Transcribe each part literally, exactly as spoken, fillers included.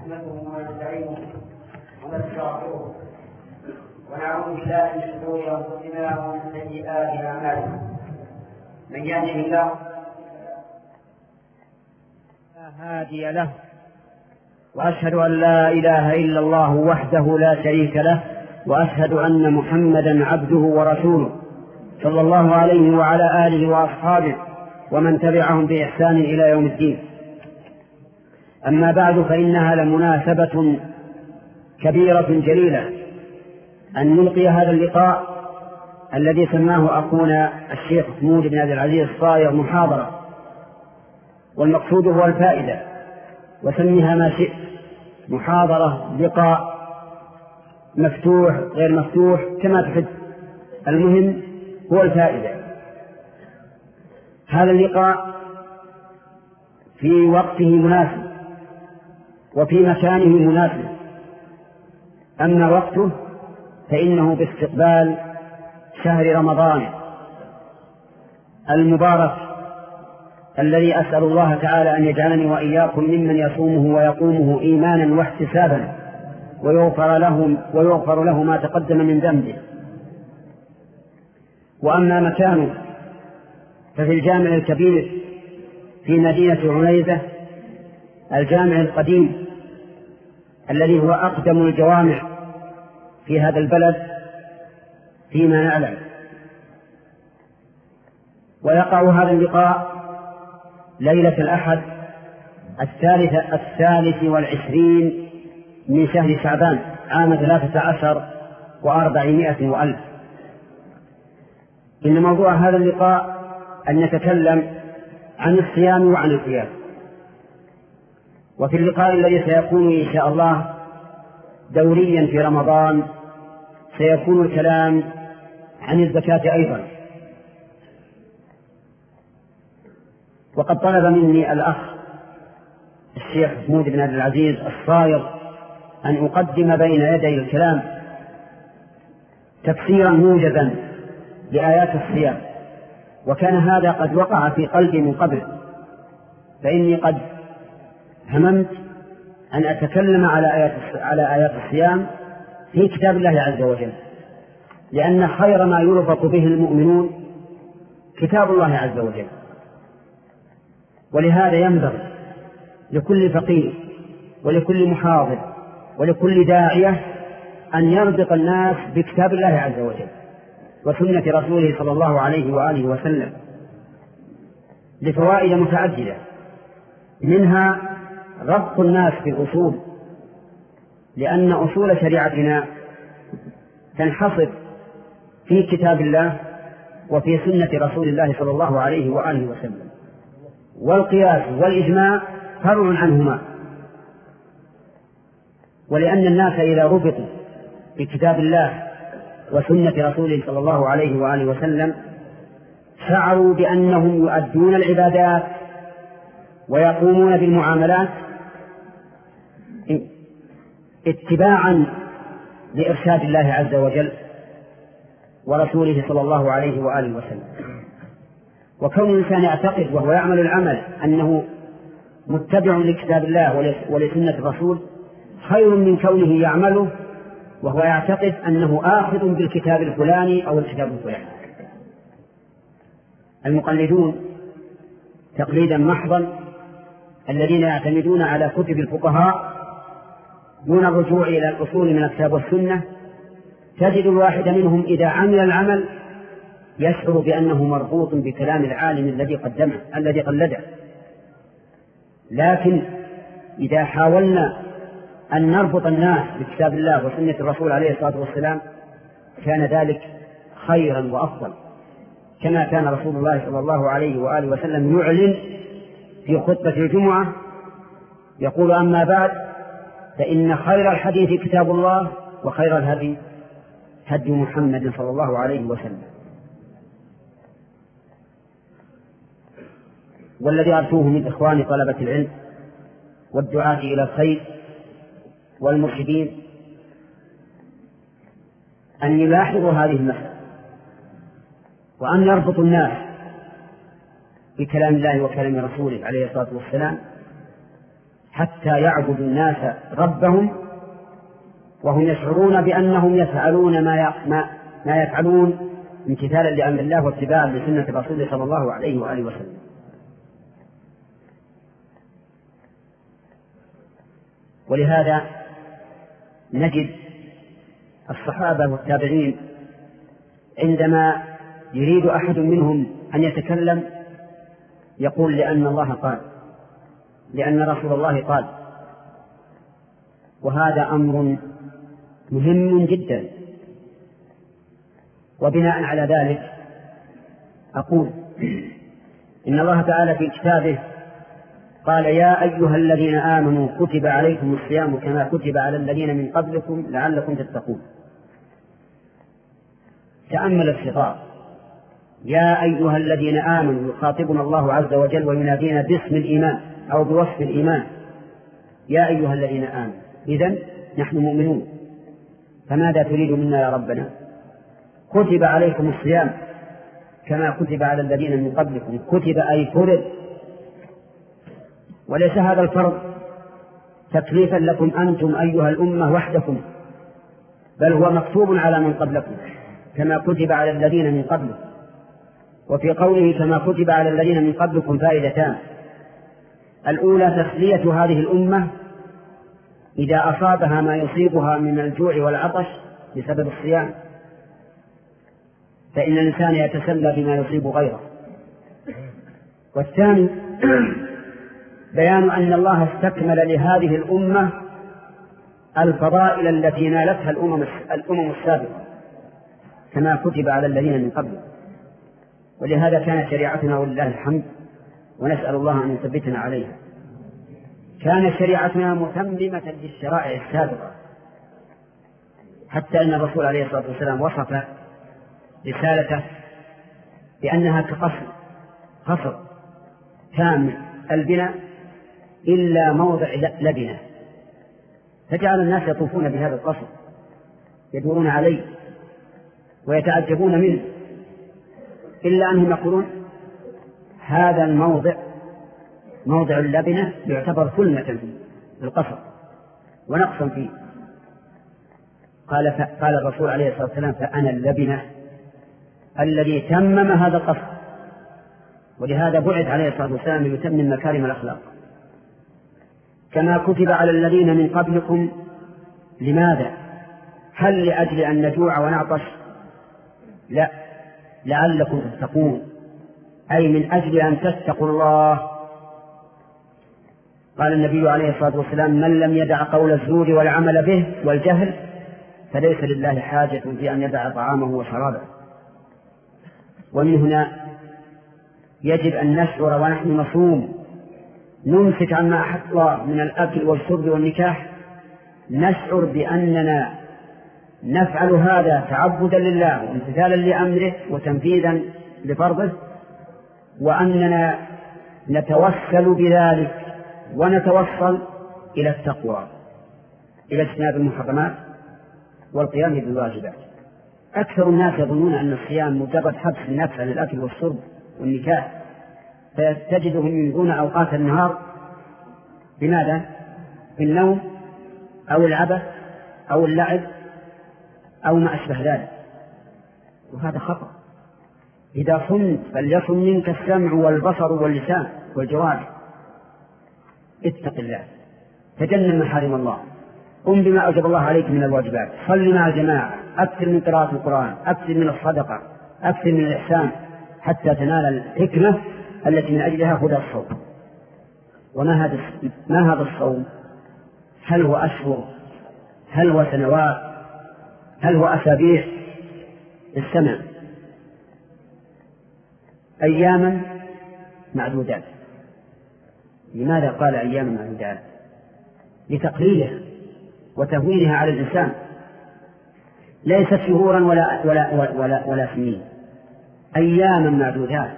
نحمده ونستعينه ونستغفره ونعوذ بالله من شرور انفسنا ومن سيئات اعمالنا. من يهده الله لا هادي له، واشهد ان لا اله الا الله وحده لا شريك له، واشهد ان محمدا عبده ورسوله صلى الله عليه وعلى اله واصحابه ومن تبعهم باحسان الى يوم الدين. أما بعد، فإنها لمناسبة كبيرة جليلة أن نلقي هذا اللقاء الذي سماه أخونا الشيخ حمود بن عبد العزيز الصايغ محاضرة، والمقصود هو الفائدة، وسميها ما شئت، محاضرة، لقاء، مفتوح، غير مفتوح، كما تحب، المهم هو الفائدة. هذا اللقاء في وقته مناسب وفي مكانه مناسب. أما وقته فإنه باستقبال شهر رمضان المبارك، الذي أسأل الله تعالى أن يجعلني وإياكم ممن يصومه ويقومه إيمانا واحتسابا ويغفر له, ويغفر له ما تقدم من ذنبه. وأما مكانه ففي الجامع الكبير في مدينة عنيزة، الجامع القديم الذي هو أقدم الجوامع في هذا البلد فيما نعلم. ويقع هذا اللقاء ليلة الأحد الثالث الثالث والعشرين من شهر شعبان عام ثلاثة عشر وأربعمائة وألف. إن موضوع هذا اللقاء أن نتكلم عن الصيام وعن القيام. وفي اللقاء الذي سيكون إن شاء الله دوريا في رمضان سيكون الكلام عن الزكاة أيضا. وقد طلب مني الأخ الشيخ حمود بن عبد العزيز الصايغ أن أقدم بين يدي الكلام تفسيرا موجزا لآيات الصيام، وكان هذا قد وقع في قلبي من قبل، فإني قد هممت أن أتكلم على آيات على آيات الصيام في كتاب الله عز وجل، لأن خير ما يرفق به المؤمنون كتاب الله عز وجل. ولهذا ينبغي لكل فقيه ولكل محاضر ولكل داعية أن يربط الناس بكتاب الله عز وجل وسنة رسوله صلى الله عليه وآله وسلم لفوائد متعددة، منها ربط الناس بالأصول، لأن أصول شريعتنا تنحصر في كتاب الله وفي سنة رسول الله صلى الله عليه وآله وسلم، والقياس والإجماع فرع عنهما. ولأن الناس إذا ربطوا بكتاب الله وسنة رسوله صلى الله عليه وآله وسلم شعروا بأنهم يؤدون العبادات ويقومون بالمعاملات اتباعا لإرشاد الله عز وجل ورسوله صلى الله عليه وآله وسلم. وكون الإنسان يعتقد وهو يعمل العمل أنه متبع لكتاب الله ولسنة الرسول خير من كونه يعمله وهو يعتقد أنه آخذ بالكتاب الفلاني أو الكتاب الفلاني. المقلدون تقليدا محضا الذين يعتمدون على كتب الفقهاء دون الرجوع إلى الأصول من الكتاب والسنة، تجد الواحد منهم إذا عمل العمل يشعر بأنه مربوط بكلام العالم الذي قدمه الذي قلده. لكن إذا حاولنا أن نربط الناس بكتاب الله وسنة الرسول عليه الصلاة والسلام كان ذلك خيرا وأفضل، كما كان رسول الله صلى الله عليه وآله وسلم يعلن في خطبة الجمعة يقول: أما بعد فإن خير الحديث كتاب الله وخير الهدي هدي محمد صلى الله عليه وسلم. والذي أرجوه من إخواني طلبة العلم والدعاة إلى الخير والمرشدين أن يلاحظوا هذه المسألة وأن يربطوا الناس بكلام الله وكلام رسوله عليه الصلاة والسلام حتى يعبدوا الناس ربهم وهم يشعرون بأنهم يفعلون ما ما يفعلون امتثالا لأمر الله واتباعا لسنة رسوله صلى الله عليه وآله وسلم. ولهذا نجد الصحابة والتابعين عندما يريد أحد منهم أن يتكلم يقول لأن الله قال، لأن رسول الله قال. وهذا أمر مهم جدا. وبناء على ذلك أقول إن الله تعالى في كتابه قال: يا أيها الذين آمنوا كتب عليكم الصيام كما كتب على الذين من قبلكم لعلكم تتقون. تأمل الخطاب: يا أيها الذين آمنوا، يخاطبنا الله عز وجل وينادينا باسم الإيمان أو بوصف الإيمان. يا أيها الذين آمنوا، إذن نحن مؤمنون، فماذا تريد منا يا ربنا؟ كتب عليكم الصيام كما كتب على الذين من قبلكم. كتب أي فرض، وليس هذا الفرض تكليفا لكم أنتم أيها الأمة وحدكم، بل هو مكتوب على من قبلكم كما كتب على الذين من قبلكم. وفي قوله كما كتب على الذين من قبلكم فائدتان: الأولى تسلية هذه الأمة إذا أصابها ما يصيبها من الجوع والعطش بسبب الصيام، فإن الإنسان يتسلى بما يصيب غيره. والثاني بيان أن الله استكمل لهذه الأمة الفضائل التي نالتها الأمم الأمم السابقة كما كتب على الذين من قبل. ولهذا كانت شريعتنا ولله الحمد، ونسأل الله أن يثبتنا عليها، كانت شريعتنا متممة للشرائع السابقة، حتى أن الرسول عليه الصلاة والسلام وصف رسالته بأنها كقصر قصر كامل البناء إلا موضع لبنة، فجعل الناس يطوفون بهذا القصر يدورون عليه ويتعجبون منه، إلا أنهم يقولون هذا الموضع موضع اللبنة يعتبر ثلمة في القصر ونقصا فيه. قال, قال الرسول عليه الصلاة والسلام: فأنا اللبنة الذي تمم هذا القصر. ولهذا بعث عليه الصلاة والسلام ليتمم مكارم الأخلاق. كما كتب على الذين من قبلكم. لماذا؟ هل لأجل أن نجوع ونعطش؟ لا، لعلكم تتقون، أي من أجل أن تتقوا الله. قال النبي عليه الصلاة والسلام: من لم يدع قول الزور والعمل به والجهل فليس لله حاجة في أن يدع طعامه وشرابه. ومن هنا يجب أن نشعر ونحن نصوم نمسك عما أحد الله من الأكل والشرب والنكاح، نشعر بأننا نفعل هذا تعبدا لله وامتثالا لأمره وتنفيذا لفرضه، وأننا نتوسل بذلك ونتوصل إلى التقوى، إلى اجتناب المحرمات والقيام بالواجبات. أكثر الناس يظنون أن الصيام مجرد حبس النفس عن الأكل والشرب والنكاح، فتجدهم يمضون أوقات النهار بماذا؟ بالنوم أو العبث أو اللعب أو ما أشبه ذلك، وهذا خطأ. إذا صمت فليصم منك السمع والبصر واللسان والجوارح. اتق الله، تجنب محارم الله، قم بما أوجب الله عليك من الواجبات، صل مع الجماعة، أكثر من قراءة القرآن، أكثر من الصدقة، أكثر من الإحسان، حتى تنال الحكمة التي من أجلها هدى الصوم. وما هذا ما هذا الصوم؟ هل هو أشهر؟ هل هو سنوات؟ هل هو أسابيع؟ السنة أياما معدودات. لماذا قال أياما معدودات؟ لتقليلها وتهوينها على الإنسان، ليست شهورا ولا, ولا, ولا, ولا, ولا سنين، أياما معدودات.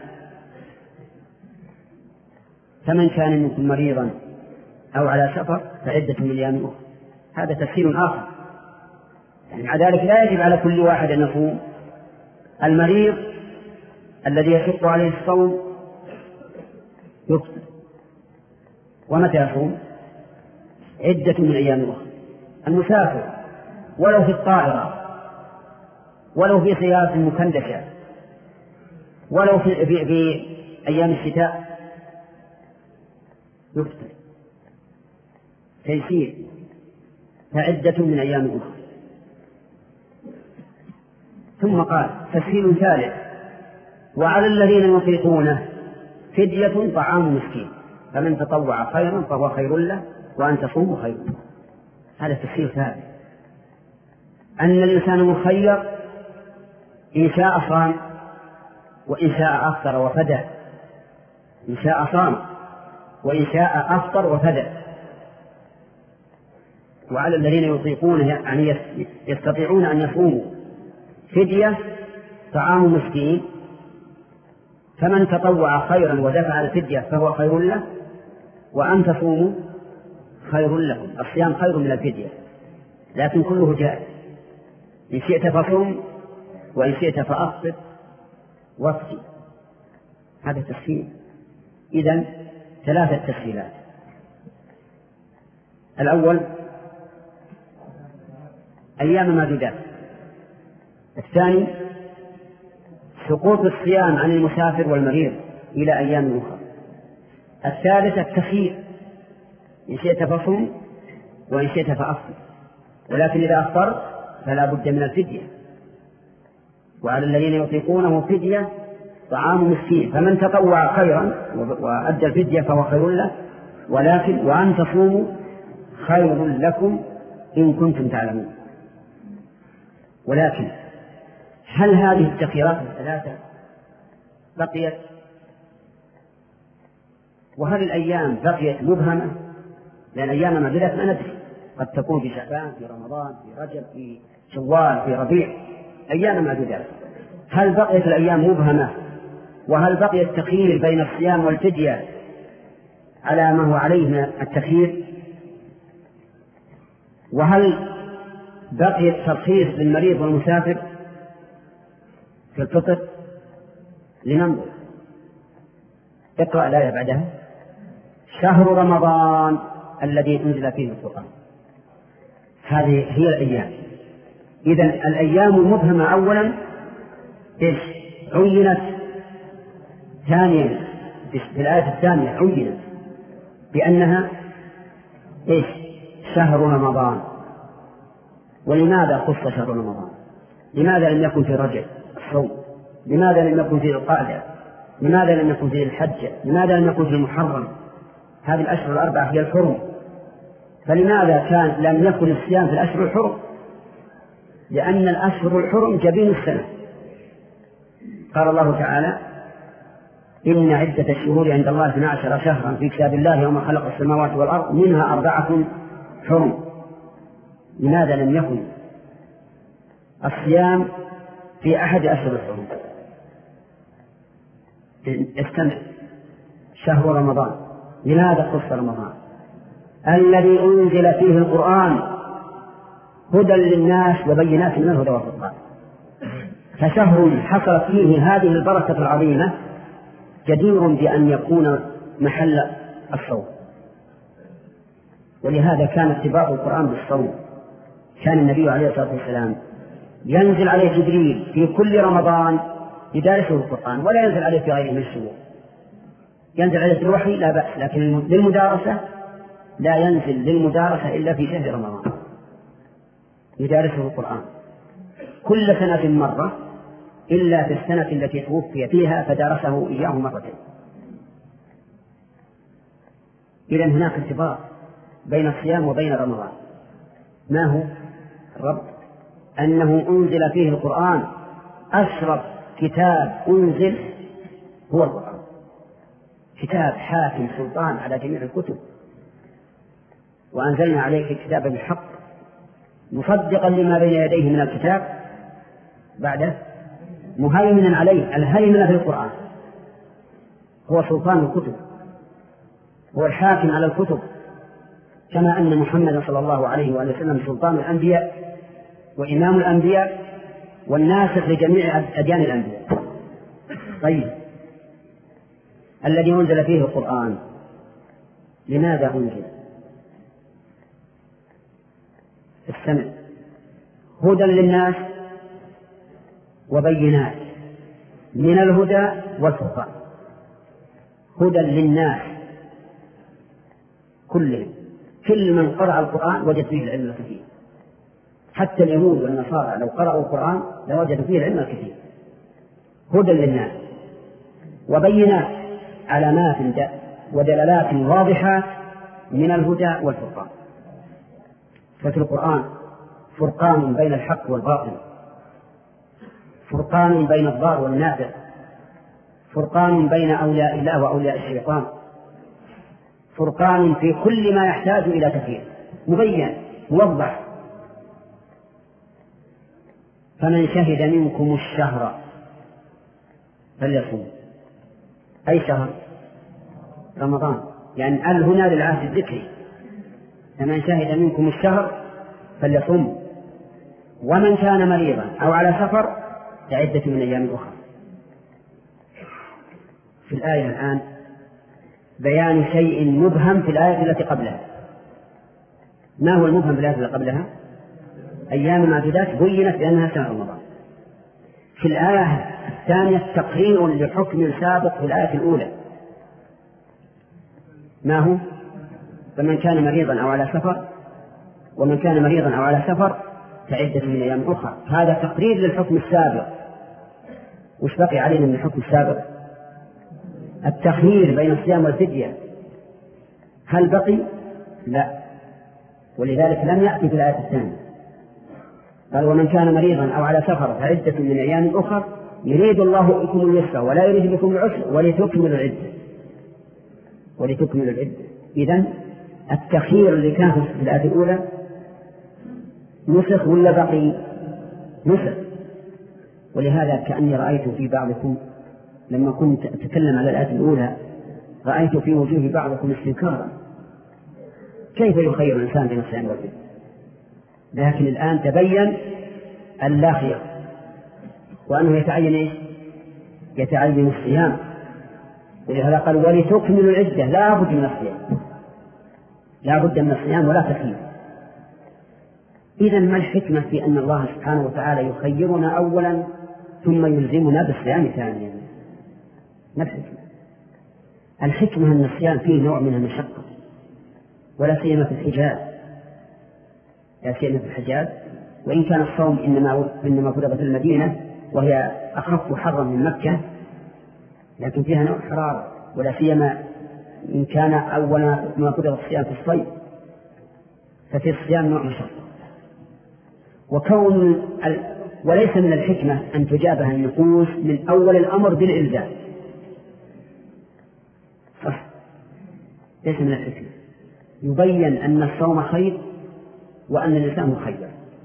فمن كان منكم مريضا أو على سفر فعدة من أيام أخرى. هذا تفسير آخر، يعني مع ذلك لا يجب على كل واحد أن يصوم. المريض الذي يشق عليه الصوم يفطر. ومتى يصوم؟ عدة من أيام أخرى. المسافر ولو في الطائرة ولو في سيارة مكندسة ولو في, في, في أيام الشتاء يفطر تيسير، فعدة من أيام أخرى. ثم قال تسهيل ثالث: وعلى الذين يطيقونه فدية طعام مسكين، فمن تطوع خيرا فهو خير له وأن تصوموا خير له. هذا تسهيل ثالث، أن الإنسان مخير إن شاء صام وإن شاء أفطر وفدى، إن شاء صام وإن شاء أفطر وفدى. وعلى الذين يطيقونه يعني يستطيعون أن يصوموا فدية طعام مسكين، فمن تطوع خيرا ودفع الفدية فهو خير له وأن تصوموا خير لكم. الصيام خير من الفدية، لكن كله جائز، إن شئت فصوم وإن شئت فأفطر وافطر. هذا تسهيل. إذن ثلاثة تسهيلات: الأول أيام معدودات، الثاني سقوط الصيام عن المسافر والمريض إلى أيام أخرى، الثالث التخيير، إن شئت فصم وإن شئت فأفطر، ولكن إذا أفطرت فلا بد من الفدية. وعلى الذين يطيقونه فدية طعام مسكين، فمن تطوع خيرا وأدى الفدية فهو خير له، ولكن وأن تصوموا خير لكم إن كنتم تعلمون. ولكن هل هذه التخييرات الثلاثة بقيت؟ وهل الأيام بقيت مبهمة؟ لأن أيام معدودات ما ندري، قد تكون في شعبان، في رمضان، في رجب، في شوال، في ربيع، أيام معدودات. هل بقيت الأيام مبهمة؟ وهل بقي التخيير بين الصيام والفدية على ما هو عليه من التخيير؟ وهل بقي الترخيص للمريض والمسافر في الفطر؟ لننظر. اقرأ الآية بعدها: شهر رمضان الذي أنزل فيه القرآن. هذه هي الأيام. إذن الأيام مبهمة أولا إيش؟ عينت. ثانيا في الآية الثانية عينت بأنها إيش؟ شهر رمضان. ولماذا خص شهر رمضان؟ لماذا لم يكن في رجب الصوم؟ لماذا لم يكن في القعدة؟ لماذا لم يكن في الحجة؟ لماذا لم يكن في المحرم؟ هذه الأشهر الأربعة هي الحرم، فلماذا كان لم يكن الصيام في الأشهر الحرم؟ لأن الأشهر الحرم جبين السنة. قال الله تعالى: إن عدة الشهور عند الله اثنا عشر شهرا في كتاب الله يوم خلق السماوات والأرض منها أربعة حرم. لماذا لم يكن الصيام في أحد أشهر الحرم؟ استمع: شهر رمضان. لماذا خص رمضان؟ الذي أنزل فيه القرآن هدى للناس وبينات من الهدى والفرقان. فشهر حصلت فيه هذه البركة العظيمة جدير بأن يكون محل الصوم. ولهذا كان اتباع القرآن بالصوم. كان النبي عليه الصلاة والسلام ينزل عليه جبريل في كل رمضان يدارسه القرآن، ولا ينزل عليه في غيره من الشهور. ينزل عليه في الوحي لا بأس، لكن للمدارسة لا ينزل للمدارسة إلا في شهر رمضان يدارسه القرآن كل سنة مرة، إلا في السنة التي توفي فيها فدارسه إياه مرتين. إذن هناك ارتباط بين الصيام وبين رمضان. ما هو الربط؟ أنه أنزل فيه القرآن. أشرف كتاب أنزل هو القرآن، كتاب حاكم سلطان على جميع الكتب. وأنزلنا عليك كتابا بالحق مصدقا لما بين يديه من الكتاب بعده مهيمنا عليه. الهيمنة في القرآن هو سلطان الكتب، هو الحاكم على الكتب، كما أن محمد صلى الله عليه وآله وسلم سلطان الأنبياء وإمام الأنبياء والناسخ لجميع أديان الأنبياء. طيب، الذي أنزل فيه القرآن لماذا أنزل؟ استمع، هدى للناس وبينات من الهدى والفرقان. هدى للناس كلهم، كل من قرأ القرآن وجد فيه العلم الكثير، حتى اليهود والنصارى لو قرأوا القرآن لوجدوا فيه العلم الكثير. هدى للناس وبينات، علامات ودلالات واضحات من الهدى والفرقان. ففي القرآن فرقان بين الحق والباطل، فرقان بين الضار والنافع، فرقان بين أولياء الله وأولياء الشيطان، فرقان في كل ما يحتاج إلى تفسير مبين موضح. فمن شهد منكم الشهر فليصوم. أي شهر؟ رمضان، يعني ال هنا للعهد الذكري. فمن شهد منكم الشهر فليصوم، ومن كان مريضا أو على سفر فعدة من أيام أخرى. في الآية الآن بيان شيء مبهم في الآية التي قبلها. ما هو المبهم في الآية التي قبلها؟ أيام معدودات بينت بأنها سنة رمضان. في الآية الثانية تقرير لحكم سابق في الآية الأولى. ما هو؟ فمن كان مريضا أو على سفر، ومن كان مريضا أو على سفر فعدة من أيام أخرى. هذا تقرير للحكم السابق. وش بقي علينا من الحكم السابق؟ التخيير بين الصيام والفدية. هل بقي؟ لا، ولذلك لم يأتي في الآية الثانية. قال ومن كان مريضا أو على سفر فعدة من أيام أخرى يريد الله بكم اليسر ولا يريد بكم العسر ولتكملوا العدة ولتكملوا العدة. إذن التخيير اللي كان في الآية الأولى نسخ ولا بقي؟ نسخ. ولهذا كأني رأيت في بعضكم لما كنت أتكلم على الآية الأولى رأيت في وجوه بعضكم استنكارا، كيف يخير الإنسان بين الصيام والفدية؟ لكن الآن تبين أن لا خير، وأنه يتعين إيه؟ يتعين الصيام. ولهذا قال ولتكملوا العدة، لا بد من الصيام، لا بد من الصيام ولا تخيير. إذن ما الحكمة في أن الله سبحانه وتعالى يخيرنا أولا ثم يلزمنا بالصيام ثانيا؟ ما الحكمة؟ الحكمة أن الصيام فيه نوع من المشقة، ولا سيما في الحجاز، لا سيما في الحجاز. وإن كان الصوم إنما إنما فرض في المدينة وهي أخف حرا من مكة، لكن فيها نوع حرارة، ولا سيما إن كان أول ما فرض الصيام في الصيف، ففي الصيام نوع مشقة. وكون وليس من الحكمة أن تجابه النفوس من أول الأمر بالإلزام، صح، ليس من الحكمة. يبين أن الصوم خير وأن الإنسان مخير.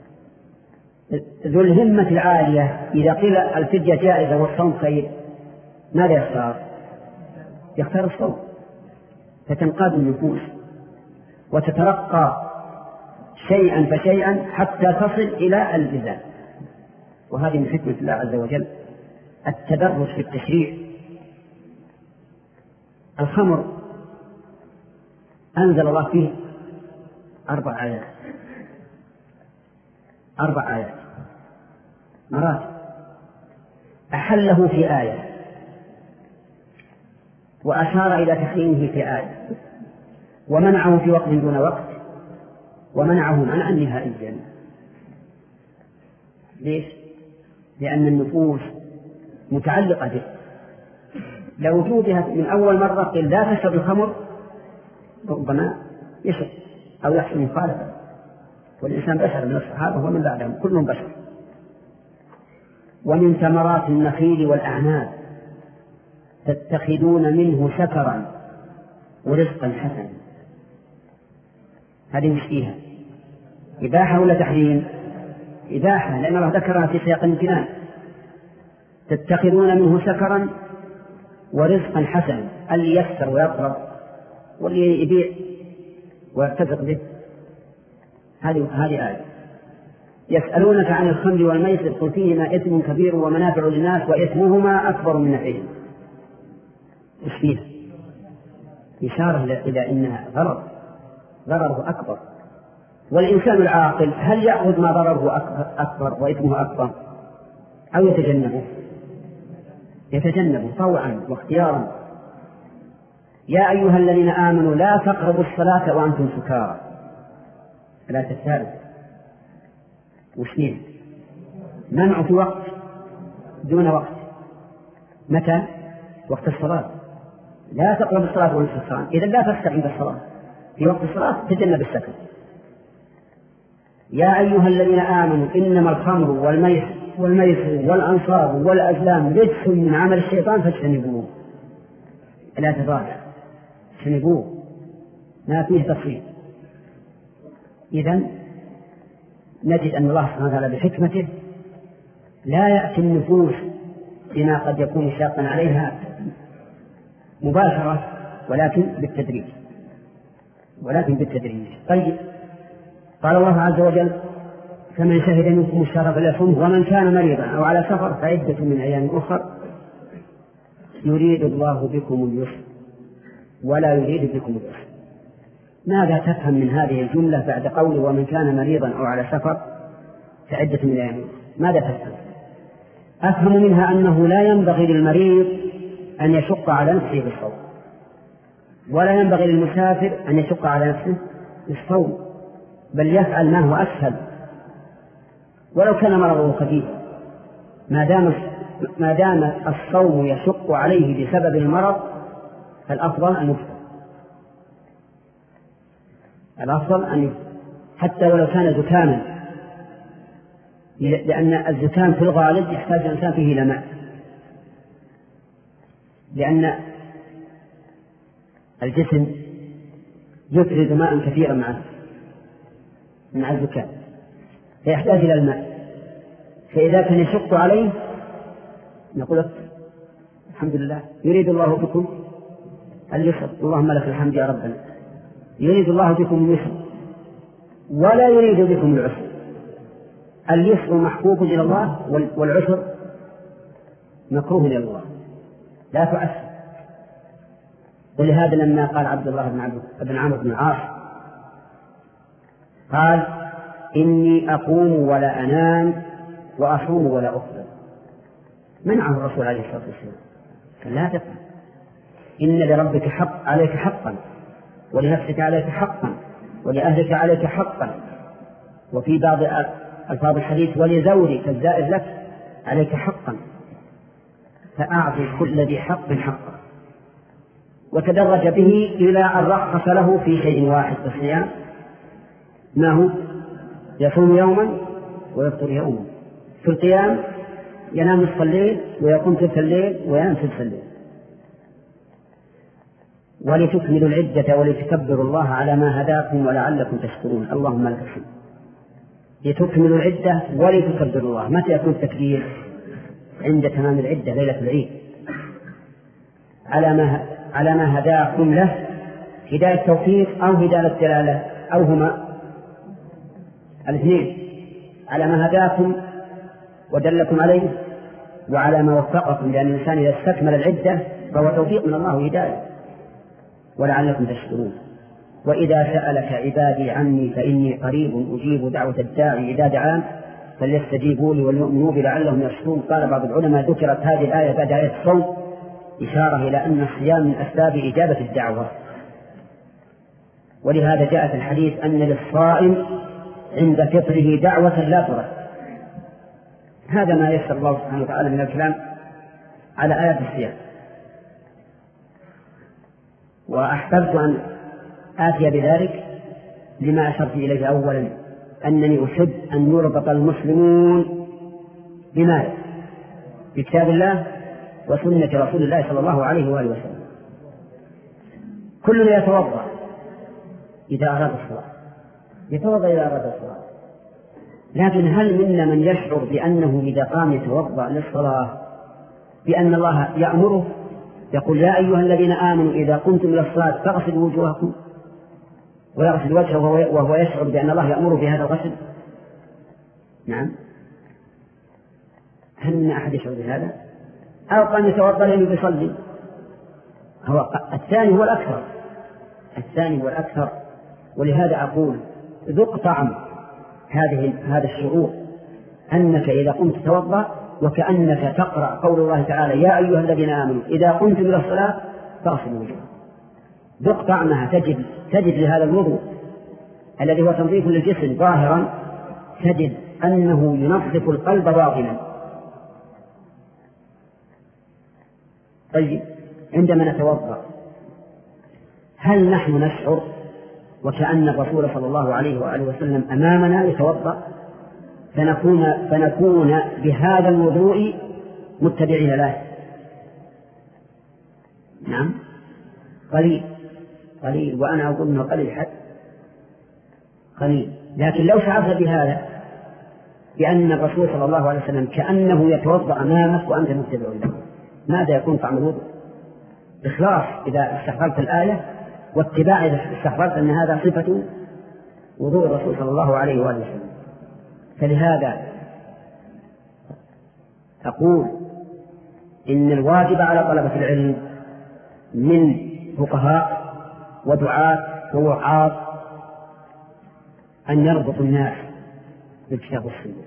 ذو الهمة العالية إذا قيل الفدية جائزة والصوم خير ماذا يختار؟ يختار الصوم، فتنقاد النفوس وتترقى شيئا فشيئا حتى تصل إلى الالتزام. وهذه من حكمة الله عز وجل التدرج في التشريع. الخمر أنزل الله فيه أربع آيات، أربع آيات مراتب. أحله في آية، وأشار إلى تحريمه في آية، ومنعه في وقت دون وقت، ومنعه منعا نهائيا. ليش؟ لأن النفوس متعلقة به. لو وجودها من أول مرة قيل لا تشرب الخمر ربما يشرب أو يحصل مخالفة، والإنسان بشر من الصحابة ومن بعدهم كلهم بشر. ومن ثمرات النخيل والأعناب تتخذون منه سكرا ورزقا حسنا. هذه مش فيها إباحة ولا تحريم؟ إباحة، لأن الله ذكرها في سياق الامتنان. تتخذون منه سكرا ورزقا حسنا، اللي يسر ويقرب واللي يبيع ويرتزق به. هذه هذه آية. يسألونك عن الخمر والميسر قل فيهما إثم كبير ومنافع للناس وإثمهما أكبر من نفعهما. إيش فيها؟ إشارة إلى إنها غرض، غرضه أكبر. والإنسان العاقل هل يأخذ ما ضرره أكبر وإثمه أكبر أو يتجنبه؟ يتجنبه طوعا واختيارا. يا أيها الذين آمنوا لا تقربوا الصلاة وأنتم سكارى، لا تسالوا. واثنين منع في وقت دون وقت. متى؟ وقت الصلاة. لا تقربوا الصلاة وأنتم سكارى، إذا لا تسكت عند الصلاة. في وقت الصلاة تجنب السكت. يا أيها الذين آمنوا إنما الخمر والميسر والميسر والأنصاب والأزلام رجس من عمل الشيطان فاجتنبوه. لا تضايع، اجتنبوه، ما فيه تفصيل. إذن نجد أن الله سبحانه وتعالى بحكمته لا يأتي النفوس بما قد يكون شاقا عليها مباشرة، ولكن بالتدريج ولكن بالتدريج. طيب، قال الله عز وجل: فمن شهد منكم الشهر فليصمه ومن كان مريضا أو على سفر فعدة من أيام أخر يريد الله بكم اليسر ولا يريد بكم العسر. ماذا تفهم من هذه الجملة بعد قوله ومن كان مريضا أو على سفر فعدة من أيام أخر؟ ماذا تفهم؟ أفهم منها أنه لا ينبغي للمريض أن يشق على نفسه بالصوم، ولا ينبغي للمسافر أن يشق على نفسه بالصوم، بل يفعل ما هو أسهل ولو كان مرضه خفيفا، ما دام ما دام الصوم يشق عليه بسبب المرض فالأفضل أن يفطر. الأفضل أن يفطر حتى ولو كان زكاما، لأن الزكام في الغالب يحتاج الإنسان فيه إلى ماء، لأن الجسم يفرز ماء كثيرا معه مع الزكام فيحتاج إلى الماء. فإذا كان يشق عليه نقول الحمد لله يريد الله بكم اليسر، اللهم لك الحمد يا ربنا، يريد الله بكم اليسر ولا يريد بكم العسر. اليسر محبوب إلى الله والعسر مكروه إلى الله، لا تعسر. ولهذا لما قال عبد الله بن عبد بن عمرو بن العاص قال: إني أقوم ولا أنام وأصوم ولا أفطر، منعه الرسول عليه الصلاة والسلام. فلا تفعل، إن لربك حق عليك حقا، ولنفسك عليك حقا، ولأهلك عليك حقا، وفي بعض ألفاظ الحديث ولزوجك الزائر لك عليك حقا، فأعطي كل ذي حق حقا. وتدرج به إلى أن رخص له في شيء واحد في الصيام، ما هو؟ يصوم يوما ويفطر يوما. في القيام ينام نصف الليل ويقوم ثلث الليل وينام ثلث الليل. ولتكملوا العدة ولتكبروا الله على ما هداكم ولعلكم تشكرون. اللهم لك الحمد. لتكملوا العدة ولتكبروا الله. متى يكون التكبير؟ عند تمام العدة ليلة العيد، على ما على ما هداكم له، هداية توفيق أو هداية دلالة أو هما الاثنين، على ما هداكم ودلكم عليه وعلى ما وفقكم، لأن الإنسان إذا استكمل العدة فهو توفيق من الله وهداية. ولعلكم تشكرون. وإذا سألك عبادي عني فإني قريب أجيب دعوة الداعي إذا دعان فليستجيبوا لي وليؤمنوا بي لعلهم يشكرون. قال بعض العلماء ذكرت هذه الآية بعد آية الصوم إشارة إلى أن الصيام من أسباب إجابة الدعوة، ولهذا جاء في الحديث أن للصائم عند فطره دعوة لا ترد. هذا ما يسر الله سبحانه وتعالى من الكلام على آيات الصيام. وأحببت أن آتي بذلك لما أشرت إليه أولا، أنني أحب أن يربط المسلمون بماذا؟ بكتاب الله وسنة رسول الله صلى الله عليه وآله وسلم. كلنا يتوضأ إذا أراد الصلاة، يتوضأ إذا أراد الصلاة، لكن هل منا من يشعر بأنه إذا قام يتوضأ للصلاة بأن الله يأمره يقول يا أيها الذين آمنوا إذا قمتم إلى الصلاة فاغسلوا وجوهكم، ويغسل وجهه وهو يشعر بأن الله يأمره بهذا الغسل؟ نعم. هل من أحد يشعر بهذا؟ أو قام يتوضأ لأنه يصلي؟ هو الثاني هو الأكثر، الثاني هو الأكثر. ولهذا أقول ذق طعم هذه هذا الشعور، أنك إذا قمت توضأ وكأنك تقرأ قول الله تعالى: يا أيها الذين آمنوا إذا قمتم إلى الصلاة فاغسلوا وجوهكم. ذق طعمها، تجد تجد لهذا الوضوء الذي هو تنظيف للجسم ظاهرا، تجد أنه ينظف القلب باطنا. طيب، عندما نتوضأ هل نحن نشعر وكأن الرسول صلى الله عليه وآله وسلم أمامنا يتوضأ فنكون, فنكون بهذا الوضوء متبعين له؟ نعم، قليل قليل، وأنا أقول أنه قليل حد قليل. لكن لو شعرت بهذا، بأن الرسول صلى الله عليه وسلم كأنه يتوضأ أمامك وأنت متبع له، ماذا يكون طعم الوضوء؟ إخلاص إذا استحضرت الآية، واتباع إذا استحضرت أن هذا صفة وضوء الرسول صلى الله عليه وآله وسلم. فلهذا أقول إن الواجب على طلبة العلم من فقهاء ودعاة ووعاظ أن يربطوا الناس بالكتاب والسنة،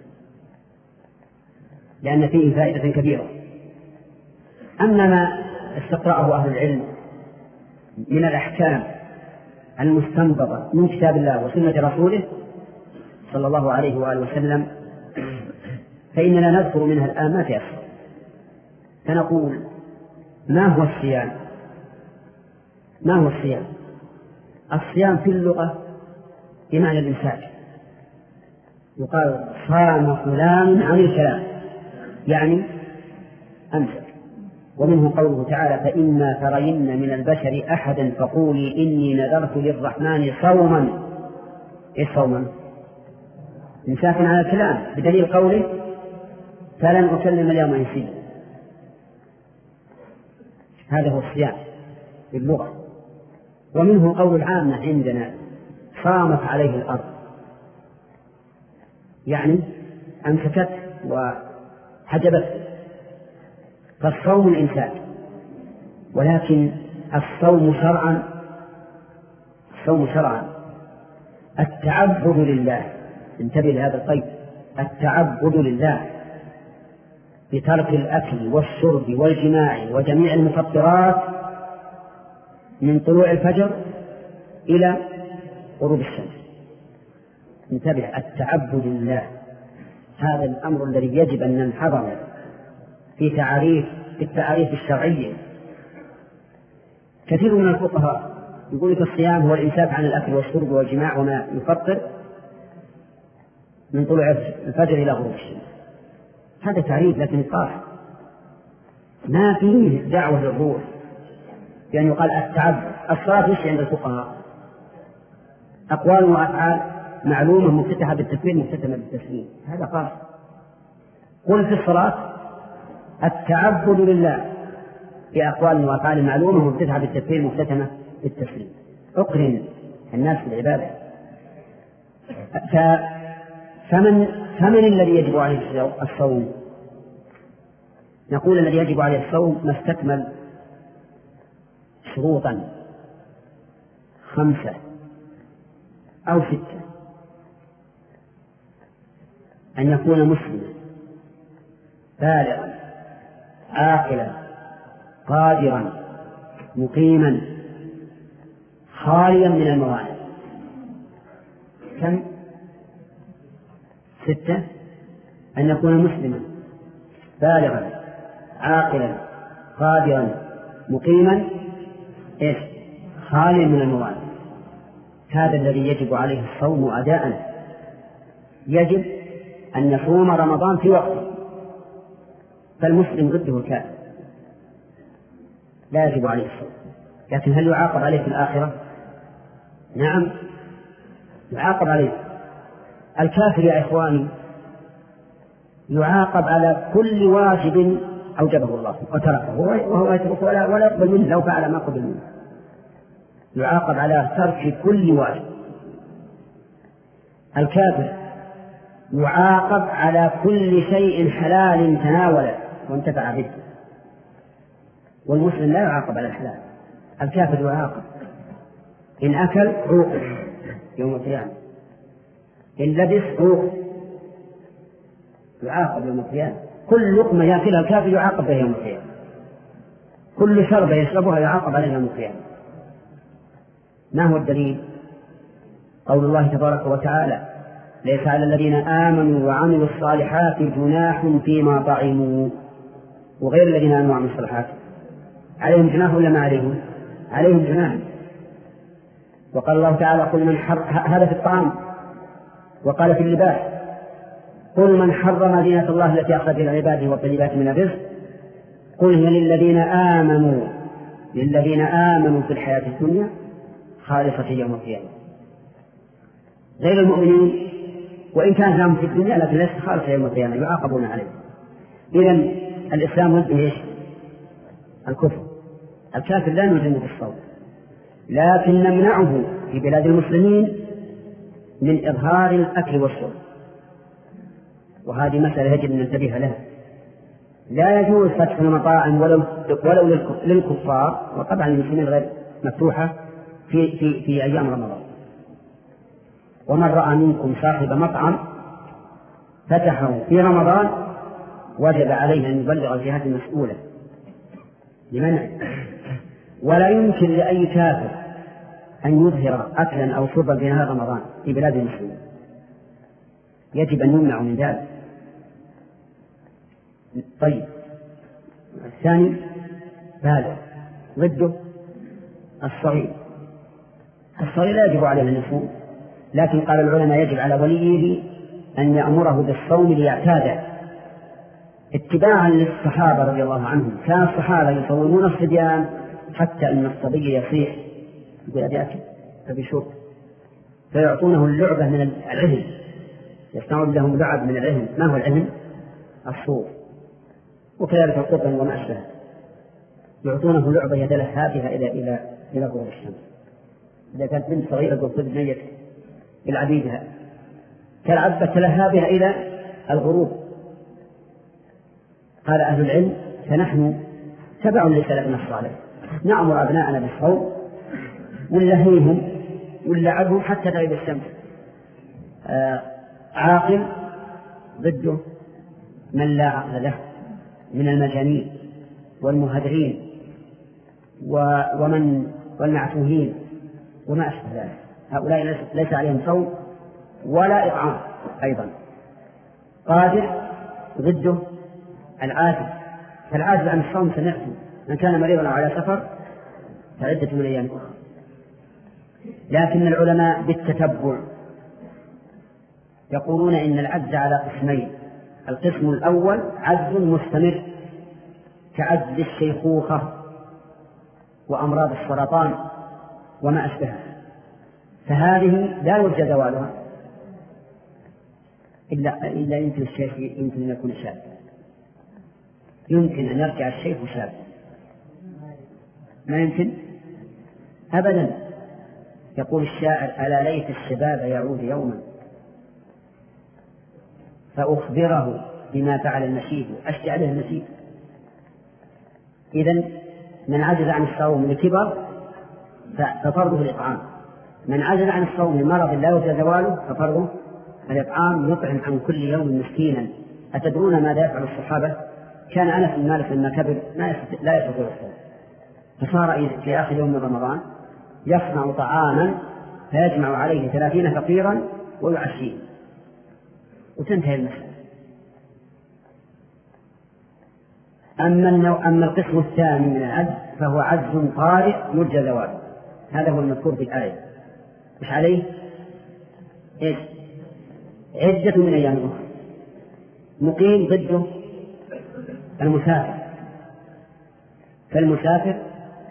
لأن فيه فائدة كبيرة. أما ما استقرأه أهل العلم من الأحكام المستنبطة من كتاب الله وسنة رسوله صلى الله عليه وآله وسلم فإننا نذكر منها الآن ما تيسر. فنقول: ما هو الصيام؟ ما هو الصيام؟ الصيام في اللغة بمعنى الإمساك، يقال صام فلان عن الكلام، يعني أمسك. ومنه قوله تعالى: فإما ترين من البشر أحدا فقولي إني نذرت للرحمن صوما. إيش صوما؟ إمساك عن الكلام، بدليل قوله: فلن أكلم اليوم إنسيا. هذا هو الصيام باللغة. ومنه قول العامة عندنا: صامت عليه الأرض، يعني أمسكت وحجبت. فالصوم الإمساك، ولكن الصوم شرعا الصوم شرعا التعبد لله. انتبه لهذا القيد: التعبد لله بترك الأكل والشرب والجماع وجميع المفطرات من طلوع الفجر إلى غروب الشمس. انتبه، التعبد لله، هذا الأمر الذي يجب أن ننحضر في تعريف في التعريف الشرعية. كثير من الفقهاء يقول لك الصيام هو الإمساك عن الأكل والشرب والجماع وما يفطر من طلوع الفجر إلى غروب الشمس. هذا تعريف لكن قاصر، ما فيه دعوة للروح، يعني يقال التعبد. الصلاة وش عند الفقهاء؟ أقوال وأفعال معلومة مفتتحة بالتكبير مختتمة بالتسليم، هذا قاصر. قل في الصلاة التعبد لله بأقوال وأفعال معلومة مفتتحة بالتكبير مختتمة بالتسليم. أقرن الناس بالعبادة. فمن فمن الذي يجب عليه الصوم؟ نقول الذي يجب عليه الصوم ما استكمل شروطا خمسة أو ستة: أن يكون مسلما بالغا عاقلا قادرا مقيما خاليا من الموانع. كم؟ ستة: أن يكون مسلما بالغا عاقلا قادرا مقيما إيش؟ خاليا من الموانع. هذا الذي يجب عليه الصوم أداء. يجب أن يصوم رمضان في وقته، فالمسلم ضده الكافر، لا يجب عليه الصوم. لكن هل يعاقب عليه في الآخرة؟ نعم، يعاقب عليه. الكافر يا إخواني يعاقب على كل واجب أوجبه الله وتركه، وهو يترك ولا ولا يقبل منه لو فعل ما قبل منه. يعاقب على ترك كل واجب. الكافر يعاقب على كل شيء حلال تناوله وانتفع به، والمسلم لا يعاقب على الحلال. الكافر يعاقب إن أكل عوقب يوم القيامة، إن لبس عوق يعاقب يوم القيامة. كل لقمة يأكلها الكافر يعاقب بها يوم القيامة، كل شربة يشربها يعاقب عليها يوم القيامة. ما هو الدليل؟ قول الله تبارك وتعالى: ليس على الذين آمنوا وعملوا الصالحات جناح فيما طعموا. وغير الذين آمنوا وعملوا الصالحات عليهم جناح ولا ما عليهم؟ عليهم جناح. وقال الله تعالى: قل من حر... هذا في الطعام. وقال في اللباس: قل من حرم زينة الله التي أخرج لعباده والطيبات من الرزق قل هي للذين آمنوا للذين آمنوا في الحياة الدنيا خالصة يوم القيامة. غير المؤمنين وإن كان لهم في الدنيا لكن ليس خالصة يوم القيامة، يعاقبون عليه. إذن الإسلام ضد إيش؟ الكفر. الكافر لا نلزمه بالصوم، لكن نمنعه في بلاد المسلمين من إظهار الأكل والشرب، وهذه مسألة يجب أن ننتبه لها. لا يجوز فتح المطاعم ولو, ولو للكفار، وطبعا المسلمين غير مفتوحة في, في, في أيام رمضان. ومن رأى منكم صاحب مطعم فتحه في رمضان وجب عليه أن يبلغ الجهات المسؤولة لمنع. ولا يمكن لأي كافر أن يظهر أكلا أو شربا في نهار رمضان في بلاد المسلمين، يجب أن يمنع من ذلك. طيب، الثاني بالغ، ضده الصغير. الصغير لا يجب عليه أن يصوم، لكن قال العلماء يجب على وليه أن يأمره بالصوم ليعتاد اتباعا للصحابة رضي الله عنهم. كان الصحابة يصومون الصبيان حتى أن الصبي يصيح يقول أبي أكل أبي شرب، فيعطونه اللعبة من العهن، يصنعون لهم لعب من العهن. ما هو العهن؟ الصوف، وكذلك القطن وما أشبه، يعطونه لعبة يتلهابها إلى إلى إلى غروب الشمس. إذا كانت بنت صغيرة تقول ميت بالعبيدها كالعبة تلهابها إلى الغروب. قال أهل العلم: فنحن تبع لسلفنا الصالح، نأمر أبناءنا بالصوم ونلهيهم ونلعبهم حتى تغيب الشمس. آه عاقل ضده من لا عقل له من المجانين والمهدرين ومن والمعتوهين وما أشبه ذلك. هؤلاء ليس عليهم صوم ولا إطعام. أيضا قادر ضده العاجز، فالعاجز عن الصوم سمعتم من كان مريضا أو على سفر فعدة من أيام أخرى. لكن العلماء بالتتبع يقولون إن العجز على قسمين: القسم الأول عجز مستمر كعجز الشيخوخة وأمراض السرطان وما أشبهها، فهذه لا يرجى زوالها إلا إلا يمكن الشيخ يمكن أن يكون شاب، يمكن أن يرجع الشيخ شاب، ما يمكن أبدا. يقول الشاعر: ألا ليت الشباب يعود يوما فأخبره بما فعل النشيد أشجع له النشيد. إذن من عجز عن الصوم لكبر ففرضه الإطعام، من عجز عن الصوم لمرض لا يرجى زواله ففرضه الإطعام، يطعم عن كل يوم مسكينا. أتدرون ماذا يفعل الصحابة؟ كان أنس بن مالك لما كبر لا يستطيع الصوم، فصار في آخر يوم من رمضان يصنع طعاما فيجمع عليه ثلاثين فقيرا ويعشيه وتنتهي المسألة. أما, النوع أما القسم الثاني من العجز فهو عجز طارئ يرجى زواله، هذا هو المذكور في الآية. مش عليه إيش؟ عدة من أيام أخرى. مقيم ضده المسافر، فالمسافر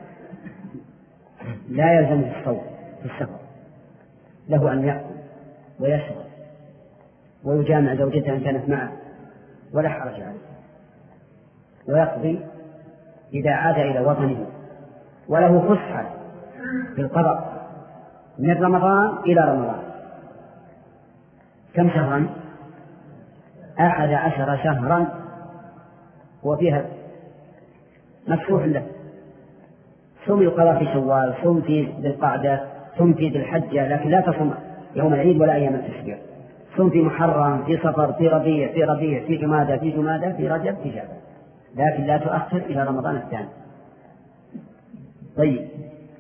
لا يلزمه الصوم في السفر، له أن يأكل ويشرب ويجامع زوجته إن كانت معه ولا حرج عليه، ويقضي إذا عاد إلى وطنه، وله فسحة في القضاء من رمضان إلى رمضان. كم شهرا؟ أحد عشر شهرا وفيها مفتوح له. صوم القضاء في شوال، صوم في ذي القعدة، صوم في ذي الحجة، لكن لا تصوم يوم العيد ولا أيام التشريق. صوم في محرم، في صفر، في ربيع، في ربيع، في جمادى، في جمادى، في رجب، في شعبان، لكن لا تؤخر إلى رمضان الثاني. طيب،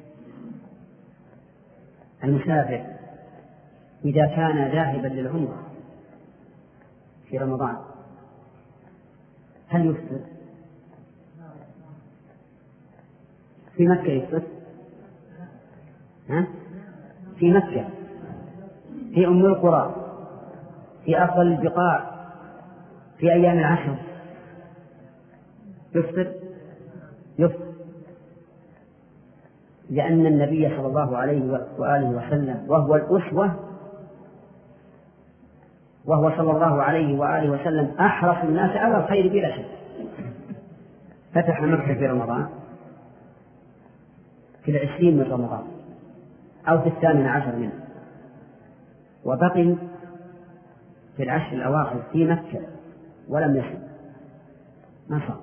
المسافر إذا كان ذاهبا للعمرة في رمضان هل يفطر؟ في مكة يفطر؟ ها؟ في مكة، في أم القرى، في أفضل البقاع، في أيام العشر يفطر؟ يفطر، لأن النبي صلى الله عليه وآله وسلم وهو الأسوة، وهو صلى الله عليه وآله وسلم أحرص الناس على الخير بلا شك، فتح مكة في رمضان في العشرين من رمضان أو في الثامن عشر منه، وبقي في العشر الأواخر في مكة ولم يصل، ما صار.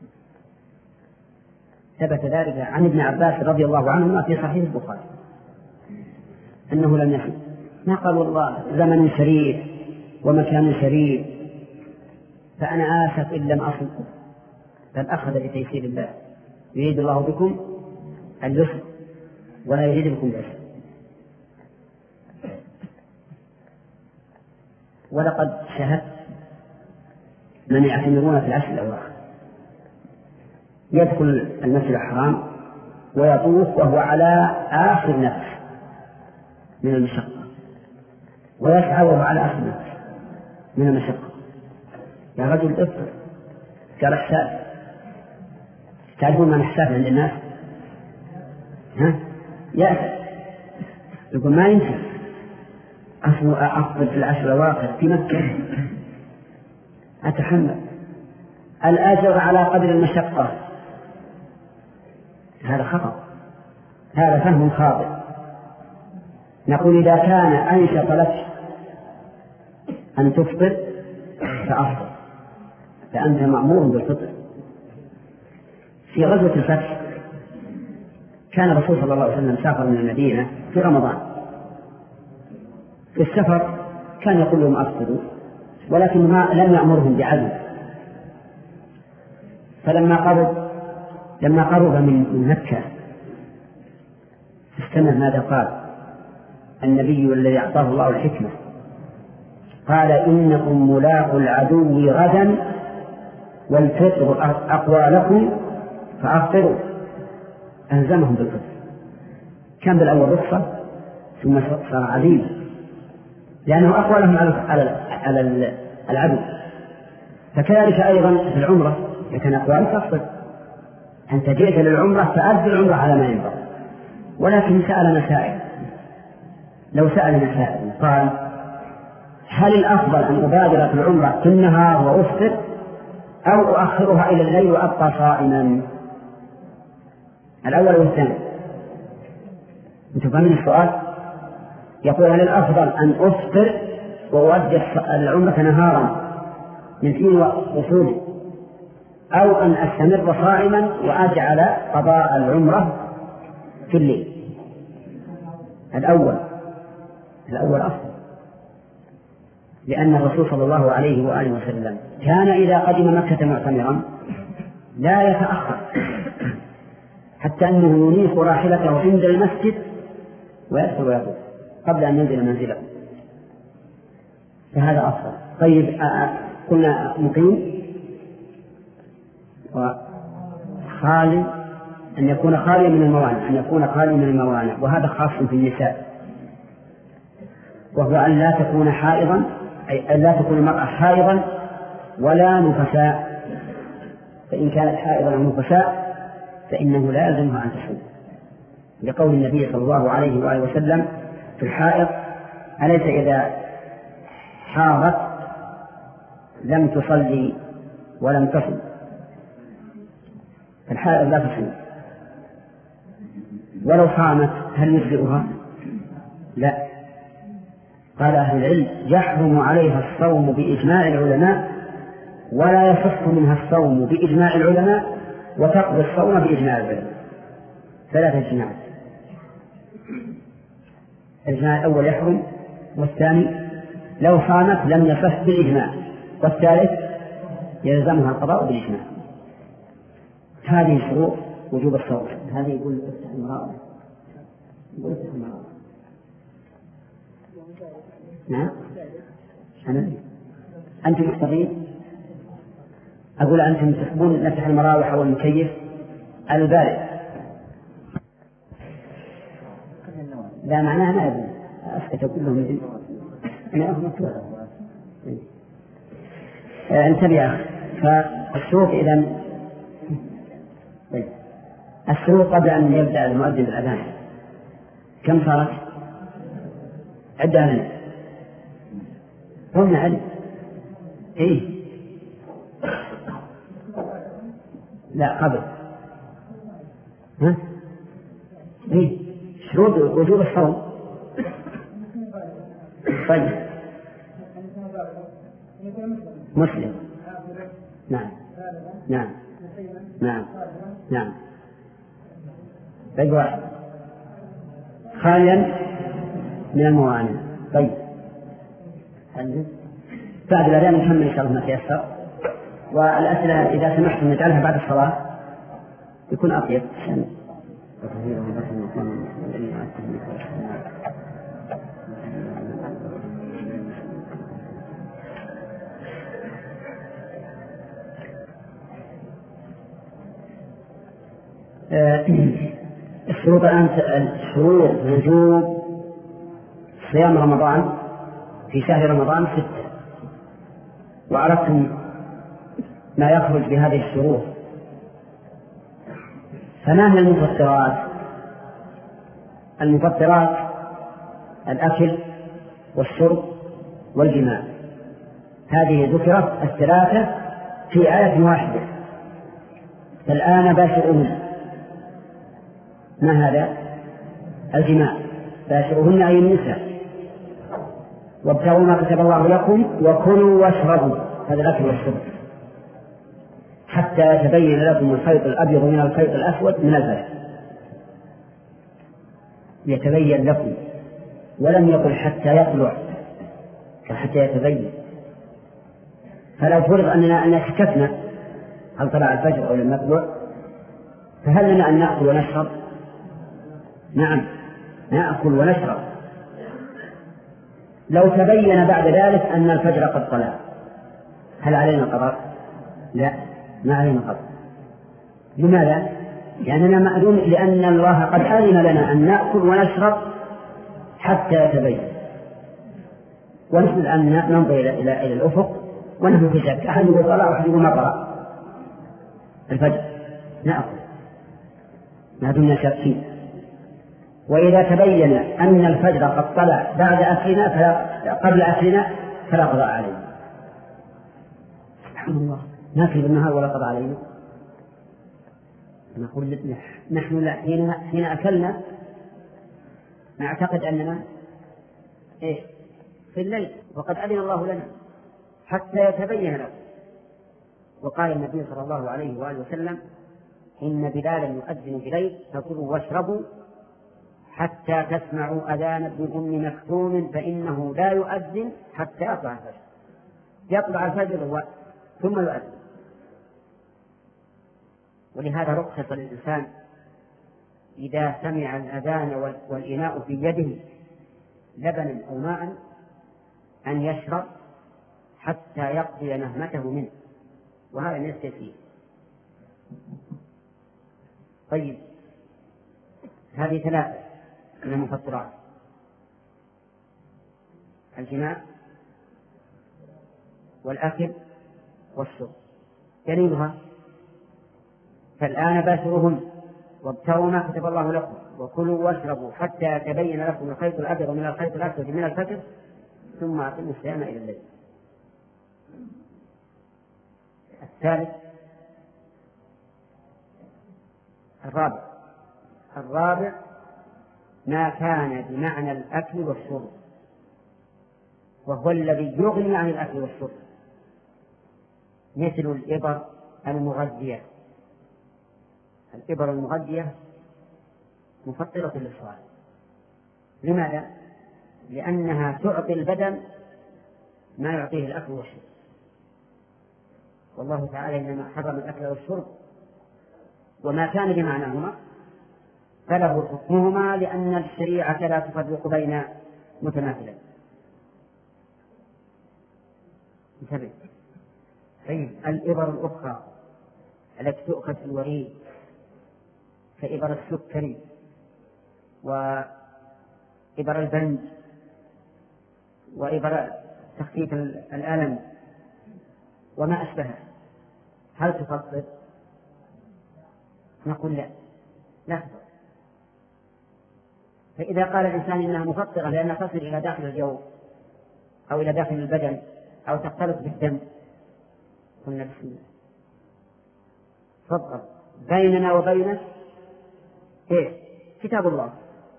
ثبت ذلك عن ابن عباس رضي الله عنهما في صحيح البخاري أنه لم يصل، ما قال والله زمن شريف ومكان شريف فأنا آسف إن لم أصل، بل أخذ بتيسير الله، يريد الله بكم اليسر ولا يريد بكم العسر. ولقد شهدت من يعتمرون في العشر الأواخر يدخل المسجد الحرام ويطوف وهو على آخر نفس من المشقة، ويسعى وهو على آخر نفس من المشقة. يا رجل افطر، قال احساب. تعرفون من احساب عند الناس؟ ها؟ يأسف، يقول ما ينفع أفضل في العشر الأواخر في مكة، أتحمل الأجر على قدر المشقة. هذا خطأ، هذا فهم خاطئ. نقول إذا كان أنشط لك أن تفطر فأفطر، فأنت مأمور بالفطر. في غزوة الفتح كان الرسول صلى الله عليه وسلم سافر من المدينة في رمضان، في السفر كان يقول لهم أفطروا، ولكن ما لم يأمرهم بعزم. فلما قرب لما قرب من مكة استمع ماذا قال النبي الذي أعطاه الله الحكمة، قال إنكم ملاقوا العدو غدا والفطر أقوى لكم فأفطروا، ألزمهم بالفطر. كان بالأول رخصة ثم صار عزيز لأنه أقوى لهم على على العدو. فكذلك أيضا في العمرة إذا كان أقوى فأفطر، أنت جئت للعمرة فأدي العمرة على ما ينبغي. ولكن سألنا سائل، لو سألنا سائل قال هل الأفضل أن أبادر في العمرة في النهار وأفطر أو أؤخرها إلى الليل وأبقى صائما؟ الأول والثاني، أنتم فاهمين السؤال؟ يقول هل الأفضل أن أفطر وأؤدي العمرة نهارا من حين وصولي أو أن أستمر صائما وأجعل قضاء العمرة في الليل؟ الأول الأول أفضل، لأن الرسول صلى الله عليه وآله وسلم كان إذا قدم مكة معتمرا لا يتأخر حتى أنه ينيخ راحلته عند المسجد ويدخل ويطوف قبل أن ينزل منزله، فهذا أفضل. طيب قلنا مقيم وخالي، أن يكون خاليا من الموانع، أن يكون خاليا من الموانع، وهذا خاص في النساء، وهو أن لا تكون حائضا، أي أن لا تكون المرأة حائضا ولا نفساء، فإن كانت حائضا أو نفساء فإنه لا يلزمها أن تصوم، لقول النبي صلى الله عليه وآله وسلم في الحائض أليس إذا حاضت لم تصلي ولم تصم؟ الحائض لا تصوم، ولو صامت هل يجزئها؟ لا. قال أهل العلم يحرم عليها الصوم بإجماع العلماء، ولا يصح منها الصوم بإجماع العلماء، وتقضي الصوم بإجماع العلماء. ثلاثة إجماعات: الإجماع الأول يحرم، والثاني لو صامت لم يصح بالإجماع. والثالث يلزمها القضاء بالإجماع. هذه شروط وجوب الصوم. هذه يقول افتح المراءة، يقول افتح المراءة. نعم أنا أنتم محتاجين، أقول أنتم تحبون نفتح المراوح أو المكيف البارد. لا معناها أنا أبنى أسكت كلهم أنا أبنى كلهم. انتبه يا أخي. فالشروط إذن طيب الشروط قبل أن يبدأ المؤذن بالأذان كم صارت؟ عدها لنا. قلنا عد إيه لا قبل ها إيه شروط وجوب الصوم. طيب مسلم نعم نعم نعم نعم طيب واحد خاليا من الموانع. طيب بعد الأذان نكمل إن شاء الله ما تيسر. والأسئلة إذا سمحتم نجعلها بعد الصلاة يكون أطيب. الشروط الآن شروط وجوب صيام رمضان في شهر رمضان ستة، وعرفتم ما يخرج بهذه الشروط. فما هي المفطرات؟ المفطرات الأكل والشرب والجماع. هذه ذكرت الثلاثة في آية واحدة. فالآن باشرهن. ما هذا؟ الجماع. باشرهن أي النساء. وابتغوا ما كتب الله لكم وكلوا واشربوا. هذا الأكل والشرب حتى يتبين لكم الخيط الأبيض من الخيط الأسود من الفجر. يتبين لكم، ولم يقل حتى يطلع حتى يتبين. فلو فرض أننا أن شككنا هل طلع الفجر أو لم يطلع فهل لنا أن نأكل ونشرب؟ نعم نأكل ونشرب. لو تبين بعد ذلك أن الفجر قد طلع هل علينا قضاء؟ لا ما علينا قضاء. لماذا؟ لأننا مأذون، لأن الله قد أذن لنا أن نأكل ونشرب حتى يتبين. ونحن الآن ننظر إلى إلى إلى الأفق ونحن في شك، أحد يقول طلع وأحد يقول ما طلع الفجر، نأكل ما دمنا شاكين. وإذا تبين أن الفجر قد طلع بعد أكلنا فلا قبل أكلنا فلا قضاء علينا. سبحان الله، ناكل بالنهار ولا قضاء علينا. نقول نحن لا، حين حين أكلنا نعتقد أننا إيه في الليل، وقد أذن الله لنا حتى يتبين له. وقال النبي صلى الله عليه وآله وسلم: إن بلالا يؤذن بليل فكلوا واشربوا حتى تسمعوا أذان ابن أم مكتوم فإنه لا يؤذن حتى يطلع الفجر. يطلع الفجر ثم يؤذن. ولهذا رخص للإنسان إذا سمع الأذان والإناء في يده لبنا أو ماء أن يشرب حتى يقضي نهمته منه، وهذا من التيسير. طيب هذه ثلاثة من المفطرات: الجماع والأكل والشرب. دليلها: فالآن باشروهن وابتغوا ما كتب الله لكم وكلوا واشربوا حتى يتبين لكم الخيط الأبيض من الخيط الأسود من الفجر ثم أتموا الصيام إلى الليل. الثالث الرابع الرابع ما كان بمعنى الأكل والشرب، وهو الذي يغني عن الأكل والشرب، مثل الإبر المغذية. الإبر المغذية مفطرة للصائم. لماذا؟ لأنها تعطي البدن ما يعطيه الأكل والشرب. والله تعالى إنما حرم الأكل والشرب وما كان بمعناهما فله حكمهما، لأن الشريعة لا تفرق بين متماثلين. انتبه. طيب الإبر الأخرى التي تؤخذ في الوريد كإبر السكري وإبر البنج وإبر تخفيف الألم وما أشبهه، هل تفطر؟ نقول لا، لا تفطر. فإذا قال الإنسان إنها مفطرة لأنها تصل إلى داخل الجوف أو إلى داخل البدن أو تختلط بالدم، قلنا بسم الله. تفضل. بيننا وبينك إيه؟ كتاب الله.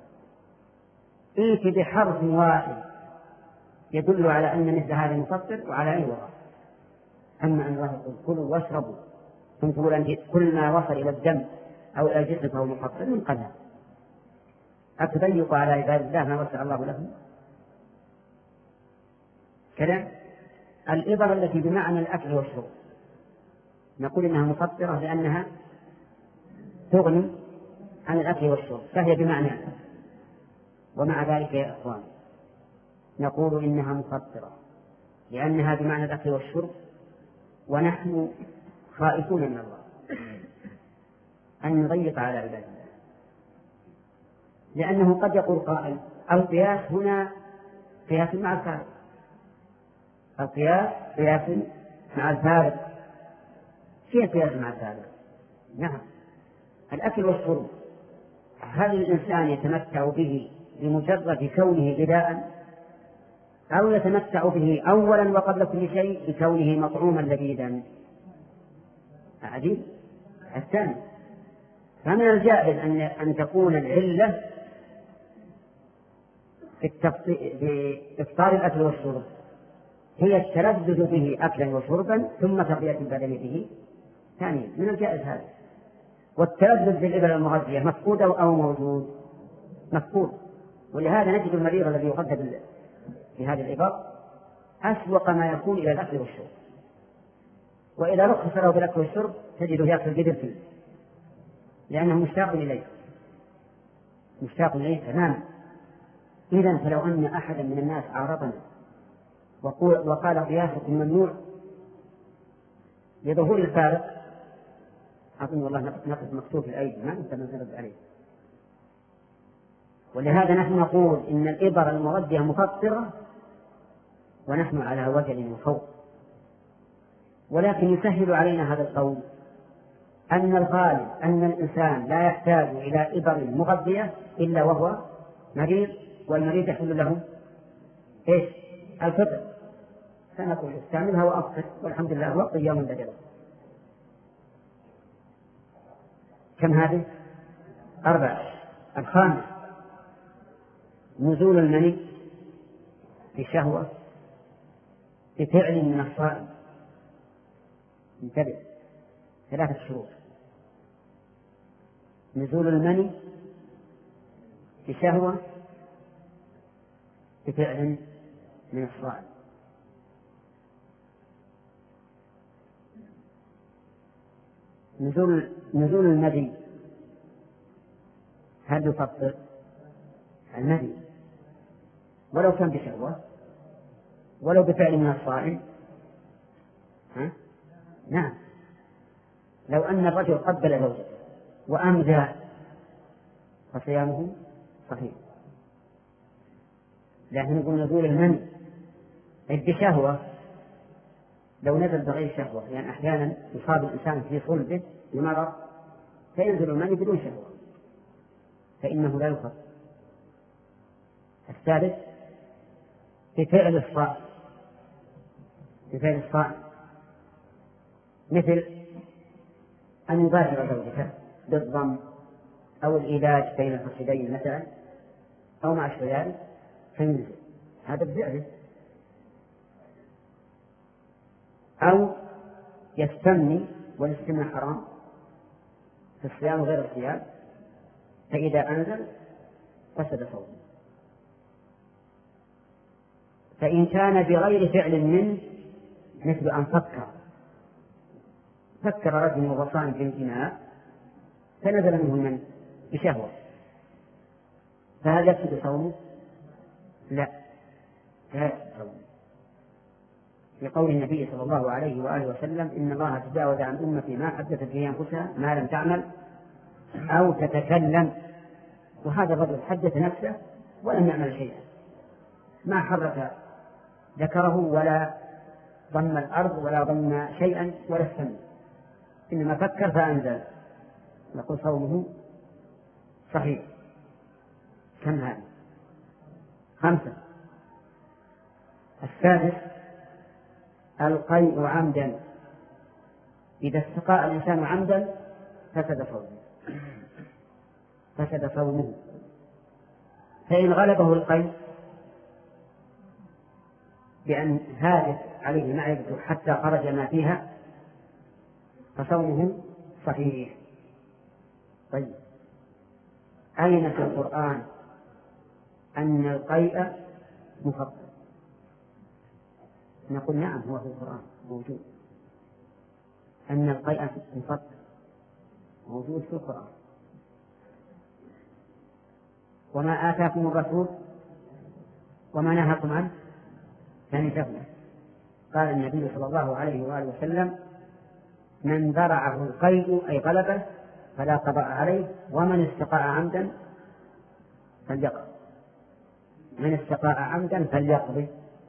إيت بحرف واحد يدل على أن مثل هذا مفطر وعلى أي وضع. أما أن الله يقول كلوا واشربوا ثم تقول أن كل ما وصل إلى الدم أو إلى الجسم فهو مفطر، من قلها أتضيق على عباد الله ما وسع الله لهم؟ كذا. الإبر التي بمعنى الأكل والشرب نقول إنها مفطرة لأنها تغني عن الأكل والشرب، فهي بمعنى. ومع ذلك يا إخوان نقول إنها مفطرة لأنها بمعنى الأكل والشرب، ونحن خائفون من الله أن نضيق على عباد الله، لأنه قد يقول قائل القياس هنا قياس مع الفارق، القياس قياس مع الفارق. كيف قياس مع الفارق؟ نعم، الأكل والشرب هل الإنسان يتمتع به بمجرد كونه غذاء، أو يتمتع به أولا وقبل كل شيء بكونه مطعوما لذيذا؟ عجيب. الثاني. فمن الجائز أن أن تكون العلة في إفطار الأكل والشرب هي التلذذ به أكلا وشربا ثم تقوية البدن به ثانيا، من الجائز هذا. والتلذذ بالإبل المغذية مفقود أو موجود؟ مفقود. ولهذا نجد المريض الذي يغذى بهذه الإبر أسوق ما يكون إلى الأكل والشرب، وإذا رخص له بالأكل والشرب تجده يأكل الجدر فيه لأنه مشتاق إليه، مشتاق إليه تماما. إذن فلو أن أحدا من الناس عارضنا وقال قياسكم ممنوع لظهور الفارق، أظن والله نقص مكتوب في الأيدي ما نقدر نرد عليه. ولهذا نحن نقول إن الإبر المغذية مفطرة ونحن على وجل وفوق. ولكن يسهل علينا هذا القول أن الغالب أن الإنسان لا يحتاج إلى إبر مغذية إلا وهو مريض، والمريض يحل له إيش؟ الفطر، فنقول استعملها وأفطر والحمد لله وقت يوم بدل. كم هذه؟ أربعة. الخامس نزول المني بشهوة بفعل من الصائم. انتبه، ثلاثة شروط: نزول المني بشهوة بفعل من الصائم. نزول نزول المدي هل يفطر؟ المدي ولو كان بشهوة ولو بفعل من الصائم. ها؟ نعم. لو أن الرجل قبل زوجته وأمزى فصيامه صحيح، لكن نقول نزول المني بشهوة لو نزل بغير شهوة، لأن يعني أحيانا يصاب الإنسان في صلبه بمرض فينزل المني بدون شهوة فإنه لا يفطر. الثالث بفعل الصائم، بفعل الصائم مثل أن يباشر زوجته بالضم أو الإيلاج بين الفخذين مثلا أو ما أشبه ذلك فينزل، هذا بفعله. أو يستمني، والاستمناء حرام في الصيام وغير الصيام، فإذا أنزل فسد صومه. فإن كان بغير فعل منه مثل أن فكر فكر رجل وهو صائم في الجماع فنزل منه المني بشهوة، فهل يفسد صومه؟ لا، لا يفسد صومه، لقول النبي صلى الله عليه وآله وسلم: إن الله تجاوز عن أمتي ما حدثت به أنفسها ما لم تعمل أو تتكلم. وهذا الرجل حدث نفسه ولم يعمل شيئا، ما حرك ذكره ولا ضم الأرض ولا ضم شيئا ولا السمع، إنما فكر فأنزل، نقول صومه صحيح. كم هذا؟ خمسة. السادس القيء عمدا، إذا استقاء الإنسان عمدا فسد صومه فسد صومه فإن غلبه القيء بأن هاجت عليه معدته حتى خرج ما فيها فصومه صحيح. طيب، أين في القرآن أن القيء مفطر؟ نقول نعم، هو في القرآن موجود، أن القيء مفطر موجود في القرآن. وما آتاكم الرسول وما نهاكم عنه فانتهوا. قال النبي صلى الله عليه وآله وسلم: من ذرعه القيء أي غلبه فلا قضاء عليه، ومن استقاء عمدا فليقضي من استقاء عمدا فليقضي.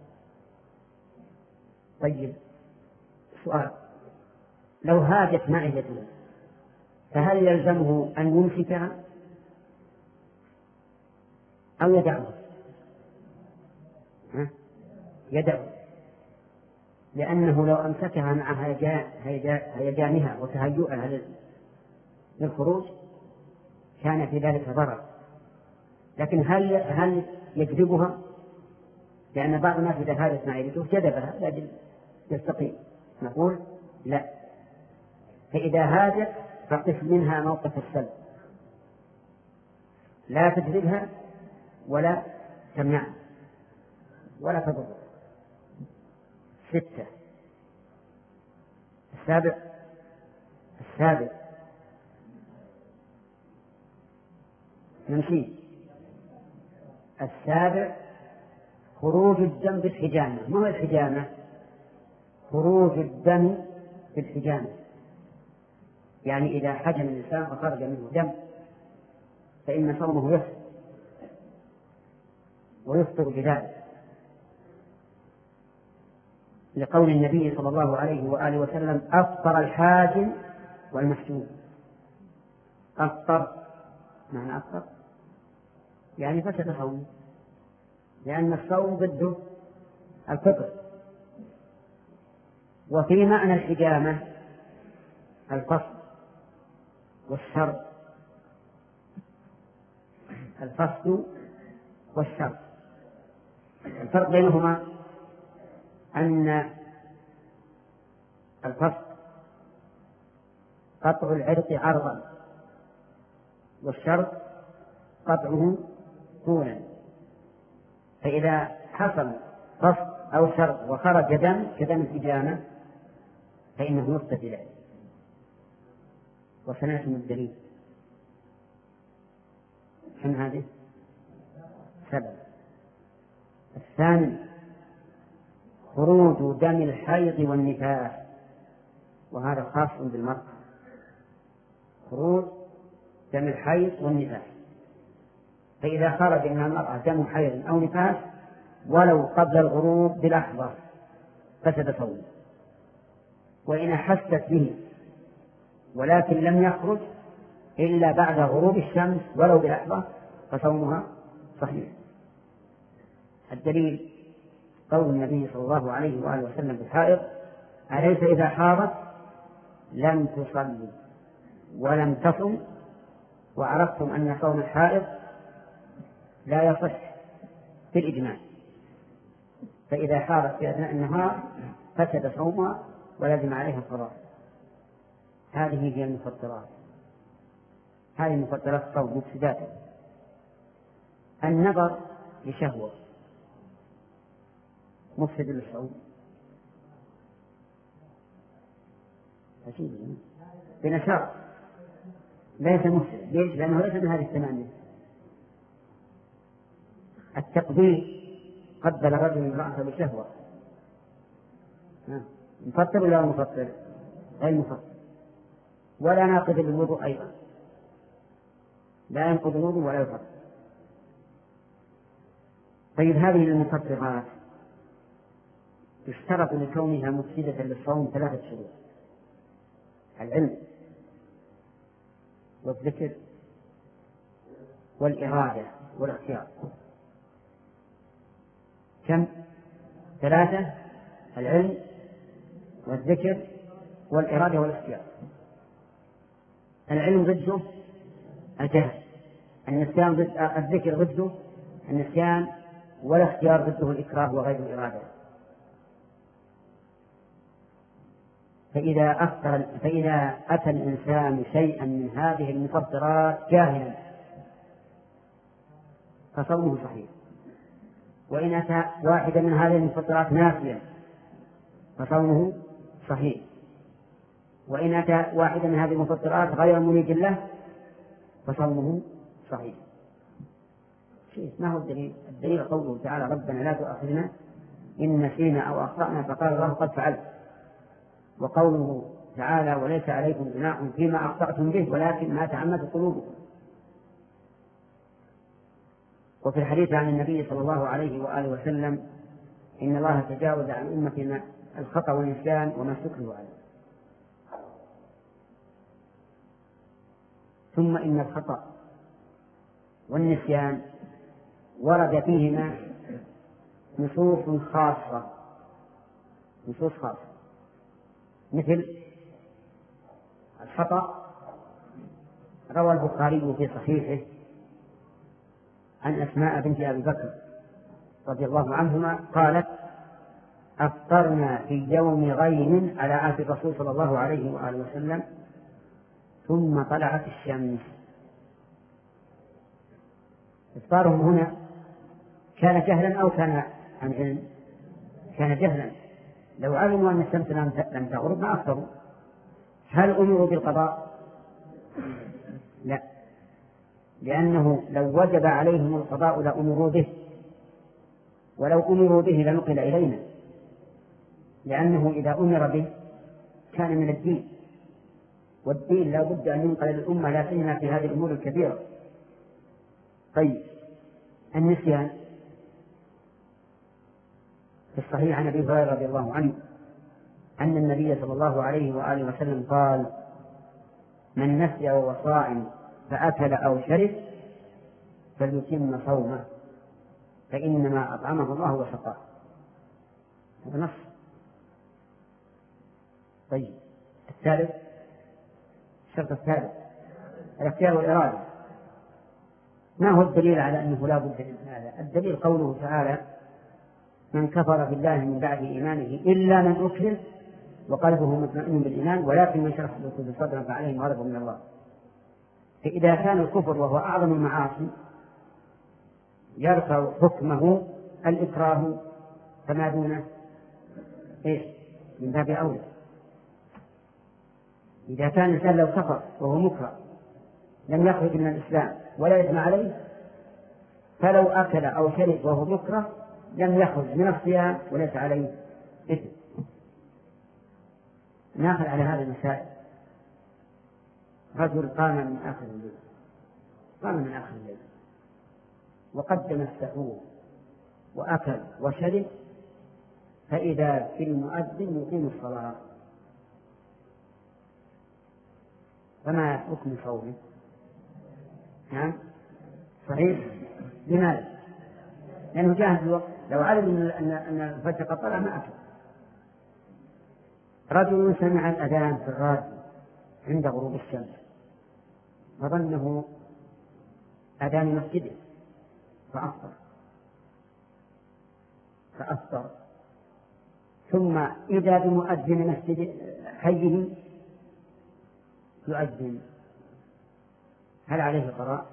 طيب، سؤال: لو هاجت معدته فهل يلزمه أن يمسكها أو يدعها؟ يدعها، لأنه لو أمسكها مع هيجانها وتهيئها للخروج كان في ذلك ضرر. لكن هل هل يجذبها؟ لأن بعض الناس إذا هاجت معدته جذبها لأجل يستقيم، نقول لا. فإذا هاجت فقف منها موقف السلب، لا تجذبها ولا تمنعها ولا تضر. ستة. السابع السابع نمشي. السابع خروج الدم بالحجامة. ما هو الحجامة؟ خروج الدم بالحجامة، يعني إذا حجم الإنسان فخرج منه دم فإن صومه يفسد ويفطر بذلك، لقول النبي صلى الله عليه وآله وسلم: أفطر الحاجم والمحجوم. أفطر معنى أفطر يعني فسد صومه، لأن الصوم ضده الفطر. وفي معنى الحجامة الفصل والشر، الفصل والشر. الفرق بينهما أن الفصل قطع العرق عرضا، والشر قطعه طولا. فإذا حصل فصل أو شر وخرج دم كدم الحجامة فإنه يفسد ذلك، وسنأتي من الدليل. كم هذه؟ سبع. الثاني خروج دم الحيض والنفاس، وهذا خاص بالمرأة، خروج دم الحيض والنفاس. فإذا خرج من المرأة دم حيض أو نفاس ولو قبل الغروب بلحظة فسد صومه، وإن أحست به ولكن لم يخرج إلا بعد غروب الشمس ولو بلحظة فصومها صحيح. الدليل قول النبي صلى الله عليه وآله وسلم بالحائض: أليس إذا حاضت لم تصلي ولم تصم وعرفتم أن صوم الحائض لا يصح بالإجماع، فإذا حاضت في أثناء النهار فسد صومها ولازم عليها القضاء. هذه هي المفطرات، هذه مفطرات الصوم مفسداته. النظر لشهوة، مفسد للصوم؟ عجيب، بنشاط ليس مفسد. ليش؟ لأنه ليس من هذه الثمانية. التقبيل، قبل رجل امرأته بشهوة، مفطر ولا مفطر؟ غير مفطر. ولا ناقض للوضوء أيضا، لا ينقض الوضوء ولا يفطر. طيب هذه المفطرات يشترط لكونها مفسدة للصوم ثلاثة شروط: العلم والذكر والإرادة والاختيار. كم؟ ثلاثة: العلم والذكر والإرادة والاختيار. العلم ضده الجهل، النسيان ضد الذكر ضده النسيان، والاختيار ضده الإكراه وغير الإرادة. فإذا أفطر فإذا أتى الإنسان شيئا من هذه المفطرات جاهلا فصومه صحيح، وإن أتى واحدا من هذه المفطرات ناسيا فصومه صحيح، وإن أتى واحدا من هذه المفطرات غير منيب له فصومه صحيح. ما هو الدليل؟ الدليل قوله تعالى: ربنا لا تؤاخذنا إن نسينا أو أخطأنا، فقال الله: قد فعلت. وقوله تعالى: وليس عليكم جناح فيما أخطأتم به ولكن ما تعمدت قلوبكم. وفي الحديث عن النبي صلى الله عليه وآله وسلم: إن الله تجاوز عن أمتنا الخطأ والنسيان وما سكروا عليه. ثم إن الخطأ والنسيان ورد فيهما نصوص خاصة نصوص خاصة مثل الخطأ. روى البخاري في صحيحه عن أسماء بنت أبي بكر رضي الله عنهما قالت: أفطرنا في يوم غيم على عهد الرسول صلى الله عليه وآله وسلم ثم طلعت الشمس. إفطارهم هنا كان جهلا أو كان عن علم؟ كان جهلا. لو علموا أن الشمس لم تغرب ما أفطروا. هل أمروا بالقضاء؟ لا، لأنه لو وجب عليهم القضاء لأمروا به، ولو أمروا به لنقل إلينا، لأنه إذا أمر به كان من الدين، والدين لا بد أن ينقل للأمة لا سيما في هذه الأمور الكبيرة. طيب النسيان في الصحيح عن أبي هريرة رضي الله عنه أن النبي صلى الله عليه وآله وسلم قال: من نسي وهو صائم فأكل أو شرب فليتم صومه فإنما أطعمه الله وسقاه. هذا نص. طيب الثالث، الشرط الثالث الاختيار والإرادة. ما هو الدليل على أنه لا بد من هذا؟ الدليل قوله تعالى: من كفر بالله من بعد إيمانه إلا من أكره وقلبه مطمئن بالإيمان ولكن من شرح بالصدر فعليهم غضب من الله. فإذا كان الكفر وهو أعظم المعاصي يرفع حكمه الإكراه فما دونه إيش؟ من باب أولى. إذا كان الإنسان لو كفر وهو مكره لم يخرج من الإسلام ولا يجمع عليه، فلو أكل أو شرب وهو مكره لم يخرج من الصيام وليس عليه إثم. ناخذ على هذا المسائل. رجل قام من آخر الليل قام من آخر الليل وقدم السحور وأكل وشرب، فإذا في المؤذن يقيم الصلاة، فما حكم صومه؟ نعم صحيح. لماذا؟ لأنه جاهز الوقت. لو علم أن أن الفجر قد طلع ما أكل. رجل سمع الأذان في الراديو عند غروب الشمس فظنه أذان مسجده فأفطر فأفطر ثم إذا بمؤذن مسجد حيه يؤذن، هل عليه قضاء؟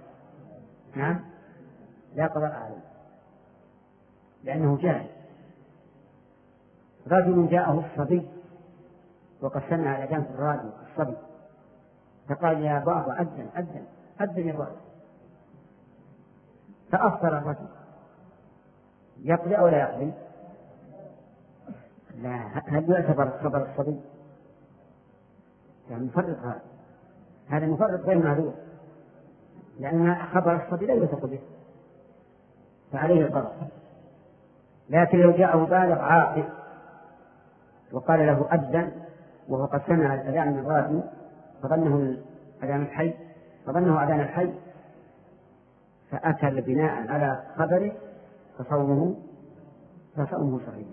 نعم لا قضاء عليه، لأنه جاهل. رجل جاءه الصبي وقد سمع الأذان في الراديو الصبي، فقال يا بابا أذن أذن أذن يا بابا، فأفطر الرجل، يقضي أو لا يقضي؟ لا، هل يعتبر خبر الصبي؟ يعني مفرط، هذا هذا مفرط غير معذور، لأن خبر الصبي لا يوثق به فعليه القضاء. لكن لو جاءه بالغ عاقل وقال له أذن وهو قد سمع الأذان من الراديو فظنه أذان الحي فظنه أذان الحي فأكل بناء على خبره فصومه فصومه صحيح.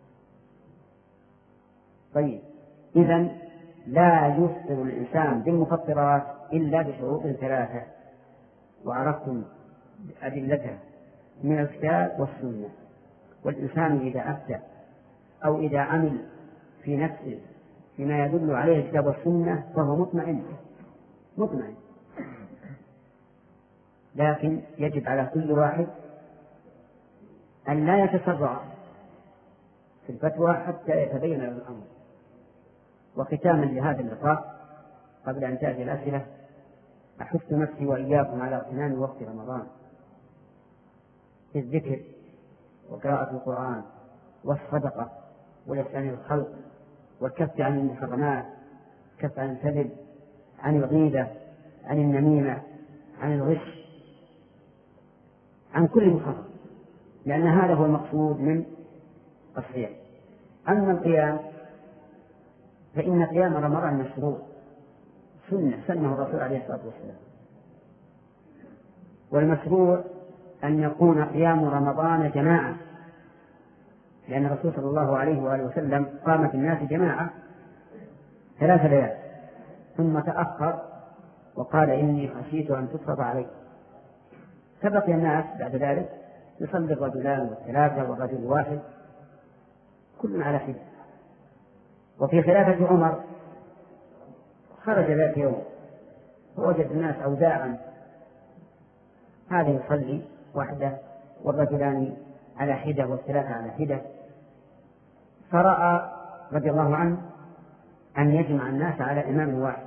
طيب، إذن لا يفطر الإنسان بالمفطرات إلا بشروط ثلاثة، وعرفتم أدلتها من الكتاب والسنة. والإنسان إذا أفتى أو إذا عمل في نفسه فيما يدل عليه الكتاب والسنة فهو مطمئن مطمئن لكن يجب على كل واحد أن لا يتسرع في الفتوى حتى يتبين له الأمر. وختاما لهذا اللقاء قبل أن تأتي الأسئلة، أحث نفسي وإياكم على اغتنام وقت رمضان في الذكر وقراءة القرآن والصدقة والإحسان الخلق والكف عن المحرمات، الكف عن الكذب، عن الغيبة، عن النميمة، عن الغش، عن كل محرم، لأن هذا هو المقصود من الصيام. أما القيام فإن قيام رمضان مشروع سنة سنه الرسول عليه الصلاة والسلام، والمشروع أن يكون قيام رمضان جماعة، لأن الرسول صلى الله عليه وآله وسلم قام في الناس جماعة ثلاث ليال ثم تأخر وقال إني خشيت أن تفرض علي، فبقي الناس بعد ذلك يصلي الرجلان والثلاثة والرجل الواحد كل على حدة. وفي خلافة عمر خرج ذات يوم فوجد الناس أوزاعا، هذا يصلي وحده والرجلان على حدة والثلاثة على حدة، فرأى رضي الله عنه أن يجمع الناس على إمام واحد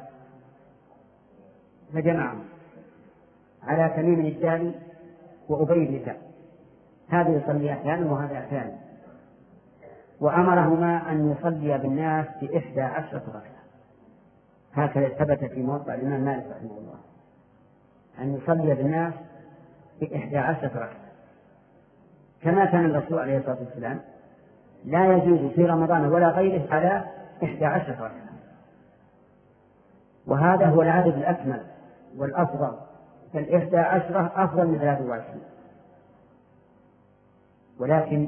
فجمعهم على تميم الداري وأبي بن كعب، هذا يصلي أحيانا وهذا أحيانا، وأمرهما أن يصلي بالناس بإحدى عشرة ركعة، هكذا ثبت في موطأ الإمام مالك رحمه الله أن يصلي بالناس بإحدى عشرة ركعة، كما كان الرسول عليه الصلاة والسلام لا يجوز في رمضان ولا غيره على إحدى عشرة ركعة، وهذا هو العدد الأكمل والأفضل، فالإحدى عشرة أفضل من ثلاثة وعشرين. ولكن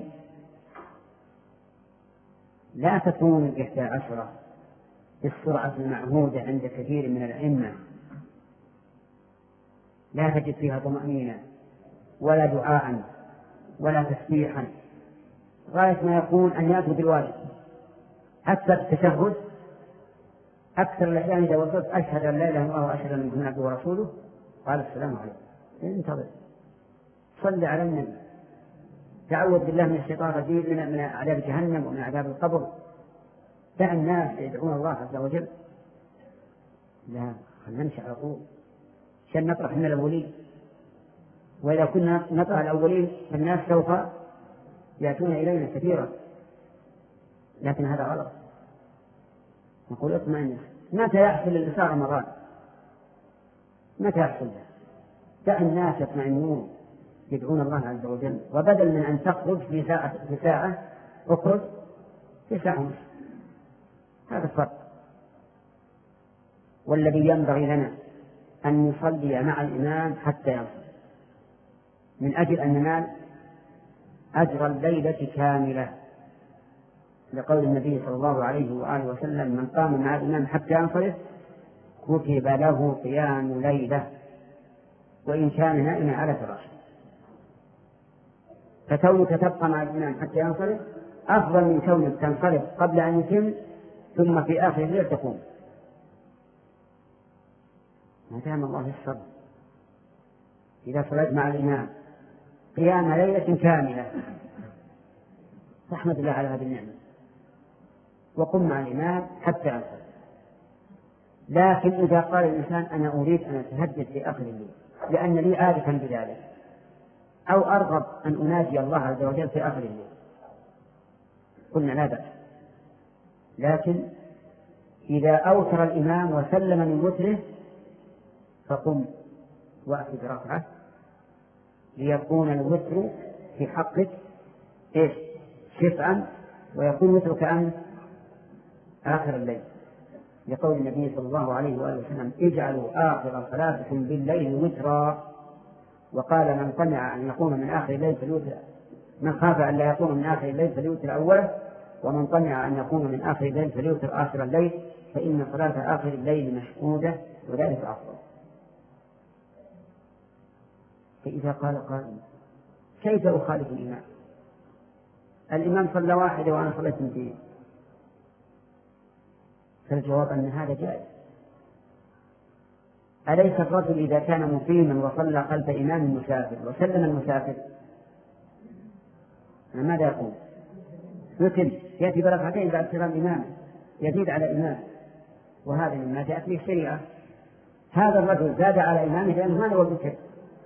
لا تكون الإحدى عشرة بالسرعة المعهودة عند كثير من الأئمة، لا تجد فيها طمأنينة ولا دعاء ولا تسبيحا، غاية ما يكون أن يأتوا بالواجب. حتى التشهد أكثر الأحيان إذا وصلت أشهد أن لا إله إلا الله وأشهد أن محمدا عبده ورسوله قال السلام عليكم، انتظر، صل على النبي، تعوذ بالله من الشيطان الرجيم من عذاب جهنم ومن عذاب القبر، دع الناس يدعون الله عز وجل. لا، خلنا نمشي على طول عشان نطرح من الأولين، وإذا كنا نطرح الأولين فالناس سوف يأتون إلينا كثيرا، لكن هذا غلط. نقول اطمئن. متى يحصل الإنسان رمضان؟ متى يحصل؟ دع الناس يطمئنون يدعون الله عز وجل، وبدل من أن تخرج في ساعة في ساعة اخرج في ساعة ونصف، هذا الفرق. والذي ينبغي لنا أن نصلي مع الإمام حتى يصل، من أجل أن ننال أجر الليلة كاملة، لقول النبي صلى الله عليه وآله وسلم من قام مع الإمام حتى ينصرف كتب له قيام ليلة وإن كان نائما على فراشه. فكونك تبقى مع الإمام حتى ينصرف أفضل من كونك تنصرف قبل أن يتم ثم في آخر الليل تقوم. ما دام الله الصبر، إذا صليت مع الإمام قيام ليلة كاملة تحمد الله على هذه النعمة. وقم مع الإمام حتى ينصرف. لكن إذا قال الإنسان أنا أريد أن أتهجد في آخر الليل لأن لي عادة بذلك، أو أرغب أن أناجي الله عز وجل في آخر الليل، قلنا لا بأس. لكن إذا أوتر الإمام وسلم من وتره فقم وأتي بركعة ليكون الوتر في حقك إيش؟ شفعا، ويكون وترك أنت آخر الليل، لقول النبي صلى الله عليه وآله وسلم اجعلوا آخر صلاتكم بالليل وترا. وقال من طمع أن يقوم من آخر الليل فليوتر، من خاف أن لا يقوم من آخر الليل فليوتر أوله، ومن طمع أن يقوم من آخر الليل فليوتر آخر الليل، فإن صلاة آخر الليل مشهودة وذلك أفضل. فإذا قال قائل كيف أخالف الإمام؟ الإمام صلى واحدة وأنا صليت اثنتين. فالجواب أن هذا جائز. أليس الرجل إذا كان مقيما وصلى خلف إمام مسافر وسلم المسافر ماذا يقول؟ يتم يأتي بركعتين بعد سلام إمامه، يزيد على إمامه، وهذا مما جاءت به الشريعة. هذا الرجل زاد على إمامه لأنه ما نوى الوتر،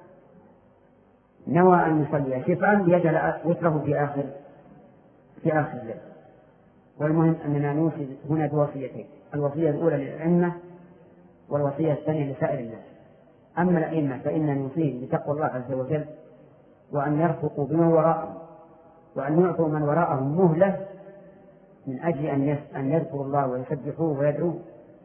نوى أن يصلي شفعا ليجعل وتره في آخر في آخر الليل. والمهم أننا نوصي هنا بوصيتين، الوصية الأولى للأئمة والوصية الثانية لسائر الناس. أما الأئمة فإننا نوصيهم بتقوى الله عز وجل، وأن يرفقوا بمن وراءهم، وأن يعطوا من وراءهم مهلة من أجل أن يذكروا الله ويسبحوه ويدعوه.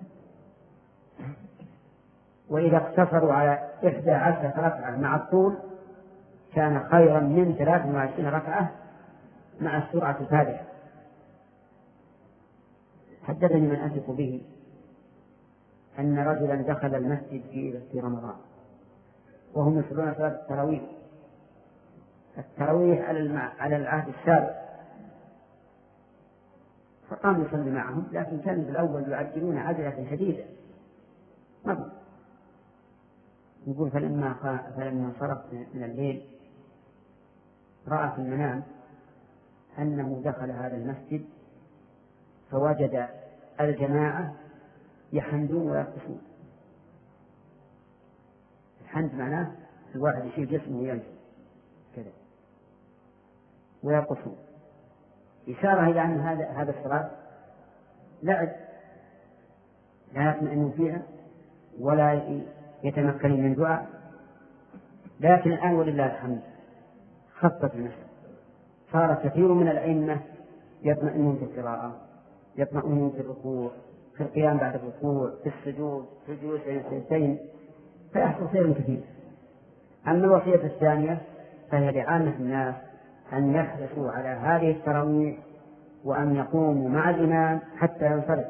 وإذا اقتصروا على إحدى عشرة ركعة مع الطول كان خيرا من ثلاث وعشرين ركعة مع السرعة الفادحة. حدثني من أثق به أن رجلا دخل المسجد في رمضان وهم يصلون صلاة التراويح التراويح على العهد السابق، فقام يصلي معهم، لكن كانوا بالأول يعجلون عجلة شديدة مضى. يقول فلما فلما انصرف من الليل رأى في المنام أنه دخل هذا المسجد فوجد الجماعة يحمدون ويرقصون. الحمد معناه الواحد يشيل جسمه وينزل كذا ويرقصون، إشارة إلى أن هذا هذا الصلاة لعب لا يطمئن فيها ولا يتمكن من دعاء. لكن الآن ولله الحمد خفت المسألة، صار كثير من الأئمة يطمئنون في القراءة، يطمئنون في الركوع، في القيام بعد الركوع، في السجود، في الجلوس بين السجدتين، فيحصل خير كثير. أما الوصية الثانية فهي لعامة الناس أن يحرصوا على هذه التراويح وأن يقوموا مع الإمام حتى ينصرف.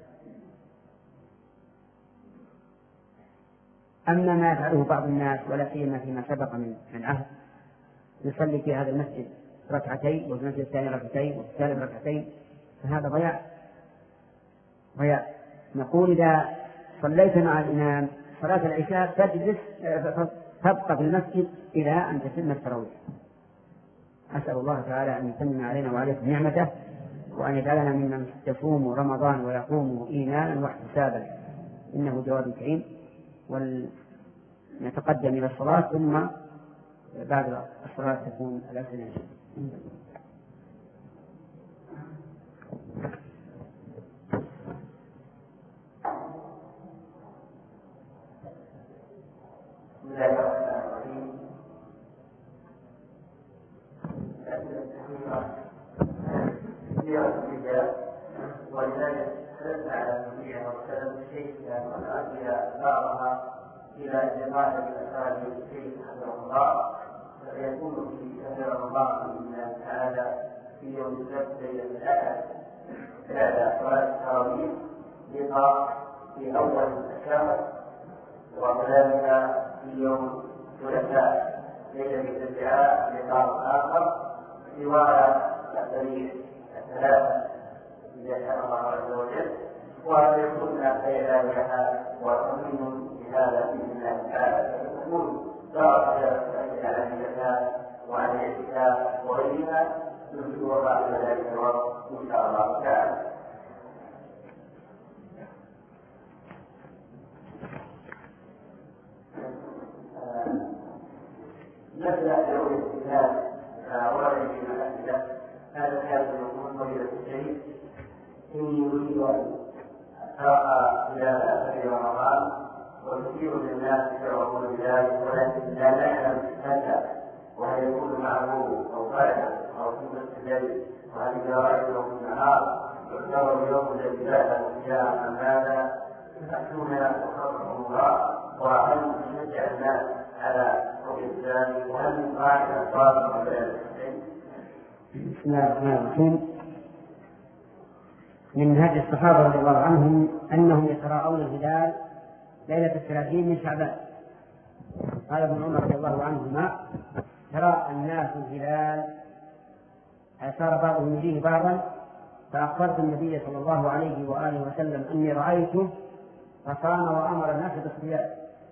أما ما يفعله بعض الناس ولا سيما فيما سبق من العهد، يصلي في هذا المسجد ركعتين وفي المسجد الثاني ركعتين وفي الثالث ركعتين، فهذا ضياع ضياع. نقول إذا صليت مع الإمام صلاة العشاء تجلس تبقى في المسجد إلى أن تتم التراويح. أسأل الله تعالى أن يتمم علينا وعليكم نعمته، وأن يجعلنا ممن يصوم رمضان ويقوم إيمانا واحتسابا، إنه جواد كريم. ونتقدم إلى الصلاة ثم بعد الصلاة تكون الأسئلة. ولذلك حدث على النبي صلى الله عليه وسلم الشيء إذا إلى بعضها إلى جماعة الأسرار الشيء حفظه الله، فيكون في شهر رمضان بإذن الله تعالى في يوم السبت ليلة الأحد ثلاثة صلاة التراويح لقاء في أول الشهر، وكذلك في يوم الثلاثاء ليلة التسعاء لقاء آخر سواء التاريخ الثلاثة إذا شاء الله عز وجل، ويكون خيرا لها وتمين بهذا بإذن الله تعالى، فيكون دار الأسئلة عن الزكاة وعن الاعتكاف وغيرها يمكن وضع ذلك الوقت إن شاء الله تعالى. هذا الحادث يقول فضيلة الشيخ إني أريد أن أترقى إلى شهر رمضان وكثير من الناس يشعرون بذلك ولكن لا نعلم متى وهل يكون معه أو بعده أو في نصف الليل وهل إذا رأيته في النهار يعتبر اليوم الذي بعده صياما أم ماذا تأتونا وخلقكم الله وهل نشجع الناس على رؤية ذلك وهل من قاعدة أسباب من ذلك؟ بسم الله الرحمن الرحيم. من هدي الصحابة رضي الله عنهم أنهم يتراءون الهلال ليلة الثلاثين من شعبان. قال ابن عمر رضي الله عنهما: ترى الناس الهلال صار بعضهم يجيه بعضا فأخبرت النبي صلى الله عليه وآله وسلم أني رأيته فصام وأمر الناس بالصيام.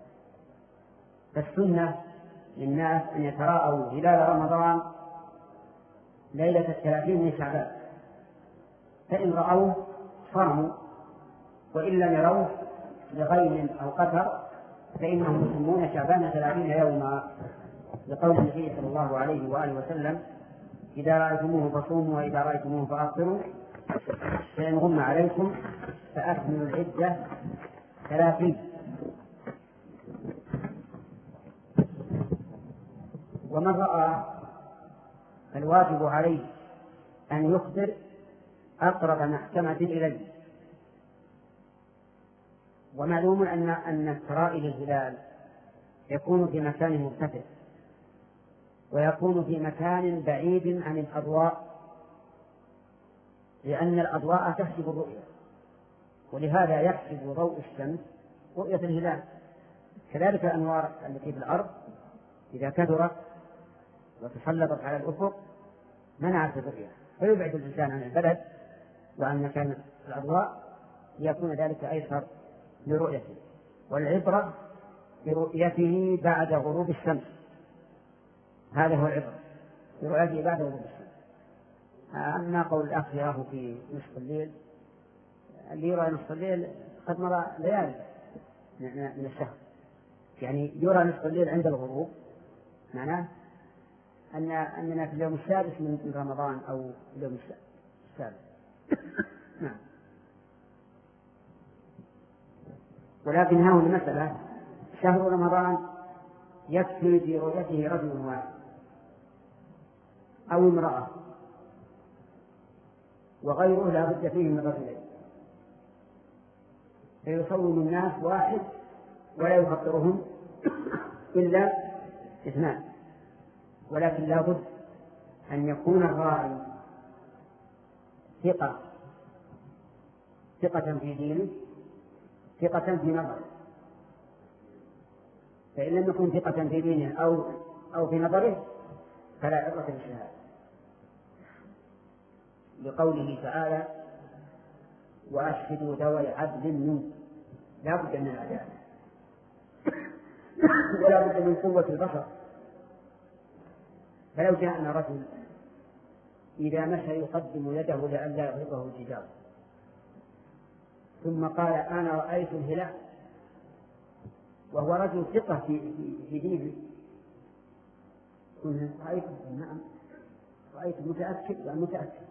فالسنة للناس أن يتراءوا هلال رمضان ليلة الثلاثين من شعبان، فإن رأوه صاموا وإن لم يروه لغيم أو قتر فإنهم يسمون شعبان ثلاثين يوما، لقول النبي صلى الله عليه وآله وسلم: إذا رأيتموه فصوموا وإذا رأيتموه فأفطروا، فإن غم عليكم فأكملوا العدة ثلاثين. ومن رأى فالواجب عليه أن يخبر أقرب محكمة إليه. ومعلوم أن أن التراءي للهلال يكون في مكان مرتفع ويكون في مكان بعيد عن الأضواء، لأن الأضواء تحجب الرؤية، ولهذا يحجب ضوء الشمس رؤية الهلال. كذلك الأنوار التي في الأرض إذا كثرت وتسلطت على الأفق منعت الرؤية، فيبعد الإنسان عن البلد وعن مكان الأضواء ليكون ذلك أيسر لرؤيته. والعبرة برؤيته بعد غروب الشمس، هذا هو العبرة برؤيته بعد غروب الشمس. أما قول الأخ يراه في نصف الليل، اللي يرى نصف الليل قد مضى ليالي من الشهر، يعني يرى نصف الليل عند الغروب معناه أن أننا في اليوم السادس من رمضان أو اليوم السابع. نعم. ولكن هذه المسألة شهر رمضان يكفي في رؤيته رجل واحد أو امرأة، وغيره لا بد فيه من رجلين، فيصوم الناس واحد ولا يفطرهم إلا اثنان. ولكن لا بد أن يكون الراعي ثقة ثقة في دينه ثقة في نظره، فإن لم يكن ثقة في دينه أو أو في نظره فلا عبرة بالشهادة، لقوله تعالى: وأشهدوا ذوي عدل منكم. لا بد من العدالة ولا بد من قوة البصر. فلو جاءنا رجل إذا مشى يقدم يده لئلا يغلبه الجدار ثم قال: أنا رأيت الهلال، وهو رجل ثقة في في دينه، قلنا: رأيت؟ نعم رأيت، متأكد وأنا متأكد.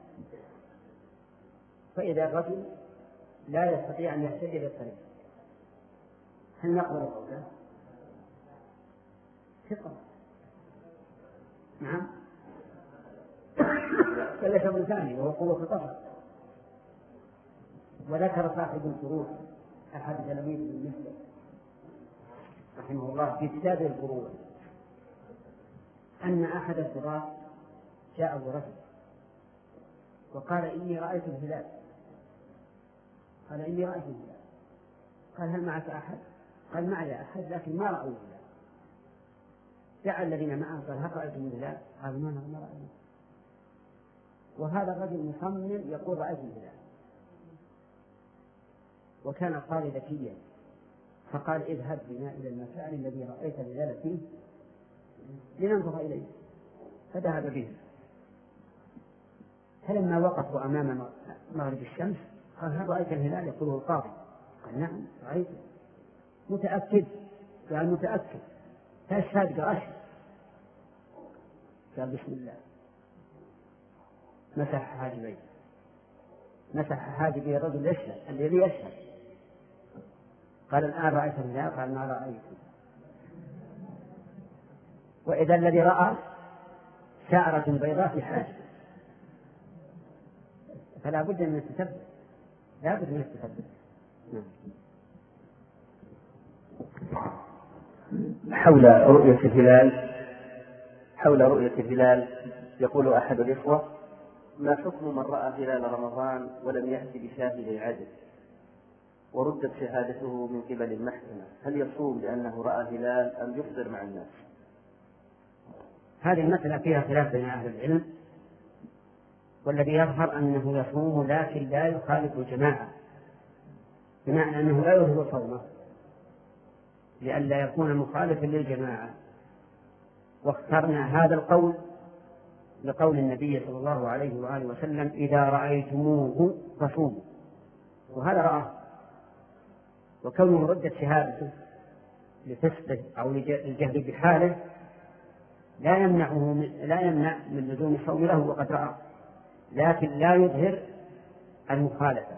فإذا الرجل لا يستطيع أن يحتج بالطريق هل نقبل قوله؟ ثقة. نعم. فليس من ثاني وهو قوة البصر. وذكر صاحب الفروع أحد تلاميذ ابن مسلم رحمه الله في كتابه الفروع أن أحد القضاة جاءه رجل وقال: إني رأيت الهلال. قال: إني رأيت الهلال. قال: هل معك أحد؟ قال: معي أحد لكن ما رأوا الهلال. دعا الذين معه قال: هل رأيتم الهلال؟ قالوا: ما ما رأينا. وهذا الرجل مصمم يقول: رأيت الهلال. وكان القاضي ذكيا فقال: اذهب بنا إلى المكان الذي رأيت الهلال فيه لننظر إليه. فذهب به، فلما وقفوا أمام مغرب الشمس قال: هل رأيت الهلال؟ يقوله القاضي. قال: نعم رأيته. متأكد؟ قال: متأكد. تشهد؟ قال: أشهد. قال: بسم الله. مسح حاجبيه، مسح حاجبيه الرجل يشهد الذي يشهد، قال الآن رأيت الهلال، قال ما رأيت. وإذا الذي رأى شعرة بيضاء في حاجب فلا بد من التثبت، لا بد من التثبت. حول رؤية الهلال حول رؤية الهلال يقول أحد الإخوة: ما حكم من رأى هلال رمضان ولم يأتي بشاهد عدل وردت شهادته من قبل المحكمة؟ هل يصوم لأنه رأى هلال أم يفطر مع الناس؟ هذه المسألة فيها خلاف بين أهل العلم، والذي يظهر أنه يصوم لكن لا يخالف الجماعة، بمعنى أنه لا يظهر صومه لئلا يكون مخالفا للجماعة. واخترنا هذا القول لقول النبي صلى الله عليه وآله وسلم: إذا رأيتموه فصوموا، وهذا رآه. وكونه ردت شهادته لفسقه أو للجهل بحاله لا يمنعه من لا يمنع من لزوم الصوم له وقد رأى، لكن لا يظهر المخالفة.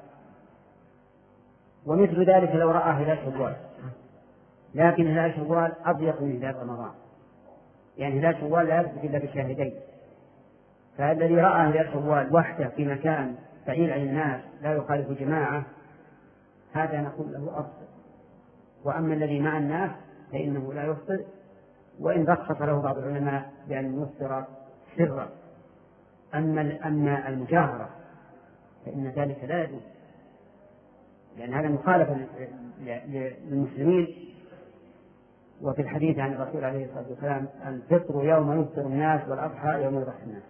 ومثل ذلك لو رأى هلال شوال، لكن هلال شوال أضيق من هلال رمضان، يعني هلال شوال لا يثبت إلا بشاهدين، فالذي رأى هلال شوال وحده في مكان بعيد عن الناس لا يخالف جماعة هذا نقول له أفضل. وأما الذي مع الناس فإنه لا يفطر، وإن رخص له بعض العلماء بأن يفطر سرا. أما أما المجاهرة فإن ذلك لا يجوز، لأن هذا مخالفة للمسلمين. وفي الحديث عن الرسول عليه الصلاة والسلام: الفطر يوم يفطر الناس والأضحى يوم يضحي الناس.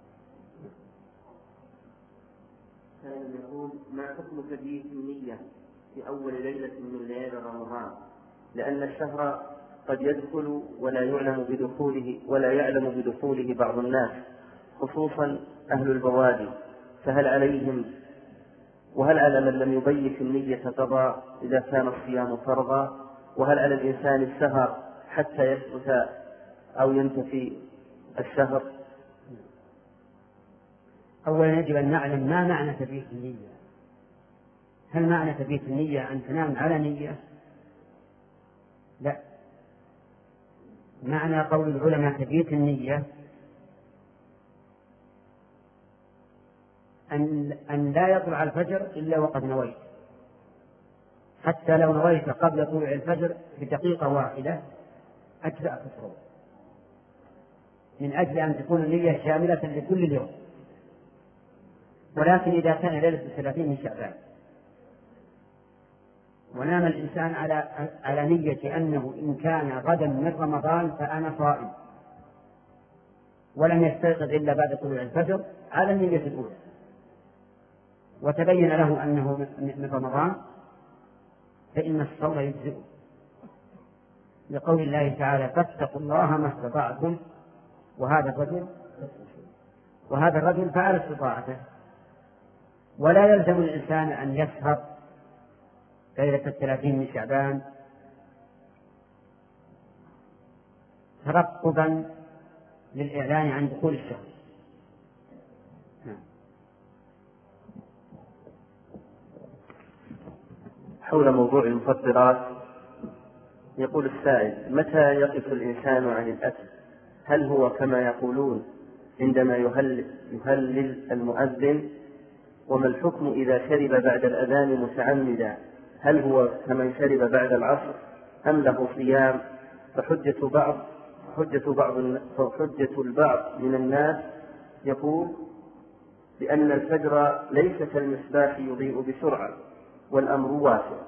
كان يقول: ما حكم تبييت النية في أول ليلة من ليالي رمضان، لأن الشهر قد يدخل ولا يعلم بدخوله ولا يعلم بدخوله بعض الناس خصوصا أهل البوادي، فهل عليهم وهل على من لم يبيت النية قضاء إذا كان الصيام فرضا؟ وهل على الإنسان السهر حتى يثبت أو ينتفي الشهر؟ أولا يجب أن نعلم ما معنى تبييت النية. هل معنى تبييت النية أن تنام على نية؟ لا، معنى قول العلماء تبييت النية أن, أن لا يطلع الفجر إلا وقد نويت، حتى لو نويت قبل طلوع الفجر بدقيقة واحدة أجزأ في الصوم، من أجل أن تكون النية شاملة لكل اليوم. ولكن إذا كان ليلة الثلاثين من شعبان ونام الإنسان على على نية أنه إن كان غدا من رمضان فأنا صائم، ولم يستيقظ إلا بعد طلوع الفجر على النية الأولى، وتبين له أنه من رمضان، فإن الصوم يجزئه، لقول الله تعالى: فاتقوا الله ما استطعتم. وهذا الرجل وهذا الرجل فعل استطاعته، ولا يلزم الإنسان أن يسهر ليلة الثلاثين من شعبان ترقبا للإعلان عن دخول الشهر. حول موضوع المفطرات يقول السائل: متى يقف الإنسان عن الأكل؟ هل هو كما يقولون عندما يهلل, يهلل المؤذن؟ وما الحكم إذا شرب بعد الأذان متعمدا؟ هل هو كمن شرب بعد العصر أم له صيام؟ فحجة بعض حجة بعض فحجة البعض من الناس يقول بأن الفجر ليس كالمصباح يضيء بسرعة والأمر واسع.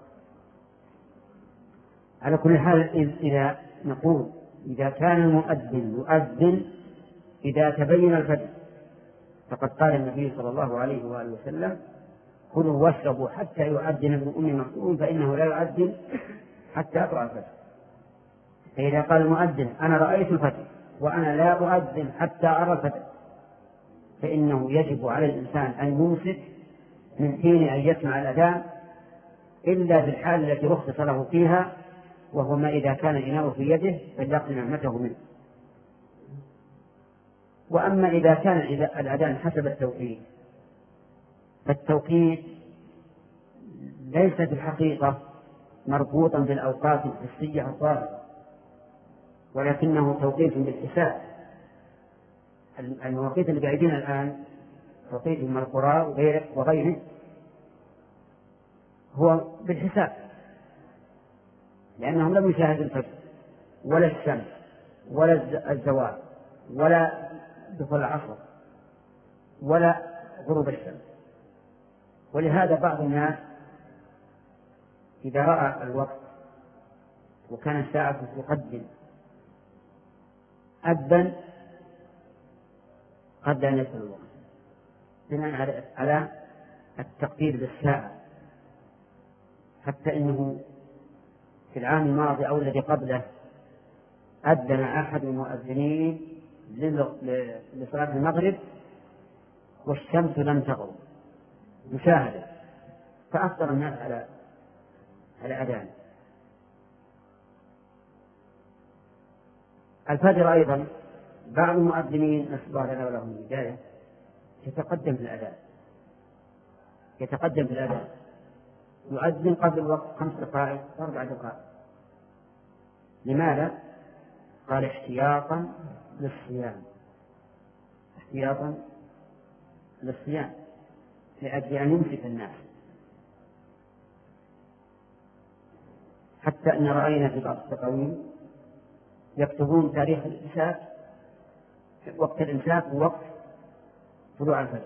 على كل حال إذا نقول إذا كان المؤذن يؤذن إذا تبين الفجر، فقد قال النبي صلى الله عليه وآله وسلم: كلوا واشربوا حتى يؤذن ابن أم مكتوم فإنه لا يؤذن حتى يطلع الفجر. فإذا قال المؤذن: أنا رأيت الفجر وأنا لا أؤذن حتى أرى الفجر، فإنه يجب على الإنسان أن يمسك من حين أن يسمع الأذان إلا في الحال التي رخص له فيها، وهو ما إذا كان الإناء في يده فليقل نعمته منه. وأما إذا كان الأذان حسب التوقيت فالتوقيت ليس في الحقيقة مربوطا بالأوقات الحسية الظاهرة، ولكنه توقيت بالحساب. المواقيت اللي قاعدين الآن توقيت من القرى وغيره هو بالحساب، لأنهم لم يشاهدوا الفجر ولا الشمس ولا الزوال ولا دخول العصر ولا غروب الشمس. ولهذا بعض الناس إذا رأى الوقت وكان الساعة تقدم أذن قبل أن يدخل الوقت بناء على التقدير بالساعة، حتى إنه في العام الماضي أو الذي قبله أذن أحد المؤذنين لصلاة المغرب والشمس لم تغرب مشاهدة، فأفطر الناس على على أذان. الفجر أيضا بعض المؤذنين نسأل الله لنا ولهم الهداية يتقدم في الأذان يتقدم في الأذان يؤذن قبل الوقت خمس دقائق وأربع دقائق. لماذا؟ قال احتياطا للصيام احتياطا للصيام لأجل أن يمسك الناس. حتى أن رأينا في بعض التقاويم يكتبون تاريخ الإمساك وقت الإمساك ووقت طلوع الفجر،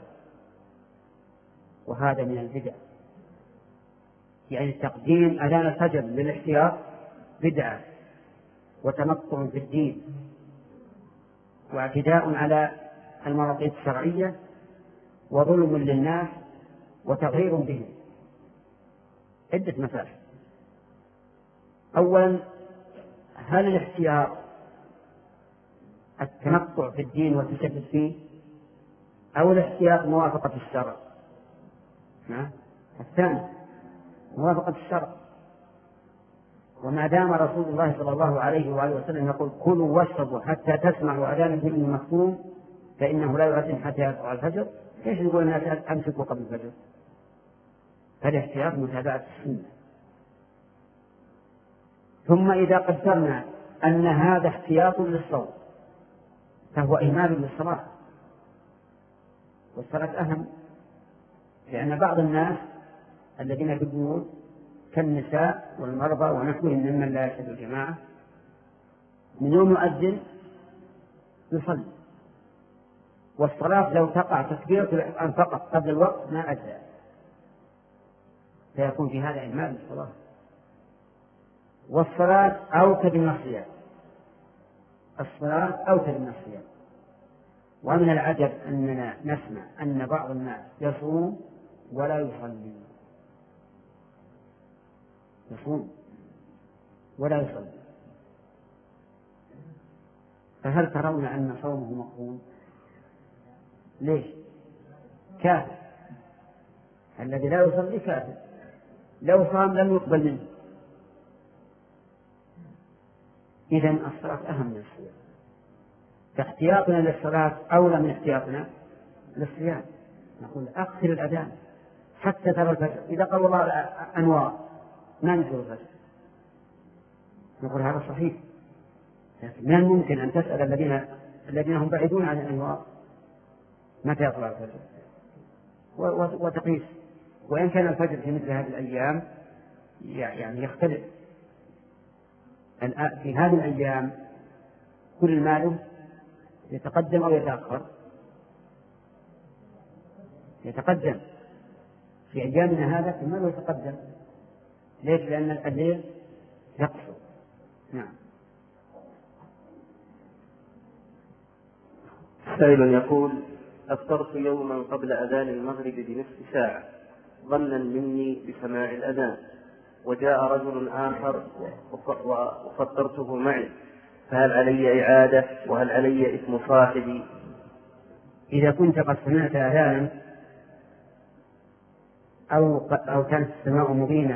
وهذا من البدع. يعني تقديم أذان الفجر للاحتياط بدعة وتنطع في الدين واعتداء على المواقيت الشرعية وظلم للناس وتغيير بهم. عدة مسائل. أولا، هل الاحتياط التنطع في الدين والتشدد فيه أو الاحتياط موافقة الشرع؟ الثاني موافقة الشرع. وما دام رسول الله صلى الله عليه وآله وسلم يقول كلوا واشربوا حتى تسمعوا أذان الدين المفهوم فإنه لا يؤذن حتى يطلع الفجر، ليش نقول الناس أمسكوا قبل الفجر؟ فالاحتياط متابعة السنة. ثم إذا قدرنا أن هذا احتياط للصوم فهو إهمال للصلاة، والصلاة أهم، لأن بعض الناس الذين في البيوت كالنساء والمرضى ونحوهم ممن لا يشهد الجماعة من يوم يؤذن يصلي، والصلاة لو تقع تكبيرة الإحرام فقط قبل الوقت ما أدى، فيكون في هذا إهمال للصلاة. والصلاة أوكد من الصيام الصلاة أوكد من الصيام. ومن العجب أننا نسمع أن بعض الناس يصوم ولا يصلي يصوم ولا يصلي فهل ترون أن صومه مقبول؟ ليش؟ كافر. الذي لا يصلي كافر، لو صام لم يقبل منه. إذن الصلاة أهم من الصيام، فاحتياطنا للصلاة أولى من احتياطنا للصيام. نقول أقصر الأذان حتى ترى الفجر. إذا قال الله أنوار ما نشوف الفجر نقول هذا صحيح، لكن من الممكن أن تسأل الذين الذين هم بعيدون عن الأنوار متى يطلع الفجر وتقيس. وإن كان الفجر في مثل هذه الأيام يعني يختلف. في هذه الأيام كل ماله يتقدم أو يتأخر؟ يتقدم. في أيامنا هذا كل ماله يتقدم. ليش؟ لأن الليل يقصر. نعم. سائل يقول أفطرت يوما قبل أذان المغرب بنصف ساعة ظنا مني بسماع الأذان، وجاء رجل آخر وفطرته معي، فهل علي إعادة وهل علي إثم صاحبي؟ إذا كنت قد سمعت أذانا أو أو كانت السماء مبينة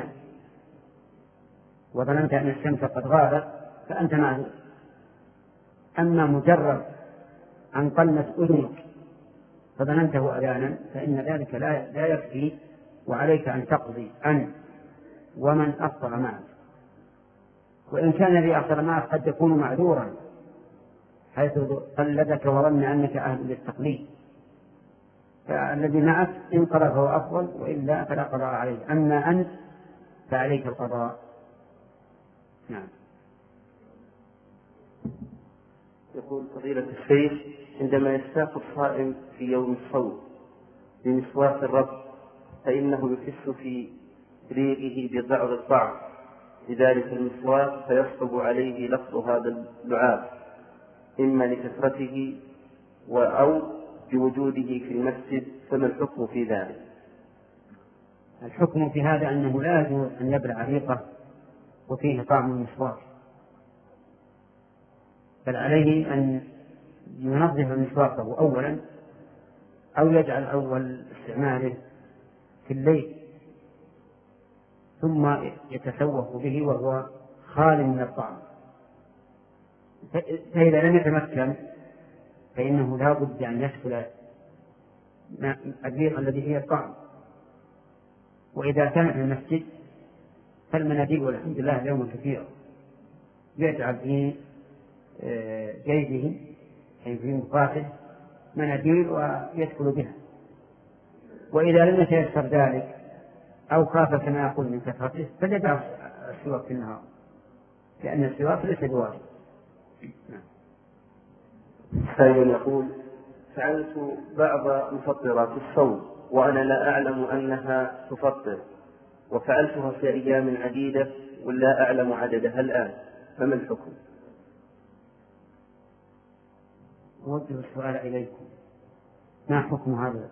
وظننت أن الشمس قد غابت فأنت معذور. أما مجرد أن قلت أذنك فظننته أذانا فإن ذلك لا, لا يكفي، وعليك أن تقضي أن ومن أفطر معك. وإن كان الذي أفطر معك قد يكون معذورا حيث قلدك وظن أنك أهل للتقليد، فالذي معك إن قضى فهو أفضل، وإلا فلا قضاء عليه. أما أنت فعليك القضاء. نعم. يقول فضيلة الشيخ: عندما يستاق الصائم في يوم الصوم بمسواك الرب فإنه يحس في ريقه ببعض الطعم لذلك المسواك، فيصعب عليه لفظ هذا اللعاب إما لكثرته أو بوجوده في المسجد، فما الحكم في ذلك؟ الحكم في هذا أنه لا يجوز أن يبلع ريقه وفيه طعم المسواك، بل عليه أن ينظف مسواكه أولا أو يجعل أول استعماله في الليل ثم يتسوق به وهو خال من الطعم. فإذا لم يتمكن فإنه لا بد أن يسكل الريق الذي فيه الطعم. وإذا كان في المسجد فالمناديل والحمد لله اليوم كثيرة يجعل في جيبه أي في مقاته مناديل ويدخل بها. وإذا لم يتيسر ذلك أو خاف كما يقول من كثرته فليدع السواك في النهار، لأن السواك ليس بواجب. سائل يقول: فعلت بعض مفطرات الصوم وأنا لا أعلم أنها تفطر، وفعلتها في أيام عديدة ولا أعلم عددها الآن، فما الحكم؟ أوجه السؤال إليكم: ما حكم هذا؟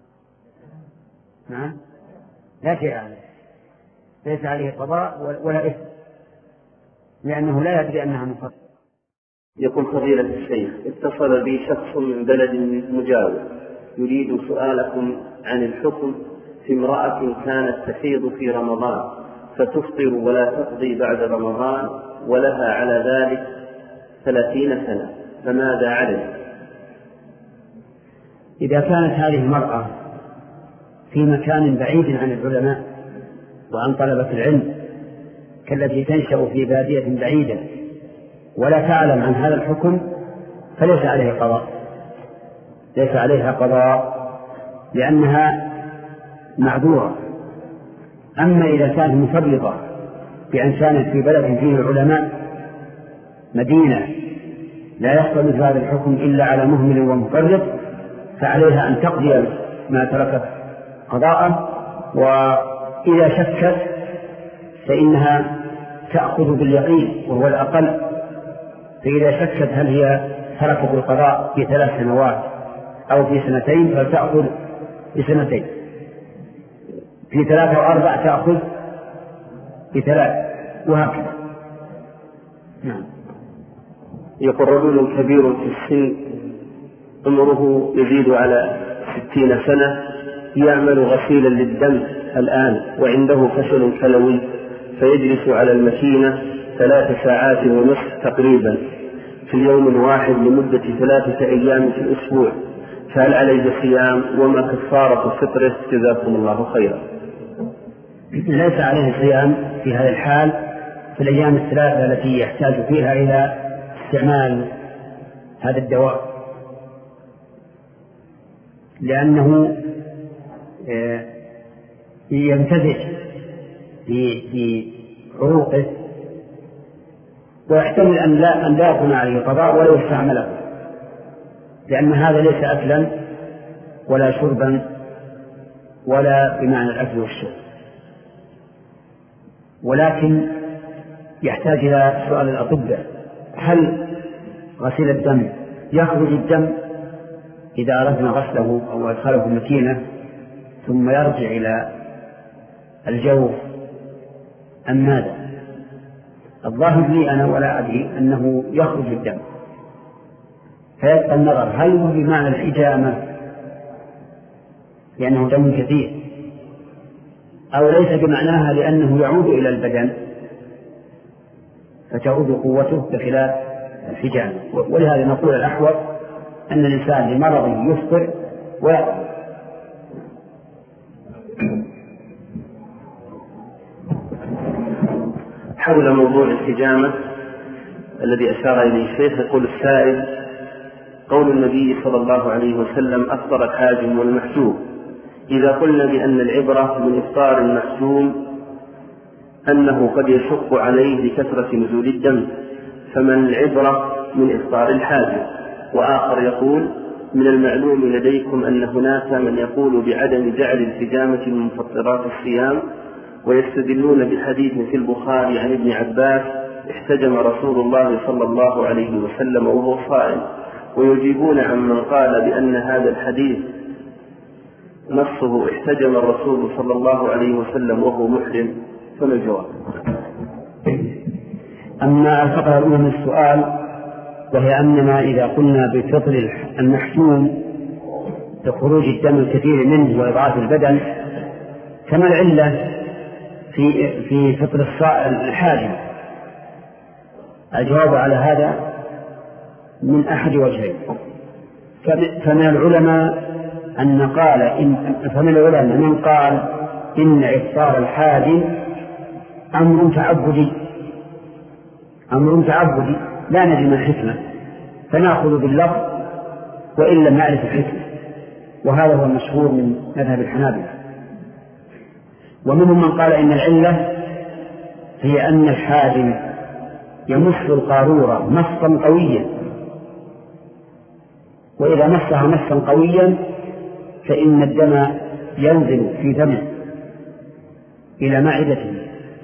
نعم، لا شيء عليه، ليس عليه قضاء ولا إثم، لأنه لا يدري أنها مفطر. يقول فضيلة الشيخ: اتصل بي شخص من بلد مجاور يريد سؤالكم عن الحكم في امرأة كانت تحيض في رمضان فتفطر ولا تقضي بعد رمضان ولها على ذلك ثلاثين سنة، فماذا عليه؟ إذا كانت هذه المرأة في مكان بعيد عن العلماء وعن طلبة العلم كالتي تنشأ في بادية بعيدة ولا تعلم عن هذا الحكم فليس عليه قضاء، ليس عليها قضاء لأنها معذورة. أما إذا كانت مفرطة بأن كانت في بلد فيه العلماء مدينة لا يحصل مثل هذا الحكم إلا على مهمل ومفرط فعليها أن تقضي ما تركت قضاءه. وإذا شكت فإنها تأخذ باليقين وهو الأقل، فإذا شكت هل هي تركت القضاء في ثلاث سنوات أو في سنتين فتأخذ بسنتين، في ثلاثة وأربع تأخذ بثلاث، وهكذا. نعم. يقول رجل كبير في السن عمره يزيد على ستين سنة يعمل غسيلا للدم الآن وعنده فشل كلوي، فيجلس على الماكينة ثلاث ساعات ونصف تقريبا في اليوم الواحد لمدة ثلاثة أيام في الأسبوع، فهل عليه صيام وما كفارة فطره؟ جزاكم الله خيرا. ليس عليه صيام في هذا الحال في الأيام الثلاثة التي يحتاج فيها إلى استعمال هذا الدواء، لأنه يمتزج في عروقه ويحتمل أن لا أن لا يكون عليه قضاء ولا يستعمله، لأن هذا ليس أكلا ولا شربا ولا بمعنى الأكل والشرب، ولكن يحتاج إلى سؤال الأطباء: هل غسيل الدم يخرج الدم إذا أردنا غسله أو أدخله في الماكينة ثم يرجع إلى الجوف أم ماذا؟ الظاهر لي أنا ولا أدري أنه يخرج الدم، فيبقى النظر هل هو بمعنى الحجامة لأنه دم كثير أو ليس بمعناها لأنه يعود إلى البدن فتعود قوته بخلاف الحجامة. ولهذا نقول الأحوط أن الإنسان لمرضه يفطر ويقضي. حول موضوع الحجامة الذي أشار إليه الشيخ، يقول السائل: قول النبي صلى الله عليه وسلم أفطر الحاجم والمحجوم، إذا قلنا بأن العبرة من إفطار المحجوم أنه قد يشق عليه لكثرة نزول الدم، فمن العبرة من إفطار الحاجم؟ وآخر يقول: من المعلوم لديكم أن هناك من يقول بعدم جعل الحجامة من مفطرات الصيام، ويستدلون بحديث في البخاري عن ابن عباس: احتجم رسول الله صلى الله عليه وسلم وهو صائم، ويجيبون عمن قال بأن هذا الحديث نصه احتجم الرسول صلى الله عليه وسلم وهو محرم، فما الجواب؟ أما الفقرة الأولى من السؤال، وهي أننا إذا قلنا بفطر المحجوم لخروج الدم الكثير منه وإضعاف البدن، فما العلة في في فطر الحاجم؟ الجواب على هذا من أحد وجهين. فمن العلماء أن قال إن فمن العلماء من قال إن إفطار الحاجم أمر تعبدي أمر تعبدي لا ندري ما الحكمة، فنأخذ باللفظ وإن لم نعرف الحكمة، وهذا هو المشهور من مذهب الحنابلة. ومنهم من قال إن العلة هي أن الحاجم يمس القارورة مسا قويا، وإذا مسها مسا قويا فإن الدم ينزل في فمه إلى معدته،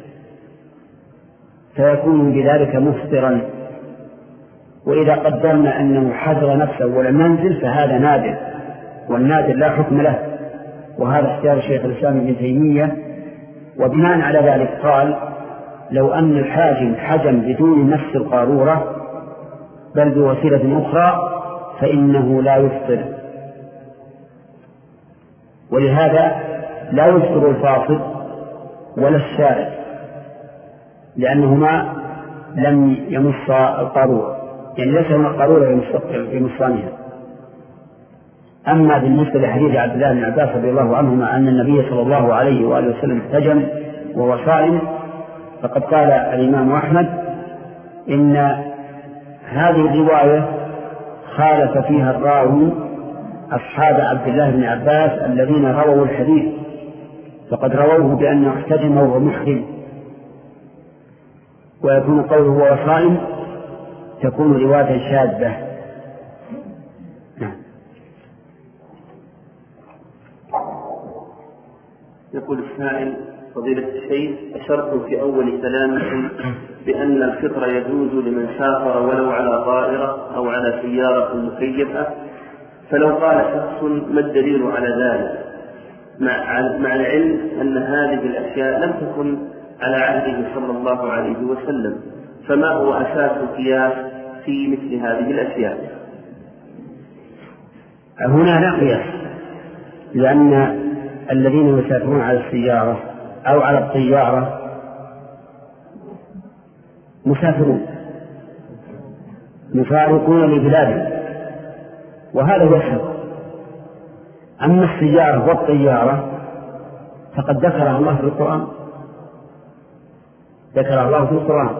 فيكون بذلك مفطرا. وإذا قدرنا أنه حذر نفسه ولم ينزل فهذا نادر، والنادر لا حكم له، وهذا اختيار شيخ الإسلام ابن تيمية. وبناء على ذلك قال: لو أن الحاجم حجم بدون مس القارورة بل بوسيلة أخرى فإنه لا يفطر. ولهذا لا يفطر الفاطر ولا الشارب، لأنهما لم يمس القارورة، يعني ليس من القارورة يمصانها. أما بالنسبة لحديث عبد الله بن عباس رضي الله عنهما أن النبي صلى الله عليه وآله وسلم احتجم وهو صائم، فقد قال الإمام أحمد إن هذه الرواية خالف فيها الراوي أصحاب عبد الله بن عباس الذين رووا الحديث، فقد رووه بأنه احتجم وهو محرم، ويكون قوله وهو صائم تكون رواية شاذة. يقول السائل: فضيلة الشيخ، أشرتم في أول كلامكم بأن الفطر يجوز لمن سافر ولو على طائرة أو على سيارة مكيفة، فلو قال شخص ما الدليل على ذلك، مع العلم أن هذه الأشياء لم تكن على عهده صلى الله عليه وسلم، فما هو أساس القياس في مثل هذه الأشياء؟ هنا لا قياس، لأن الذين يسافرون على السيارة أو على الطيارة مسافرون مفارقون لبلادهم، وهذا هو الحق. أما السيارة والطيارة فقد ذكرها الله في القرآن، ذكرها الله في القرآن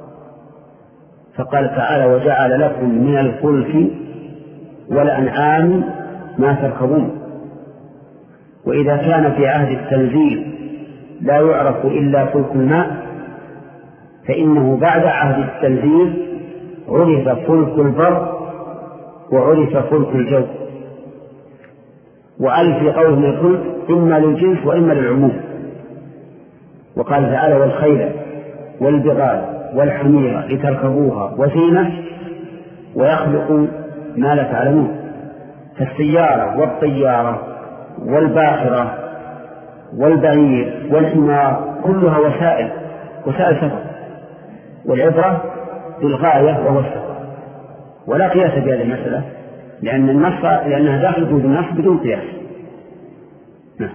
فقال تعالى: وجعل لكم من الفلك والأنعام ما تركبون. وإذا كان في عهد التنزيل لا يعرف إلا فلك الماء، فإنه بعد عهد التنزيل عرف فلك البر وعرف فلك الجو. وأل في قوله من الفلك إما للجنس وإما للعموم. وقال تعالى: والخيل والبغال والحمير لتركبوها وزينة ويخلق ما لا تعلمون. فالسيارة والطيارة والباخرة والبعير والحمار كلها وسائل وسائل سفر، والعبرة بالغاية وهو السفر، ولا قياس في هذه المسألة، لأن النص لأنها داخل في النص بدون قياس. نعم.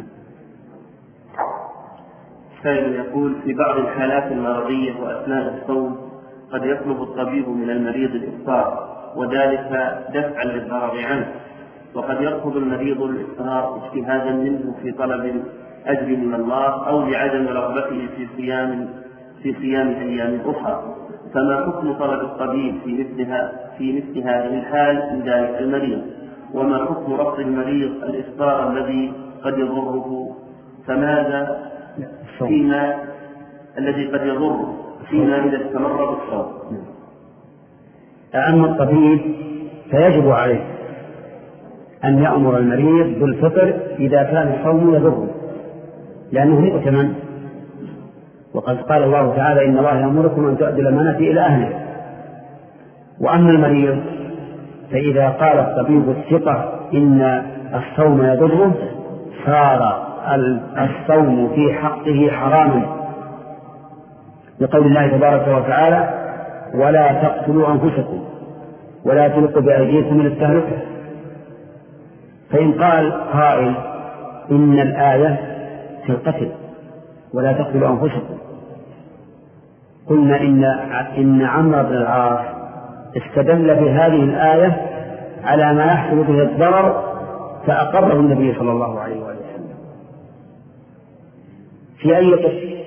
سائل يقول: في بعض الحالات المرضية وأثناء الصوم قد يطلب الطبيب من المريض الإفطار، وذلك دفعا للضرر عنه، وقد يرفض المريض الإفطار اجتهادا منه في طلب الأجر من الله أو لعدم رغبته في صيام في صيام أيام أخرى، فما حكم طلب الطبيب في مثلها في مثل هذه الحال من ذلك المريض؟ وما حكم رفض المريض الإفطار الذي قد يضره؟ فماذا فيما الذي قد يضره فيما إذا استمر بالصوم؟ أما الطبيب فيجب عليه أن يأمر المريض بالفطر إذا كان الصوم يضره، لأنه مؤتمن، وقد قال الله تعالى إن الله يأمركم أن تؤدوا الأمانة إلى أهله. وأما المريض فإذا قال الطبيب الثقة إن الصوم يضره صار الصوم في حقه حراما، لقول الله تبارك وتعالى ولا تقتلوا أنفسكم ولا تلقوا بأيديكم إلى التهلكة. فإن قال قائل إن الآية في القتل ولا تقتلوا أنفسكم، قلنا إن إن عمرو بن العاص استدل بهذه الآية على ما يحصل به الضرر فأقره النبي صلى الله عليه وآله وسلم. في أي قصة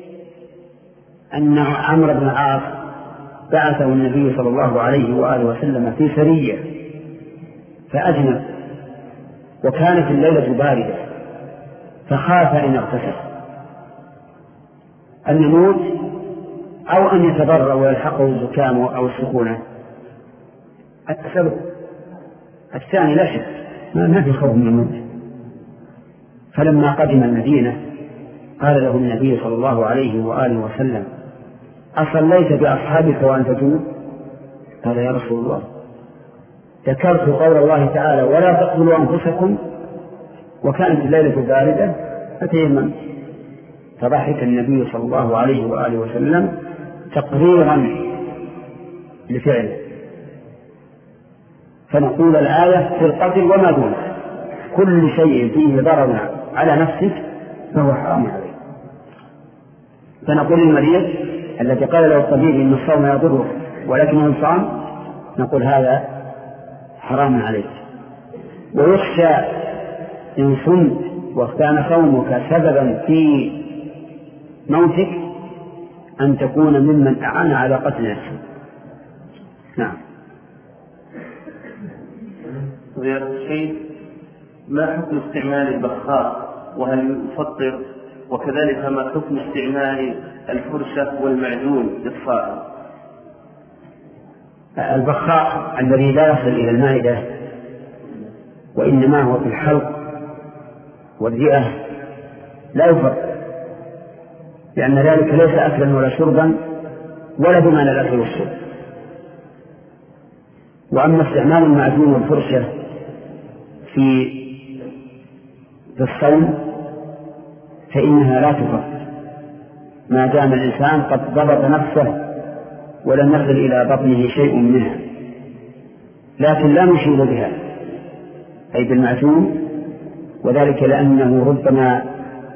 أن عمرو بن العاص بعثه النبي صلى الله عليه وآله وسلم في سرية فأجنب، وكانت الليلة باردة، فخاف إن اغتسل أن يموت أو أن يتضرر ويلحقه الزكام أو السخونة. السبب الثاني لا شك ما في خوف من الموت. فلما قدم المدينة قال له النبي صلى الله عليه وآله وسلم أصليت بأصحابك وأنت جنوب؟ قال يا رسول الله ذكرت قول الله تعالى ولا تقتلوا أنفسكم وكانت الليلة باردة فتيمم. فضحك النبي صلى الله عليه وآله وسلم تقريرا لفعله. فنقول الآية في القتل وما دونه، كل شيء فيه ضرر على نفسك فهو حرام عليك. فنقول للمريض الذي قال له الطبيب إن الصوم يضره ولكنه صام، نقول هذا حرام عليك. ويخشى إن صمت وكان صومك سببا في موتك أن تكون ممن أعان على قتل نفسه. نعم. غير الشيء ما حكم استعمال البخار وهل يفطر؟ وكذلك ما حكم استعمال الفرشة والمعجون للصائم؟ البخار الذي لا يصل إلى المائدة وإنما هو في الحلق والرئة لا يفطر، لأن ذلك ليس أكلا ولا شربا ولا بمعنى الأكل والشرب. وأما استعمال المعجون والفرشة في في الصوم فإنها لا تفطر ما دام الإنسان قد ضبط نفسه ولم يصل إلى بطنه شيء منها، لكن لا نشير بها أي بالمعجون، وذلك لأنه ربما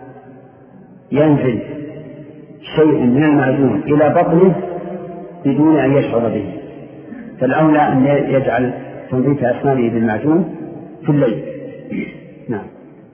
ينزل شيء من المعجون إلى بطنه بدون أن يشعر به، فالأولى أن يجعل تنظيف أسنانه بالمعجون في الليل. نعم.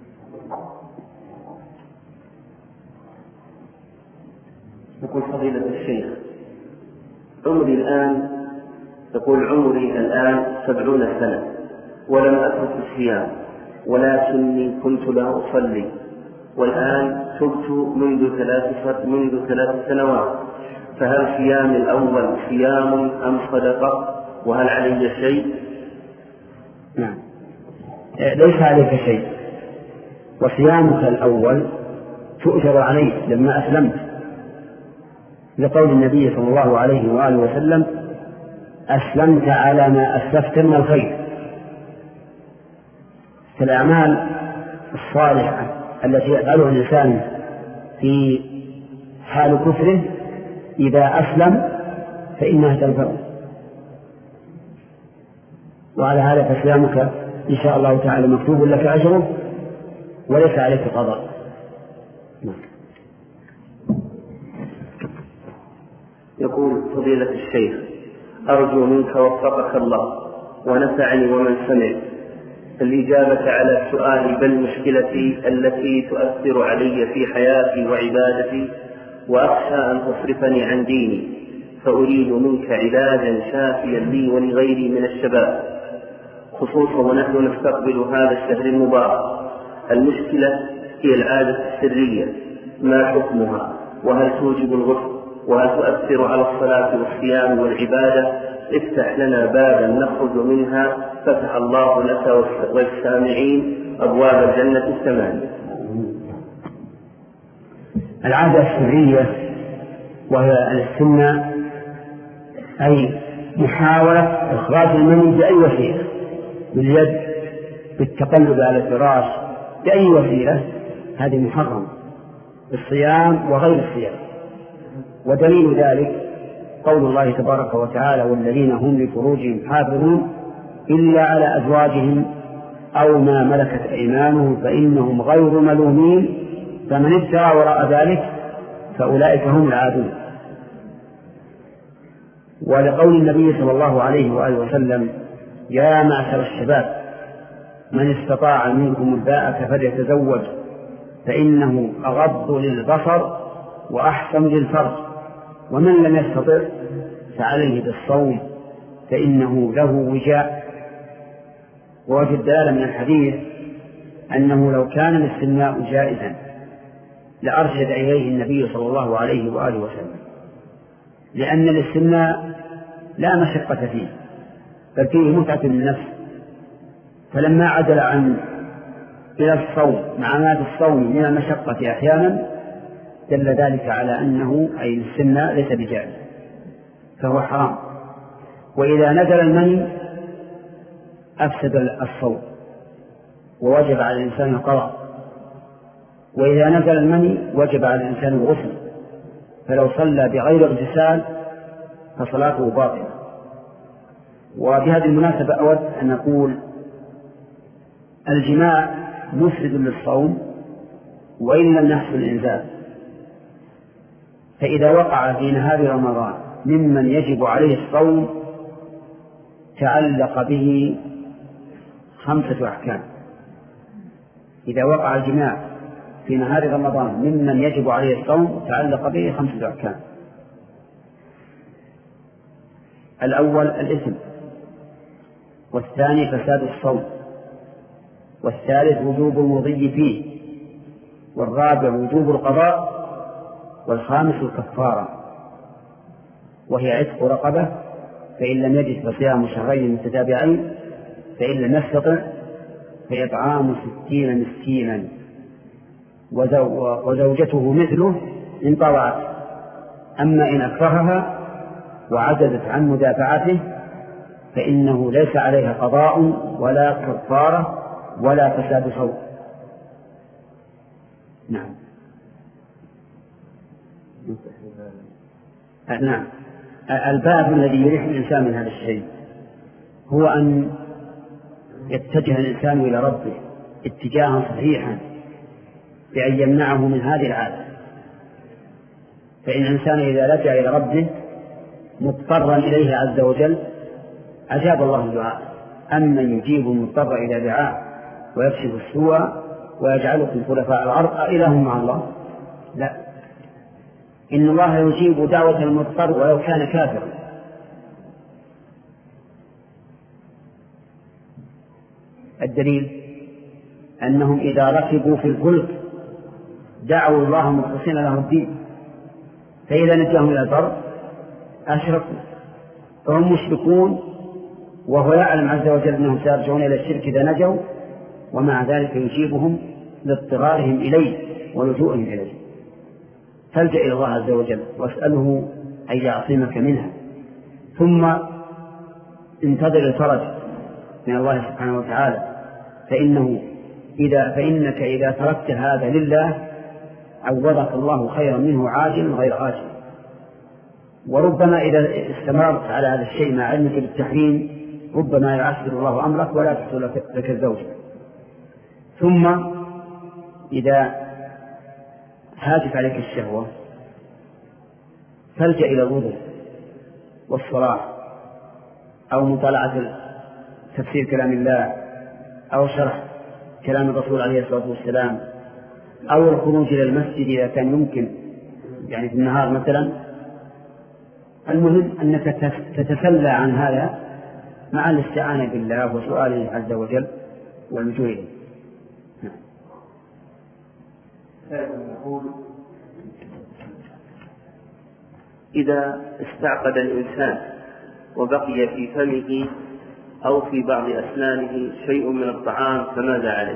يقول فضيلة الشيخ عمري الآن يقول عمري الآن سبعون سنة ولم أترك الصيام، ولكني كنت لا أصلي، والآن تبت منذ ثلاث منذ ثلاث سنوات، فهل صيامي الأول صيام أم صدقة؟ وهل علي شيء؟ نعم، ليس عليك شيء، وصيامك الأول تؤجر عليه لما أسلمت، لقول النبي صلى الله عليه وآله وسلم أسلمت على ما أسلفت من الخير. فالأعمال الصالحة التي يفعلها الإنسان في حال كفره إذا أسلم فإنها تنفعه، وعلى هذا فصيامك إن شاء الله تعالى مكتوب لك أجره وليس عليك قضاء. يقول فضيلة الشيخ أرجو منك وفقك الله ونفعني ومن سمع الإجابة على سؤالي بل مشكلتي التي تؤثر علي في حياتي وعبادتي، وأخشى أن تصرفني عن ديني، فأريد منك علاجا شافيا لي ولغيري من الشباب، خصوصا ونحن نستقبل هذا الشهر المبارك. المشكلة هي العادة السرية، ما حكمها؟ وهل توجب الغسل؟ وهل تؤثر على الصلاة والصيام والعبادة؟ افتح لنا بابا نخرج منها، فتح الله لك والسامعين أبواب الجنة الثمانية. العادة السرية وهي الاستمناء، أي محاولة إخراج المني بأي وسيلة، باليد، بالتقلب على الفراش، بأي وسيلة، هذه محرم بالصيام وغير الصيام. ودليل ذلك قول الله تبارك وتعالى: والذين هم لفروجهم حافظون إلا على أزواجهم أو ما ملكت أيمانهم فإنهم غير ملومين فمن ابتغى وراء ذلك فأولئك هم العادون. ولقول النبي صلى الله عليه وآله وسلم: يا معشر الشباب من استطاع منكم الباءة فليتزوج فإنه أغض للبصر وأحسن للفرج، ومن لم يستطع فعليه بالصوم فإنه له وجاء. ووجد الدلالة من الحديث أنه لو كان الاستمناء جائزا لأرشد إليه النبي صلى الله عليه وآله وسلم، لأن الاستمناء لا مشقة فيه بل فيه متعة للنفس، فلما عدل عن إلى الصوم مع ما في الصوم من المشقة أحيانا دل ذلك على أنه أي الاستمناء ليس بجائز فهو حرام. وإذا نزل المني أفسد الصوم ووجب على الإنسان القضاء، وإذا نزل المني وجب على الإنسان الغسل، فلو صلى بغير اغتسال فصلاته باطلة. وبهذه المناسبة أود أن نقول: الجماع مفسد للصوم وإن لم يحصل الإنزال، فإذا وقع في نهار رمضان ممن يجب عليه الصوم تعلق به خمسة أحكام. إذا وقع الجماع في نهار رمضان ممن يجب عليه الصوم تعلق به خمسة أحكام. الأول الإثم، والثاني فساد الصوم، والثالث وجوب المضي فيه، والرابع وجوب القضاء، والخامس الكفارة وهي عتق رقبة، فإن لم يجد فصيام شهرين متتابعين، فإن لم يستطع فإطعام ستين مسكينا، وزوجته مثله إن طوعت. أما إن أكرهها وعجزت عن مدافعته فإنه ليس عليها قضاء ولا كفارة ولا فساد صوم. نعم. نعم. الباب الذي يريح الإنسان من هذا الشيء هو أن يتجه الإنسان إلى ربه اتجاها صحيحا بأن يمنعه من هذه العادة. فإن الإنسان إذا لجأ إلى ربه مضطرا إليه عز وجل أجاب الله الدعاء. أمن يجيب المضطر إلى دعاء ويكشف السوء ويجعلكم خلفاء الأرض أإله مع الله؟ لا، إن الله يجيب دعوة المضطر ولو كان كافرا. الدليل أنهم إذا ركبوا في الفلك دعوا الله مخلصين له الدين، فإذا نجاهم إلى البر أشركوا، فهم مشركون وهو يعلم عز وجل أنهم سيرجعون إلى الشرك إذا نجوا، ومع ذلك يجيبهم لاضطرارهم إليه ولجوئهم إليه. فالجأ إلى الله عز وجل واسأله أن يعصمك منها، ثم انتظر الفرج من الله سبحانه وتعالى، فإنه إذا فإنك إذا تركت هذا لله عوضك الله خيرا منه عاجل غير آجل. وربما إذا استمرت على هذا الشيء مع علمك بالتحريم ربما يعسر الله أمرك ولا تحصل لك الزوجة. ثم إذا هاجت عليك الشهوة فالجأ إلى الوضوء والصلاة أو مطالعة تفسير كلام الله أو شرح كلام الرسول عليه الصلاة والسلام أو الخروج إلى المسجد إذا كان يمكن يعني في النهار مثلا. المهم أنك تتسلى عن هذا مع الاستعانة بالله وسؤاله عز وجل واللجوء إليه. نقول إذا استعقد الإنسان وبقي في فمه أو في بعض أسنانه شيء من الطعام فماذا عليه؟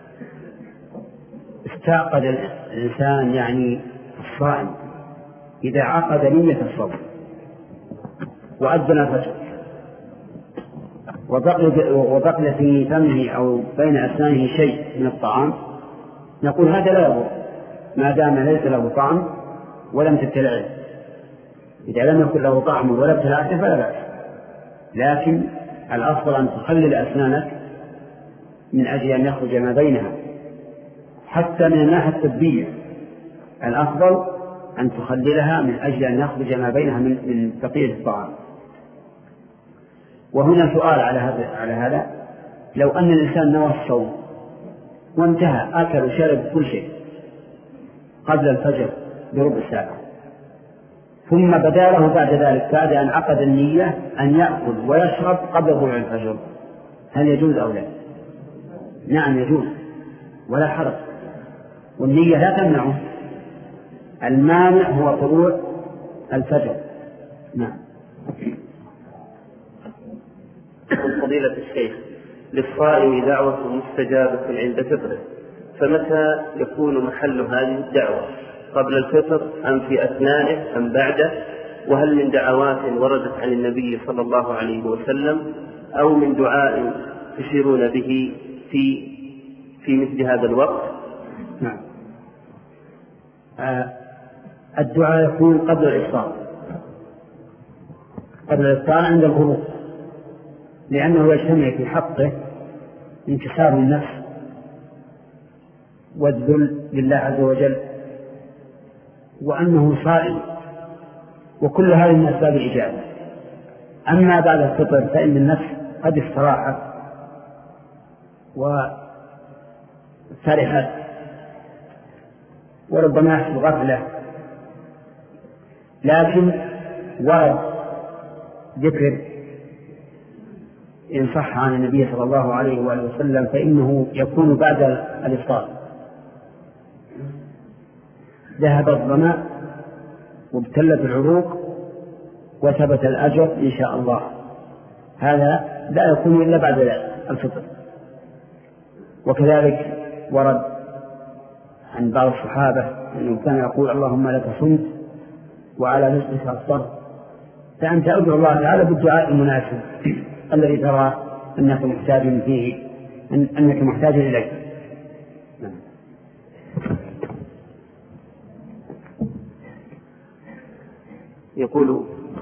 استعقد الإنسان يعني الصائم إذا عقد نية الصوم وأذن الفجر وبقي في فمه أو بين أسنانه شيء من الطعام نقول هذا لا يضر ما دام ليس له طعم ولم تبتلعه. إذا لم يكن له طعم ولا ابتلعته فلا بأس، لكن الأفضل أن تخلل أسنانك من أجل أن يخرج ما بينها. حتى من الناحية الطبية الأفضل أن تخللها من أجل أن يخرج ما بينها من من بقية الطعام. وهنا سؤال على هذا على هذا لو أن الإنسان نوى الصوم وانتهى أكل وشرب كل شيء قبل الفجر بربع ساعة ثم بدا له بعد ذلك بعد أن عقد النية أن يأكل ويشرب قبل طلوع الفجر، هل يجوز أو لا؟ نعم يجوز ولا حرج، والنية لا تمنعه، المانع هو طلوع الفجر. نعم. فضيلة الشيخ، للصائم دعوة مستجابة عند فطره، فمتى يكون محل هذه الدعوة؟ قبل الفطر أم في أثنائه أم بعده؟ وهل من دعوات وردت عن النبي صلى الله عليه وسلم أو من دعاء تشيرون به في في مثل هذا الوقت؟ نعم. آه الدعاء يكون قبل الإفطار، قبل الإفطار عند الغروب، لأنه يجتمع في حقه انكسار النفس والذل لله عز وجل وأنه صائم، وكل هذه من أسباب الإجابة. أما بعد الفطر فإن النفس قد استراحت وفرحت وربما يحصل غفلة، لكن ورد ذكر إن صح عن النبي صلى الله عليه وآله وسلم فإنه يكون بعد الإفطار ذهب الظمأ وابتلت العروق وثبت الأجر إن شاء الله. هذا لا يكون إلا بعد الفطر. وكذلك ورد عن بعض الصحابة أنه كان يقول اللهم لك صمت وعلى رزقك أفطرت، فأنت أدعو الله تعالى بالدعاء المناسب الذي ترى أنك محتاج فيه أنك محتاج إليه. يقول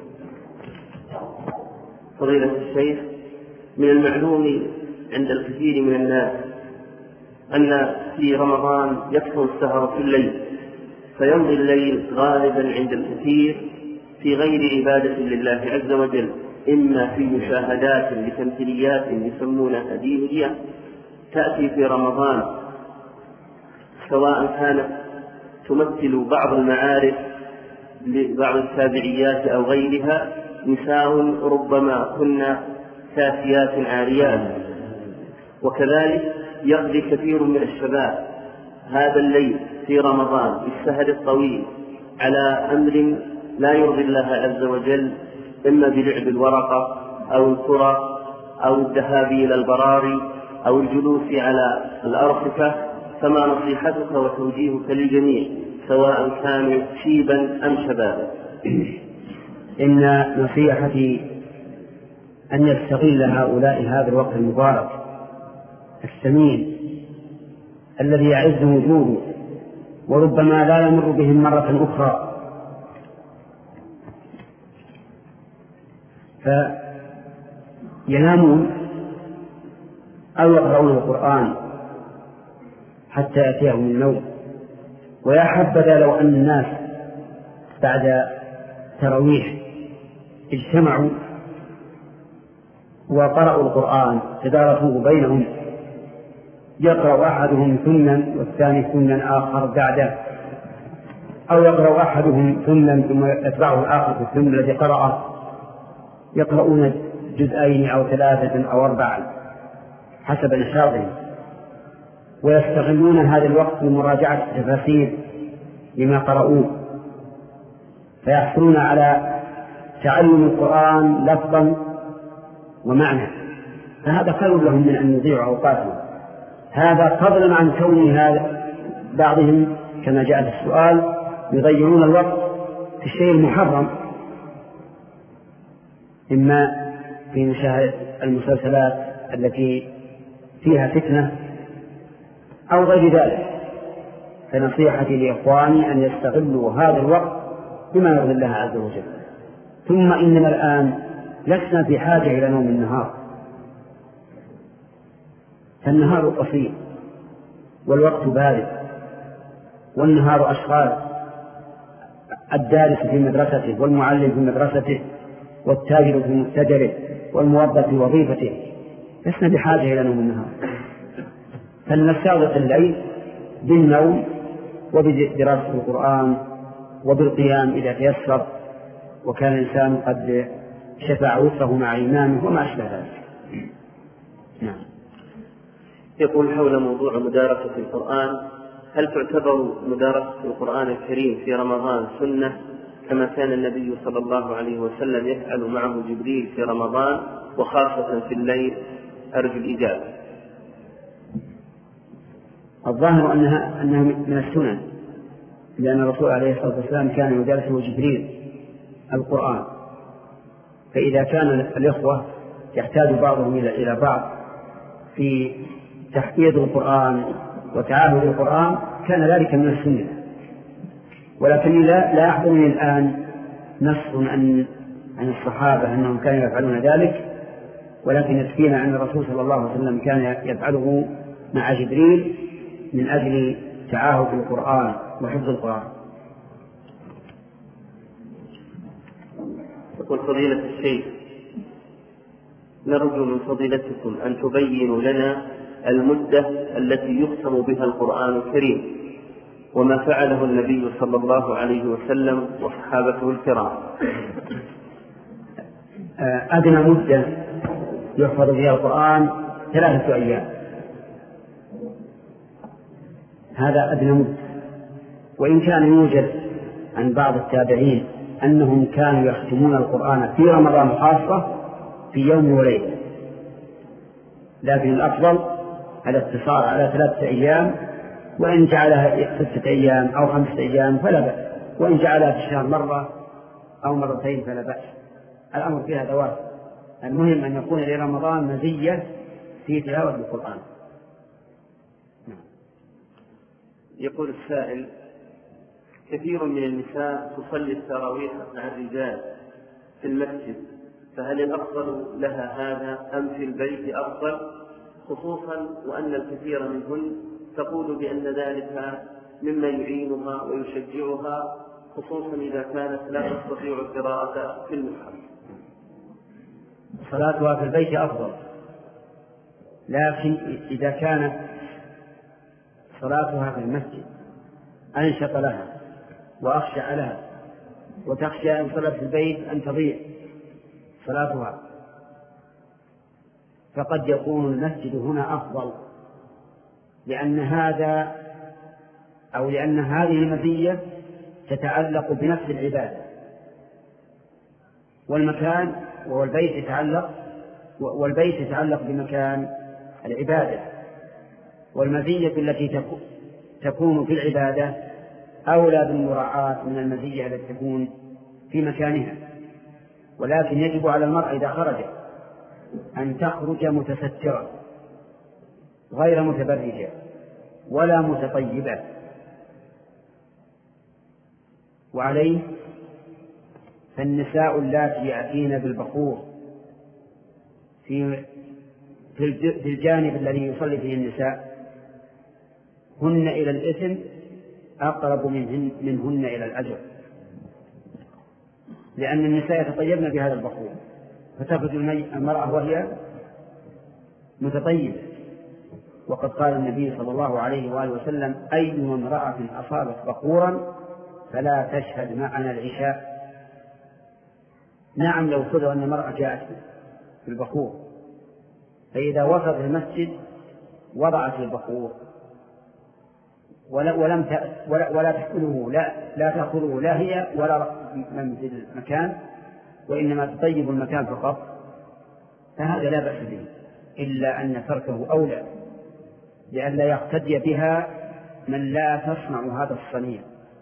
فضيلة الشيخ، من المعلوم عند الكثير من الناس أن في رمضان يكثر السهر في الليل، فيمضي الليل غالبا عند الكثير في غير عبادة لله عز وجل، إما في مشاهدات لتمثيليات يسمونها دينية تأتي في رمضان، سواء كانت تمثل بعض المعارف لبعض التابعيات أو غيرها، نساء ربما كن كاسيات عاريات. وكذلك يقضي كثير من الشباب هذا الليل في رمضان بالسهر الطويل على أمر لا يرضي الله عز وجل، إما بلعب الورقة أو الكرة أو الذهاب إلى البراري أو الجلوس على الأرصفة. فما نصيحتك وتوجيهك للجميع سواء كانوا شيبا أم شبابا؟ إن نصيحتي أن يستغل هؤلاء هذا الوقت المبارك الثمين الذي يعز وجوده وربما لا يمر بهم مرة أخرى، فينامون أو يقرؤون القرآن حتى يأتيهم النوم. ويا حبذا لو أن الناس بعد تراويح اجتمعوا وقرأوا القرآن تدارسوه بينهم، يقرأ أحدهم ثما والثاني ثما آخر بعده، أو يقرأ أحدهم ثما ثم يتبعه الآخر في الثم الذي قرأه، يقرؤون جزئين أو ثلاثة أو أربعة حسب نشاطهم، ويستغلون هذا الوقت لمراجعة التفاسير لما قرأوه، فيحصلون على تعلم القرآن لفظا ومعنى، فهذا خير لهم من أن يضيعوا أوقاتهم. هذا فضلا عن كون هذا بعضهم كما جاء في السؤال يضيعون الوقت في الشيء المحرم، إما في مشاهدة المسلسلات التي فيها فتنة أو غير ذلك. فنصيحتي لإخواني أن يستغلوا هذا الوقت بما يرضي الله عز وجل. ثم إننا الآن لسنا في حاجة إلى نوم النهار، فالنهار قصير والوقت بارد، والنهار أشغال، الدارس في مدرسته والمعلم في مدرسته والتاجر في متجره والموظف في وظيفته، لسنا بحاجة إلى نوم النهار، فلنستغرق الليل بالنوم وبدراسة القرآن وبالقيام إذا تيسر وكان الإنسان قد شفع وفره مع إمامه وما أشبه ذلك. نعم. يقول حول موضوع مدارسة القرآن: هل تعتبر مدارسة القرآن الكريم في رمضان سنة كما كان النبي صلى الله عليه وسلم يفعل معه جبريل في رمضان وخاصة في الليل؟ أرجو الإجابة. الظاهر أنها, أنها من السنن، لأن الرسول عليه الصلاة والسلام كان يدرسه جبريل القرآن، فإذا كان الإخوة يحتاج بعضهم إلى بعض في تحفيظ القرآن وتعاهد القرآن كان ذلك من السنة. ولكن لا, لا يحضرني الآن نص عن عن الصحابة أنهم كانوا يفعلون ذلك، ولكن يكفينا أن الرسول صلى الله عليه وسلم كان يفعله مع جبريل من أجل تعاهد القرآن وحفظ القرآن. يقول فضيلة الشيخ: نرجو من فضيلتكم أن تبينوا لنا المدة التي يختم بها القرآن الكريم، وما فعله النبي صلى الله عليه وسلم وصحابته الكرام. أدنى مدة يحفظ فيها القرآن ثلاثة أيام، هذا أدنى مدة. وإن كان يوجد عن بعض التابعين أنهم كانوا يختمون القرآن في رمضان خاصة في يوم وليلة، لكن الأفضل الاقتصار على ثلاثة أيام، وإن جعلها ستة أيام أو خمسة أيام فلا بأس، وإن جعلها في الشهر مرة أو مرتين فلا بأس، الأمر فيها دوام. المهم أن يكون لرمضان مزية في تلاوة القرآن. يقول السائل: كثير من النساء تصلي التراويح مع الرجال في المسجد، فهل الأفضل لها هذا أم في البيت أفضل، خصوصا وأن الكثير منهن تقول بأن ذلك مما يعينها ويشجعها، خصوصا إذا كانت لا تستطيع القراءة في المصحف؟ صلاتها في البيت أفضل، لكن إذا كانت صلاتها في المسجد أنشط لها وأخشع لها، وتخشى أن صلت في البيت أن تضيع صلاتها، فقد يكون المسجد هنا أفضل، لأن هذا أو لأن هذه المزية تتعلق بنفس العبادة، والمكان والبيت يتعلق والبيت يتعلق بمكان العبادة، والمزية التي تكون في العبادة أولى بالمراعاة من المزية التي تكون في مكانها. ولكن يجب على المرء إذا خرج أن تخرج متسترة غير متبرجة ولا متطيبة، وعليه فالنساء اللاتي يأتين بالبخور في في الجانب الذي يصلي فيه النساء هن إلى الإثم أقرب منهن, منهن إلى الأجر، لأن النساء يتطيبن بهذا البخور فتخرج المرأة وهي متطيبة، وقد قال النبي صلى الله عليه وآله وسلم: أيما امرأة أصابت بخورا فلا تشهد معنا العشاء. نعم، لو فرض أن المرأة جاءت بالبخور، فإذا وصلت المسجد وضعت البخور ولا ولم ت... ولا, ولا تحمله لا لا تأخذه لا هي ولا من في المكان، وإنما تطيب المكان فقط، فهذا لا بأس به، إلا أن تركه أولى، لئلا يقتدي بها من لا تصنع هذا الصنيع.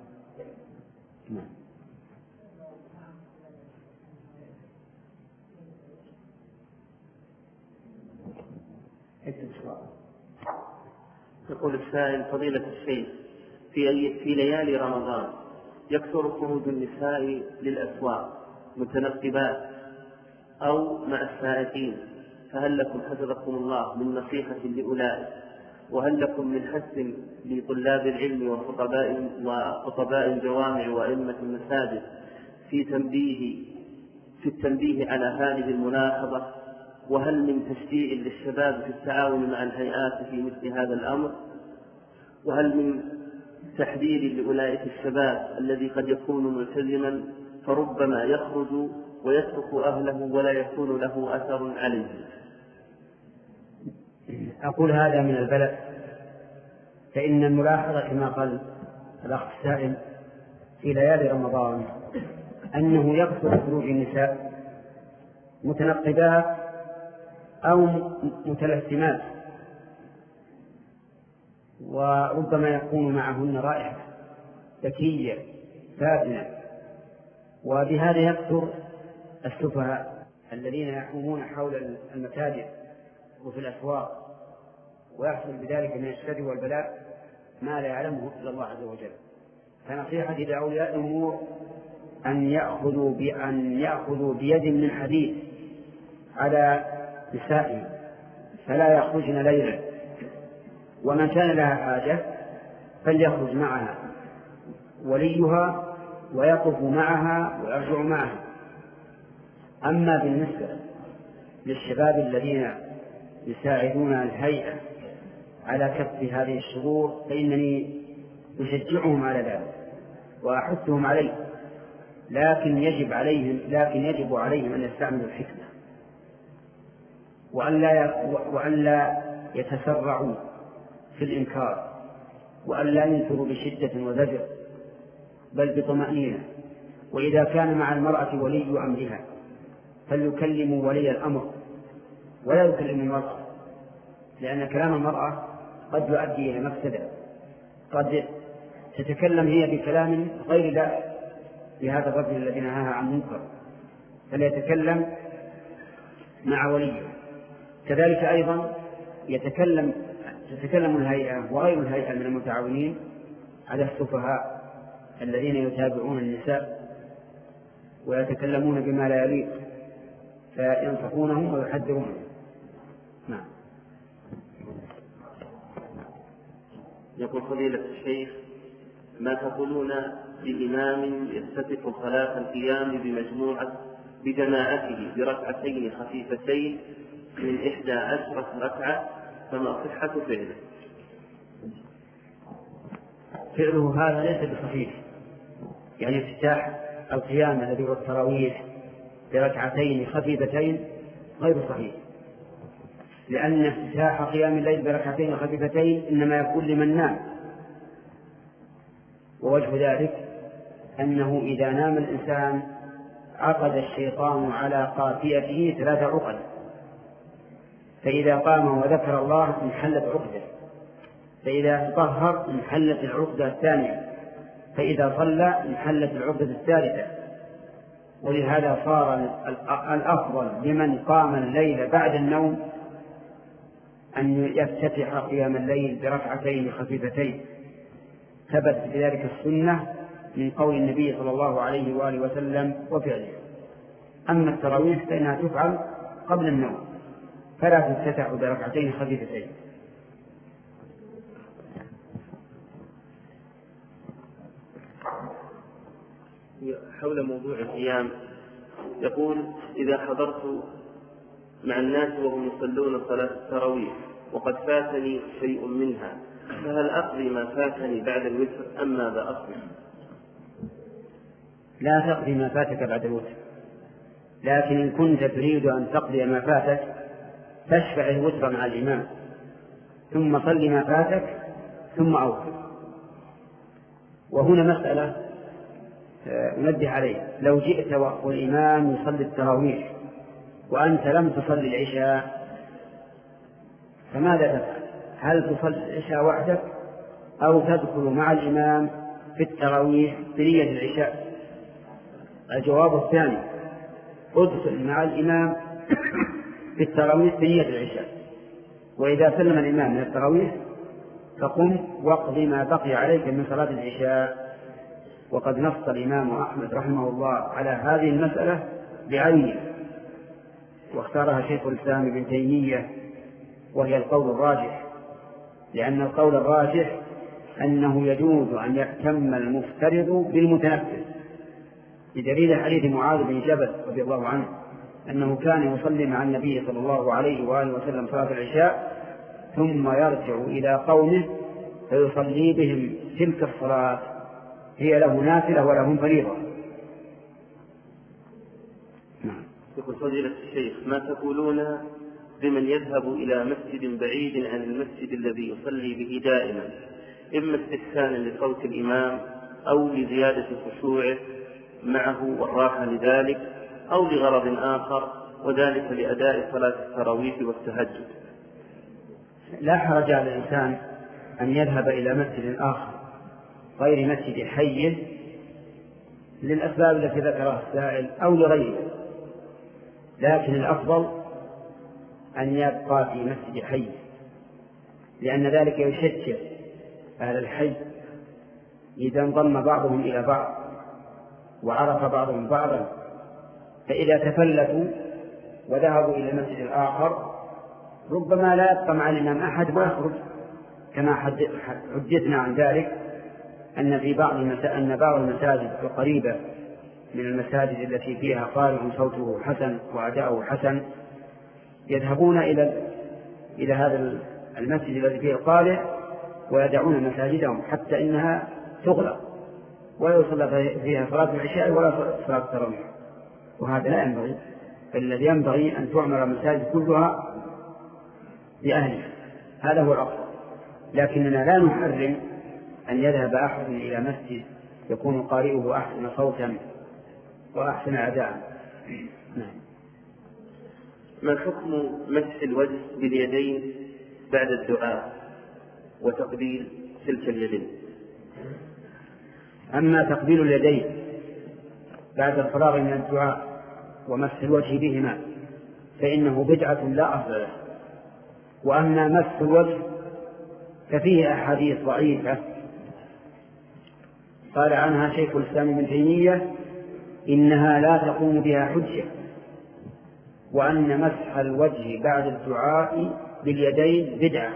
يقول السائل: فضيلة الشيخ، في, أي في ليالي رمضان يكثر خروج النساء للأسواق متنقبات أو مع السائقين، فهل لكم حفظكم الله من نصيحة لأولئك؟ وهل لكم من حث لطلاب العلم وخطباء وخطباء الجوامع وأئمة المساجد في تنبيه في التنبيه على هذه الملاحظة؟ وهل من تشجيع للشباب في التعاون مع الهيئات في مثل هذا الأمر؟ وهل من تحذير لأولئك الشباب الذي قد يكون ملتزما فربما يخرج ويترك أهله ولا يكون له أثر عليه؟ أقول هذا من البلد، فإن الملاحظة كما قال الأخ السائل في ليالي رمضان أنه يكثر خروج النساء متنقبات أو متلثمات، وربما يكون معهن رائحة ذكية فاتنة، وبهذا يكثر السفهاء الذين يحومون حول المتاجر وفي الأسواق، ويحصل بذلك من الشر والبلاء ما لا يعلمه إلا الله عز وجل. فنصيحتي لأولياء الأمور أن يأخذوا بأن يأخذوا بيد من حديد على نسائهم فلا يخرجن ليلا، ومن كان لها حاجة فليخرج معها وليها ويقف معها ويرجع معها. أما بالنسبة للشباب الذين يساعدون الهيئة على كف هذه الشرور فإنني أشجعهم على ذلك وأحثهم عليه، لكن يجب عليهم لكن يجب عليهم أن يستعملوا الحكمة، وأن لا وأن لا يتسرعوا في الإنكار، وأن لا ينكروا بشدة وزجر، بل بطمأنينة. وإذا كان مع المرأة ولي أمرها فليكلموا ولي الأمر ولا يكلم المرأة، لأن كلام المرأة قد يؤدي إلى مفسدة، قد تتكلم هي بكلام غير لائق لهذا الرجل الذي نهاها عن منكر، فليتكلم مع وليه. كذلك أيضا يتكلم تتكلم الهيئة وغير الهيئة من المتعاونين على السفهاء الذين يتابعون النساء ويتكلمون بما لا يليق، فينصحونهم ويحذرونهم. نعم. يقول فضيلة الشيخ: ما تقولون لإمام يفتتح صلاة القيام بمجموعة بجماعته بركعتين خفيفتين من إحدى عشرة ركعة، فما صحة فعله؟ فعله هذا ليس بخفيف، يعني افتتاح القيام الذي هو التراويح بركعتين خفيفتين غير صحيح، لأن افتتاح قيام الليل بركعتين خفيفتين إنما يكون لمن نام، ووجه ذلك أنه إذا نام الإنسان عقد الشيطان على قافيته ثلاث عقد، فإذا قام وذكر الله انحلت عقده، فإذا تطهر انحلت العقدة الثانية، فإذا صلى انحلت العقدة الثالثة. ولهذا صار الأفضل لمن قام الليل بعد النوم أن يفتتح قيام الليل بركعتين خفيفتين، ثبت بذلك السنة من قول النبي صلى الله عليه وآله وسلم وفعله. أما التراويح فإنها تفعل قبل النوم فلا تفتتح بركعتين خفيفتين. حول موضوع القيام يقول: إذا حضرت مع الناس وهم يصلون صلاة التراويح وقد فاتني شيء منها، فهل أقضي ما فاتني بعد الوتر أم ماذا أصنع؟ لا تقضي ما فاتك بعد الوتر، لكن إن كنت تريد أن تقضي ما فاتك تشفع الوتر مع الإمام ثم صل ما فاتك ثم أوتر. وهنا مسألة أنبه عليها: لو جئت والإمام يصلي التراويح وأنت لم تصلي العشاء فماذا تفعل؟ هل تصلي العشاء وحدك أو تدخل مع الإمام في التراويح بنية العشاء؟ الجواب الثاني: ادخل مع الإمام في التراويح بنية العشاء، وإذا سلم الإمام من التراويح فقم واقض ما بقي عليك من صلاة العشاء. وقد نص الإمام أحمد رحمه الله على هذه المسألة بعينه، واختارها شيخ الإسلام ابن تيمية، وهي القول الراجح، لأن القول الراجح أنه يجوز أن يأتم المفترض بالمتنفل، بدليل حديث معاذ بن جبل رضي الله عنه أنه كان يصلي مع النبي صلى الله عليه وآله وسلم صلاة العشاء ثم يرجع إلى قومه فيصلي بهم تلك الصلاة، هي له نافلة ولهم فريضة. يقول: فضيلة الشيخ، ما تقولون بمن يذهب إلى مسجد بعيد عن المسجد الذي يصلي به دائما، إما استحسانا لصوت الإمام أو لزيادة خشوعه معه والراحة لذلك، أو لغرض آخر، وذلك لأداء صلاة التراويح والتهجد؟ لا حرج على الإنسان أن يذهب إلى مسجد آخر غير مسجد حيه للأسباب التي ذكرها السائل أو لغيره، لكن الأفضل أن يبقى في مسجد حي، لأن ذلك يشجع أهل الحي إذا انضم بعضهم إلى بعض وعرف بعضهم بعضا، فإذا تفلتوا وذهبوا إلى المسجد الآخر ربما لا يبقى مع الإمام أحد ويخرج، كما حدثنا عن ذلك أن في بعض أن بعض المساجد القريبة من المساجد التي فيها قارئ صوته حسن وأداؤه حسن يذهبون إلى إلى هذا المسجد الذي فيه القارئ ويدعون مساجدهم حتى إنها تغلق ولا يصلى فيها صلاة العشاء ولا صلاة التراويح، وهذا لا ينبغي، بل الذي ينبغي أن تعمر المساجد كلها بأهلها، هذا هو الأفضل. لكننا لا نحرم أن يذهب أحد إلى مسجد يكون قارئه أحسن صوتا وأحسن أداء. نعم. ما حكم مسح الوجه باليدين بعد الدعاء وتقبيل تلك اليدين؟ أما تقبيل اليدين بعد الفراغ من الدعاء ومسح الوجه بهما فإنه بدعة لا أصل له، وأما مسح الوجه ففيه أحاديث ضعيفة قال عنها شيخ الإسلام ابن تيمية إنها لا تقوم بها حجة، وأن مسح الوجه بعد الدعاء باليدين بدعة.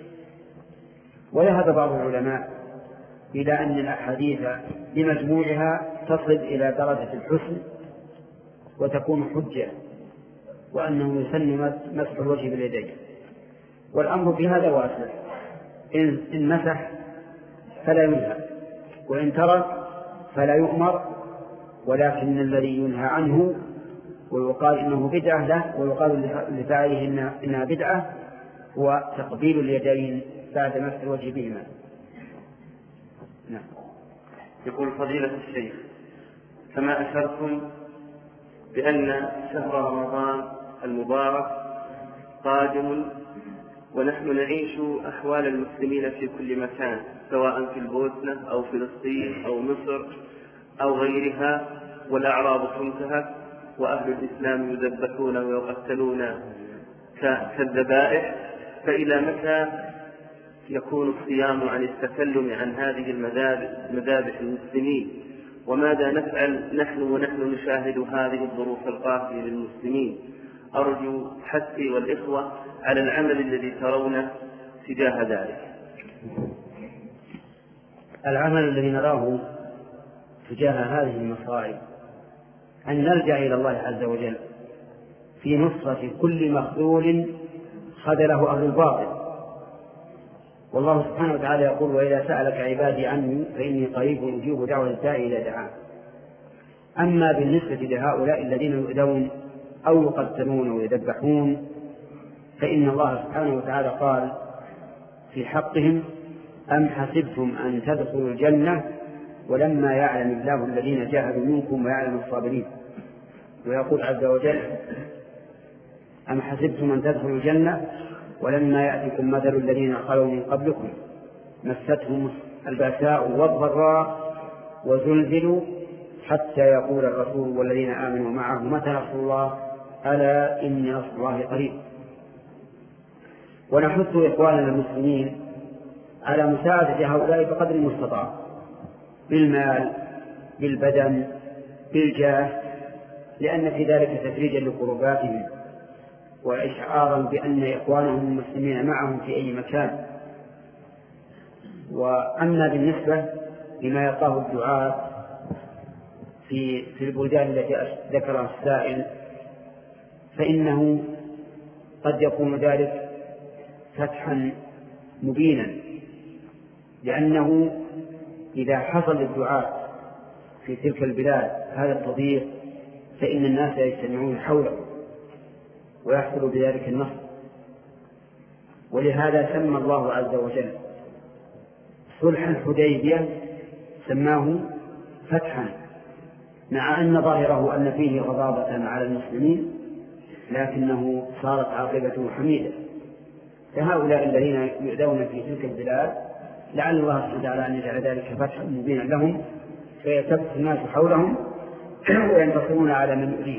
وذهب بعض العلماء إلى أن الأحاديث بمجموعها تصل إلى درجة الحسن وتكون حجة، وأنه يسن مسح الوجه باليدين، والأمر في هذا واسع، إن مسح فلا ينهى وإن ترك فلا يؤمر، ولكن الذي ينهى عنه ويقال إنه بدعة له ويقال لفاعله إنها بدعة هو تقبيل اليدين بعد مسح الوجه بهما. نعم. يقول فضيلة الشيخ: كما أشرتم بأن شهر رمضان المبارك قادم ونحن نعيش أحوال المسلمين في كل مكان، سواء في البوسنة أو فلسطين أو مصر أو غيرها، والأعراض تنتهك وأهل الإسلام يذبحون ويقتلون كالذبائح، فإلى متى يكون الصيام عن التكلم عن هذه المذابح المسلمين؟ وماذا نفعل نحن ونحن نشاهد هذه الظروف القاسية للمسلمين؟ أرجو حثي والإخوة على العمل الذي ترونه تجاه ذلك. العمل الذي نراه تجاه هذه المصائب أن نلجأ إلى الله عز وجل في نصرة كل مخذول خذله أهل الباطل. والله سبحانه وتعالى يقول: وإذا سألك عبادي عني فإني قريب أجيب دعوة الداعي إذا دعان. أما بالنسبة لهؤلاء الذين يؤذون أو يقتلون ويذبحون فإن الله سبحانه وتعالى قال في حقهم: أم حسبتم أن تدخلوا الجنة ولما يعلم الله الذين جاهدوا منكم ويعلم الصابرين. ويقول عز وجل: أم حسبتم أن تدخلوا الجنة ولما يأتكم مثل الذين خلوا من قبلكم مستهم البأساء والضراء وزلزلوا حتى يقول الرسول والذين آمنوا معه متى نصر الله ألا إن نصر الله قريب. ونحث إخواننا المسلمين على مساعدة هؤلاء بقدر المستطاع، بالمال، بالبدن، بالجاه، لأن في ذلك تفريجا لكرباتهم وإشعارا بأن إخوانهم المسلمين معهم في أي مكان. وأما بالنسبة لما يلقاه الدعاة في في البلدان التي ذكرها السائل فإنه قد يكون ذلك فتحا مبينا، لأنه إذا حصل الدعاء في تلك البلاد هذا التضييق فإن الناس يجتمعون حوله ويحصل بذلك النصر. ولهذا سمى الله عز وجل صلح الحديبية سماه فتحا، مع أن ظاهره أن فيه غضاضة على المسلمين، لكنه صارت عاقبته حميدة. فهؤلاء الذين يؤذون في تلك البلاد لعل الله سبحانه وتعالى أن يجعل ذلك فتحا مبينا لهم فيتبت الناس حولهم وينتصرون على من يريد.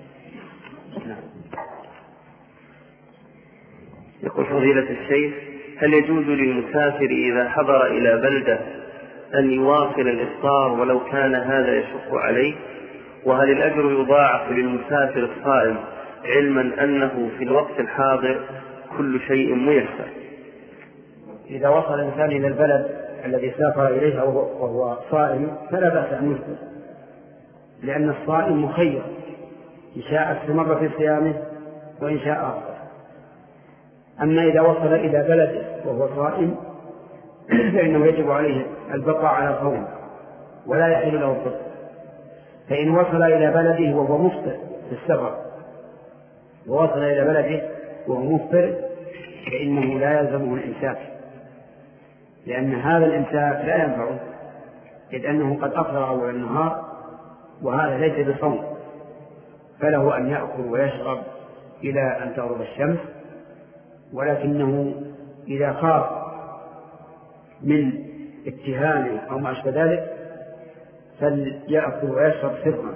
يقول فضيلة الشيخ: هل يجوز للمسافر إذا حضر إلى بلدة أن يواصل الإفطار ولو كان هذا يشق عليه؟ وهل الأجر يضاعف للمسافر الصائم علما أنه في الوقت الحاضر كل شيء ميسر؟ إذا وصل الإنسان إلى البلد الذي سافر إليه وهو صائم فلا بأس أن يفطر، لأن الصائم مخير، إن شاء استمر في صيامه وإن شاء أفطر. أما إذا وصل إلى بلده وهو صائم فإنه يجب عليه البقاء على صوم ولا يحل له الفطر. فإن وصل إلى بلده وهو مفطر في السفر ووصل إلى بلده وهو مفطر فإنه لا يلزمه الإمساك، لأن هذا الإمساك لا ينفعه، إذ أنه قد أفطر أول النهار وهذا ليس بصوم، فله أن يأكل ويشرب إلى أن تغرب الشمس، ولكنه إذا خاف من اتهامه أو ما أشبه ذلك فليأكل ويشرب سرا.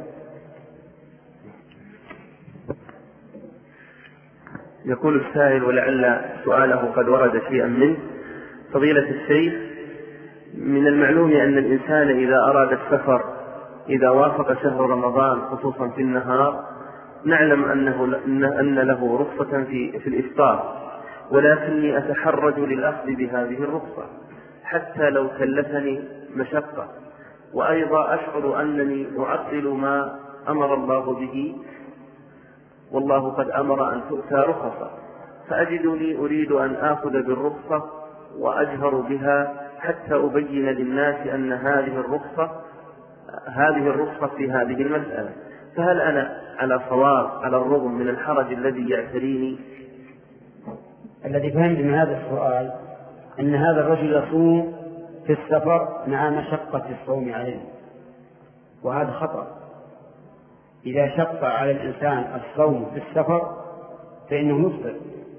يقول السائل ولعل سؤاله قد ورد شيئا منه: فضيلة الشيخ، من المعلوم أن الإنسان إذا أراد السفر إذا وافق شهر رمضان خصوصا في النهار نعلم أنه أن له رخصة في, في الإفطار، ولكني أتحرج للأخذ بهذه الرخصة حتى لو كلفني مشقة، وأيضا أشعر أنني أعطل ما أمر الله به، والله قد أمر أن تؤتى رخصة، فأجدني أريد أن آخذ بالرخصة وأجهر بها حتى أبين للناس أن هذه الرخصة هذه الرخصة في هذه المسألة، فهل أنا على صواب على الرغم من الحرج الذي يعتريني؟ الذي فهمت من هذا السؤال أن هذا الرجل يصوم في السفر مع مشقة الصوم عليه، وهذا خطأ. إذا شق على الإنسان الصوم في السفر فإنه يفطر.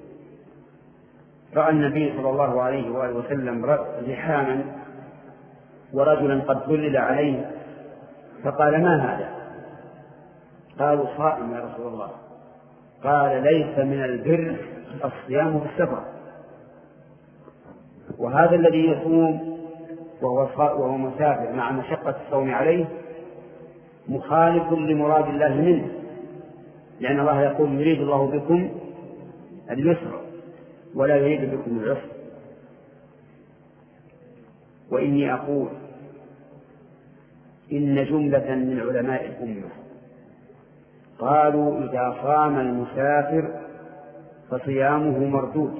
رأى النبي صلى الله عليه وآله وسلم زحاما ورجلا قد ظلل عليه فقال: ما هذا؟ قالوا: صائم يا رسول الله. قال: ليس من البر الصيام في السفر. وهذا الذي يصوم وهو, وهو مسافر مع مشقة الصوم عليه مخالف لمراد الله منه، لأن الله يقول: يريد الله بكم اليسر ولا يريد بكم العسر. وإني أقول إن جملة من علماء الأمة قالوا إذا صام المسافر فصيامه مردود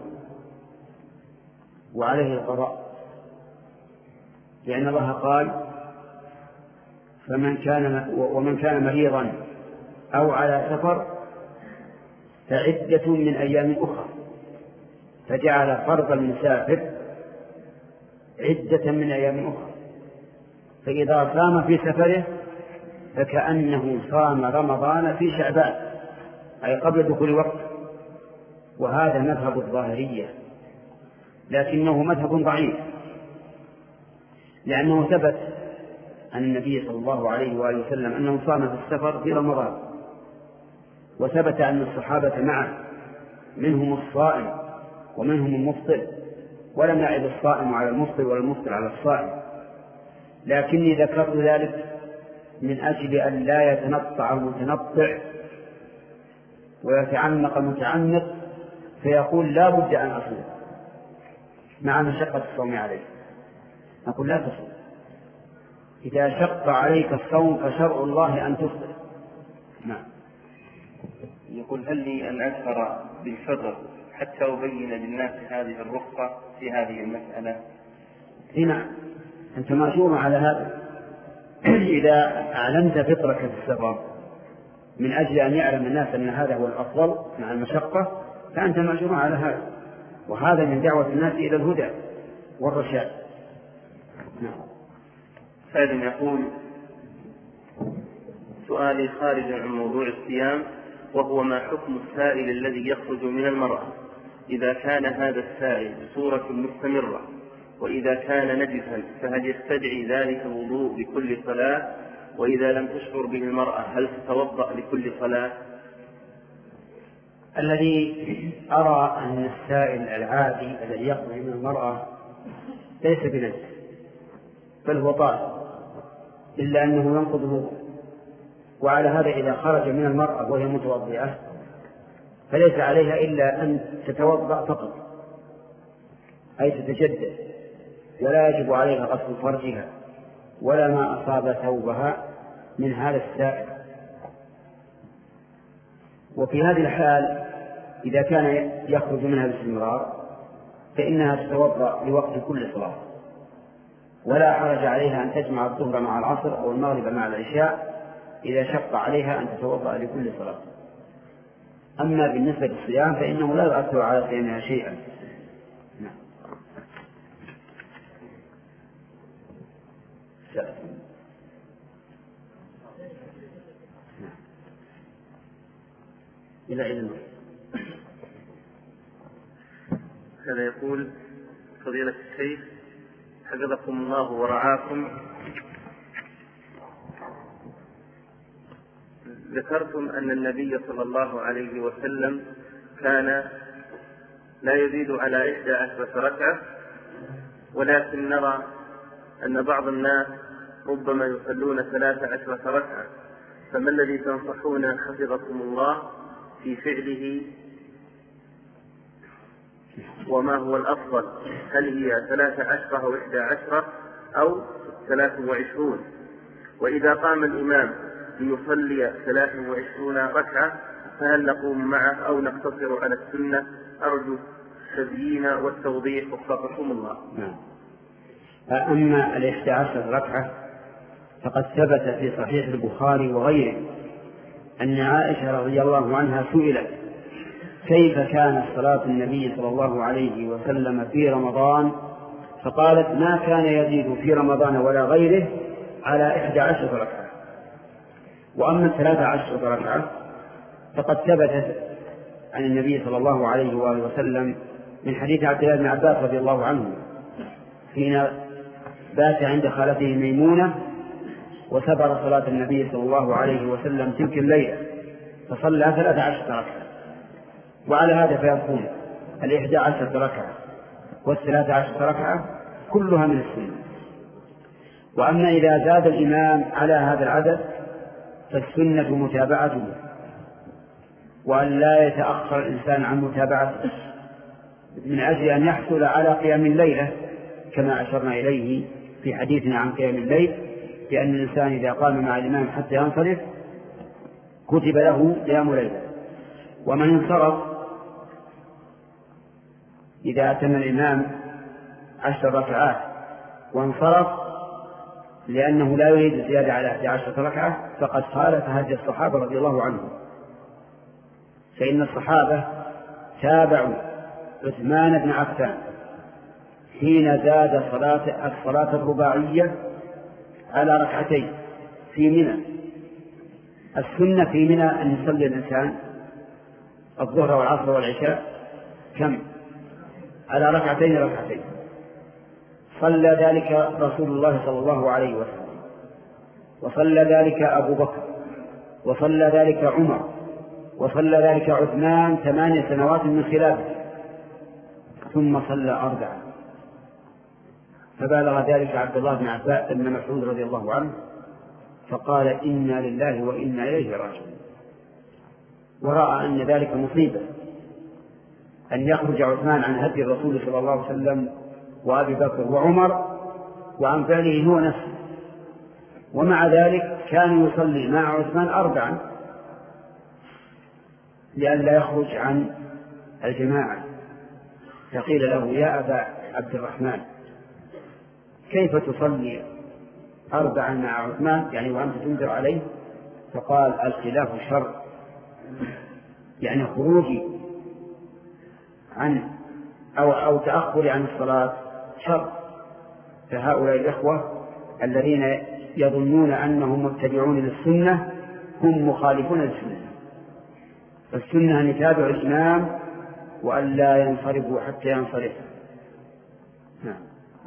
وعليه القضاء، لأن الله قال فمن كان ومن كان مريضا أو على سفر فعدة من أيام أخرى، فجعل فرض المسافر عدة من أيام أخرى، فإذا صام في سفره فكأنه صام رمضان في شعبان أي قبل دخول الوقت، وهذا مذهب الظاهرية، لكنه مذهب ضعيف، لأنه ثبت عن النبي صلى الله عليه وآله وسلم أنه صام في السفر في رمضان، وثبت أن الصحابة معه منهم الصائم ومنهم المفطر، ولم يعد الصائم على المفطر ولا المفطر على الصائم، لكني ذكرت ذلك من أجل أن لا يتنطع المتنطع ويتعمق المتعمق فيقول لا بد أن أصوم مع مشقة الصوم عليه. نقول لا تصوم، إذا شق عليك الصوم فشرع الله أن تفطر. نعم. يقول هل لي أن أسهر بالفطر حتى أبين للناس هذه الرخصة في هذه المسألة؟ نعم، أنت مأجور على هذا. إذا أعلنت فطرك في السفر من أجل أن يعلم الناس أن هذا هو الأفضل مع المشقة فأنت مأجور على هذا، وهذا من دعوة الناس إلى الهدى والرشاد. نعم. سائل يقول سؤالي خارج عن موضوع الصيام، وهو ما حكم السائل الذي يخرج من المرأة إذا كان هذا السائل بصورة مستمرة، وإذا كان نجسا فهل يستدعي ذلك الوضوء لكل صلاة؟ وإذا لم تشعر به المرأة هل تتوضأ لكل صلاة؟ الذي أرى أن السائل العادي الذي يخرج من المرأة ليس بنجس بل هو طاهر، إلا أنه ينقض الوضوء، وعلى هذا إذا خرج من المرأة وهي متوضئة فليس عليها إلا أن تتوضأ فقط، أي تتجدد، ولا يجب عليها غسل فرجها ولا ما أصاب ثوبها من هذا السائل. وفي هذه الحال إذا كان يخرج منها باستمرار فإنها تتوضأ لوقت كل صلاة، ولا حرج عليها أن تجمع الظهر مع العصر أو المغرب مع العشاء إذا شق عليها أن تتوضأ لكل صلاة. أما بالنسبة للصيام فإنه لا يؤثر على صيامها شيئا. نعم. إلى إذن. هذا يقول فضيلة الشيخ حفظكم الله ورعاكم، ذكرتم أن النبي صلى الله عليه وسلم كان لا يزيد على إحدى عشرة ركعة، ولكن نرى أن بعض الناس ربما يصلون ثلاث عشرة ركعة، فما الذي تنصحون حفظكم الله في فعله، وما هو الأفضل؟ هل هي ثلاث عشرة أو إحدى عشرة أو ثلاث وعشرون؟ وإذا قام الإمام ليصلي ثلاث وعشرون ركعة فهل نقوم معه أو نقتصر على السنة؟ أرجو التبيين والتوضيح وفقكم الله. نعم. أما الإحدى عشر ركعة فقد ثبت في صحيح البخاري وغيره أن عائشة رضي الله عنها سئلت كيف كانت صلاة النبي صلى الله عليه وسلم في رمضان، فقالت ما كان يزيد في رمضان ولا غيره على إحدى عشر ركعة. وأما الثلاثة عشر ركعة فقد ثبتت عن النبي صلى الله عليه وآله وسلم من حديث عبد الله بن عباس رضي الله عنه حين بات عند خالته ميمونة وسبر صلاة النبي صلى الله عليه وسلم تلك الليلة فصلى ثلاثة عشر ركعة. وعلى هذا فيكون الإحدى عشر ركعة والثلاثة عشر ركعة كلها من السنة. وأما إذا زاد الإمام على هذا العدد فالسنة متابعته، وأن لا يتأخر الإنسان عن متابعته من أجل أن يحصل على قيام الليلة، كما أشرنا إليه في حديثنا عن قيام الليل، بأن الإنسان إذا قام مع الإمام حتى ينصرف كتب له قيام ليلة. ومن انصرف إذا أتم الإمام عشر ركعات وانصرف لأنه لا يريد الزيادة على أحد عشرة ركعة فقد خالف هدي الصحابة رضي الله عنهم، فإن الصحابة تابعوا عثمان بن عفان حين زاد صلاة الصلاة الرباعية على ركعتين في منى. السنة في منى أن يصلي الإنسان الظهر والعصر والعشاء كم؟ على ركعتين ركعتين. صلى ذلك رسول الله صلى الله عليه وسلم، وصلى ذلك أبو بكر، وصلى ذلك عمر، وصلى ذلك عثمان ثمانية سنوات من خلافه، ثم صلى أربعة. فبالغ ذلك عبد الله بن عباس بن مسعود رضي الله عنه فقال إنا لله وإنا إليه راجعون، ورأى أن ذلك مصيبة أن يخرج عثمان عن هدي الرسول صلى الله عليه وسلم وأبي بكر وعمر وعن فعله هو نفسه، ومع ذلك كان يصلي مع عثمان أربعا لئلا يخرج عن الجماعة. فقيل له يا أبا عبد الرحمن كيف تصلي أربعا مع عثمان يعني وأنت تنذر عليه؟ فقال الخلاف شر، يعني خروجي عن أو, أو تأخري عن الصلاة شر. فهؤلاء الإخوة الذين يظنون أنهم متبعون للسنة هم مخالفون للسنة. فالسنة أن يتابعوا الإمام وأن لا ينصرفوا حتى ينصرف. نعم.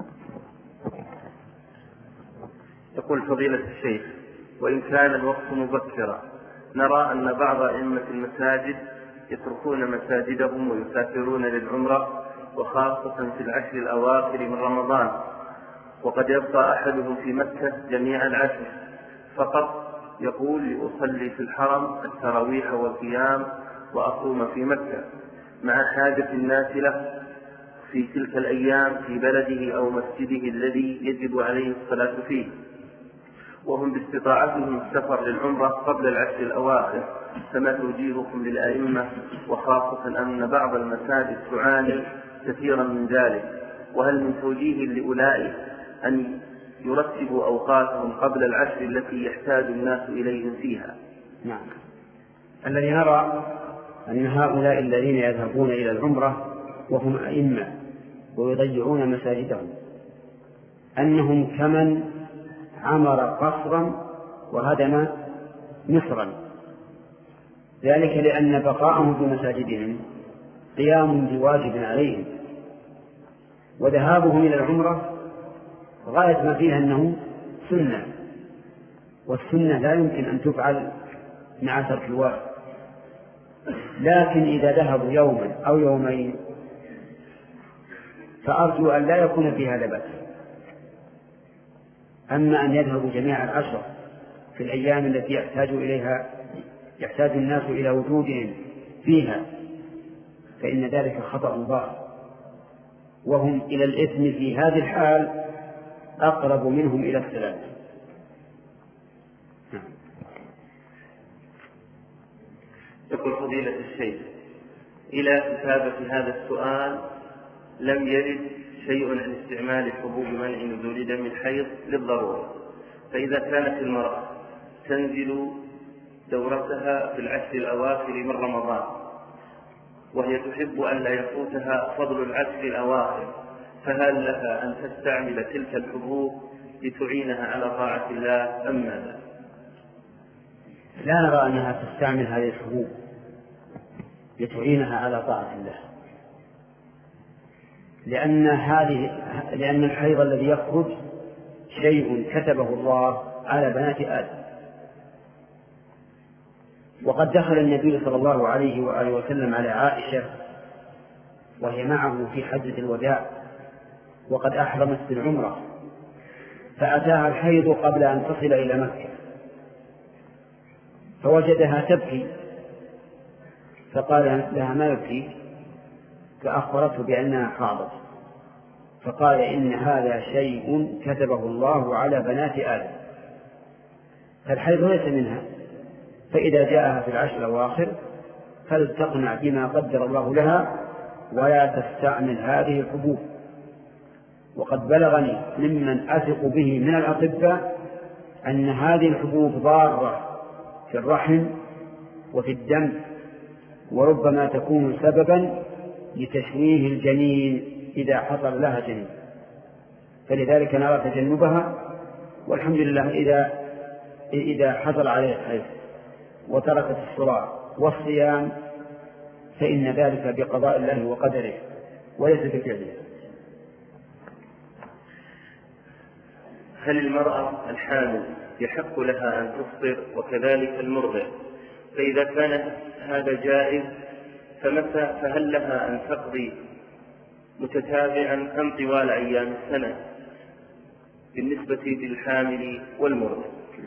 يقول فضيلة الشيخ وإن كان الوقت مبكرا نرى أن بعض أئمة المساجد يتركون مساجدهم ويسافرون للعمرة وخاصة في العشر الأواخر من رمضان، وقد يبقى أحدهم في مكة جميع العشر فقط يقول لأصلي في الحرم التراويح والقيام وأصوم في مكة مع حاجة الناس له في تلك الأيام في بلده أو مسجده الذي يجب عليه الصلاة فيه، وهم باستطاعتهم السفر للعمرة قبل العشر الأواخر، فما توجيهكم للأئمة وخاصة أن بعض المساجد تعاني كثيرا من ذلك؟ وهل من توجيه لأولئك أن يرتبوا أوقاتهم قبل العشر التي يحتاج الناس إليهم فيها؟ نعم. الذي نرى أن هؤلاء الذين يذهبون إلى العمرة وهم أئمة ويضيعون مساجدهم أنهم كمن عمر قصرا وهدم مصرا، ذلك لأن بقاءهم في مساجدهم قيام بواجب عليهم، وذهابهم إلى العمرة غاية ما فيها أنه سنة، والسنة لا يمكن أن تفعل مع ترك الواجب. لكن إذا ذهبوا يوما أو يومين فأرجو أن لا يكون في هذا بأس. أما أن يذهبوا جميع العشر في الأيام التي يحتاج إليها يحتاج الناس إلى وجودهم فيها فإن ذلك خطأ ظاهر، وهم إلى الإثم في هذه الحال أقرب منهم إلى السلام. يقول فضيلة الشيخ إلى كتابة هذا السؤال لم يرد شيء عن استعمال حبوب منع نزول دم الحيض للضرورة، فإذا كانت المرأة تنزل دورتها في العشر الأواخر من رمضان وهي تحب أن لا يفوتها فضل العشر الأواخر، فهل لها أن تستعمل تلك الحبوب لتعينها على طاعة الله أم ماذا؟ لا نرى أنها تستعمل هذه الحبوب لتعينها على طاعة الله، لأن هذه لأن الحيض الذي يخرج شيء كتبه الله على بنات آدم. وقد دخل النبي صلى الله عليه وآله وسلم على عائشة وهي معه في حجة الوداع وقد أحرمت بالعمرة، فأتاها الحيض قبل أن تصل إلى مكة فوجدها تبكي، فقال لها ما يبكي؟ فأخبرته بأنها حاضت، فقال إن هذا شيء كتبه الله على بنات آدم، فالحيض ليس منها فإذا جاءها في العشر الأواخر فلتقنع بما قدر الله لها ولا تستعمل هذه الحبوب. وقد بلغني ممن أثق به من الأطباء أن هذه الحبوب ضارة في الرحم وفي الدم، وربما تكون سببا لتشويه الجنين إذا حصل لها جنين، فلذلك نرى تجنبها. والحمد لله إذا إذا حصل عليه الحيض وتركت الصلاة والصيام فإن ذلك بقضاء الله وقدره وليس بفعله. هل المرأة الحامل يحق لها أن تفطر وكذلك المرضع؟ فإذا كان هذا جائز فمتى فهل لها أن تقضي متتابعا أم طوال أيام السنة بالنسبة للحامل والمرضع؟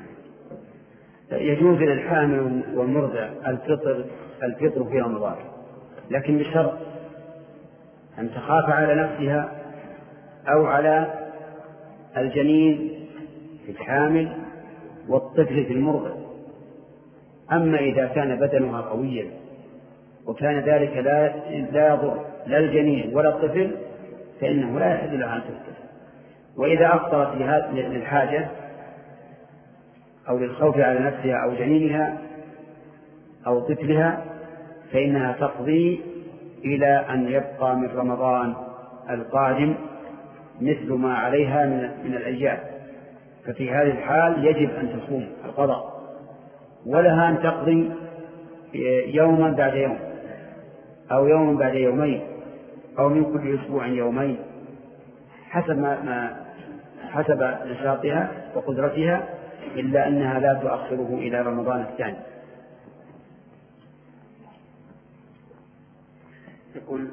يجوز للحامل والمرضع الفطر الفطر في رمضان، لكن بشرط أن تخاف على نفسها أو على الجنين في الحامل والطفل في المرضع. أما إذا كان بدنها قويا وكان ذلك لا لا يضر لا الجنين ولا الطفل فإنه لا يحل لها أن تفطر. وإذا أفطرت للحاجة أو للخوف على نفسها أو جنينها أو طفلها فإنها تقضي إلى أن يبقى من رمضان القادم مثل ما عليها من الأيام، ففي هذه الحال يجب أن تصوم القضاء، ولها أن تقضي يوما بعد يوم أو يوم بعد يومين أو من كل أسبوع يومين حسب ما حسب نشاطها وقدرتها، إلا أنها لا تؤخره إلى رمضان الثاني. يقول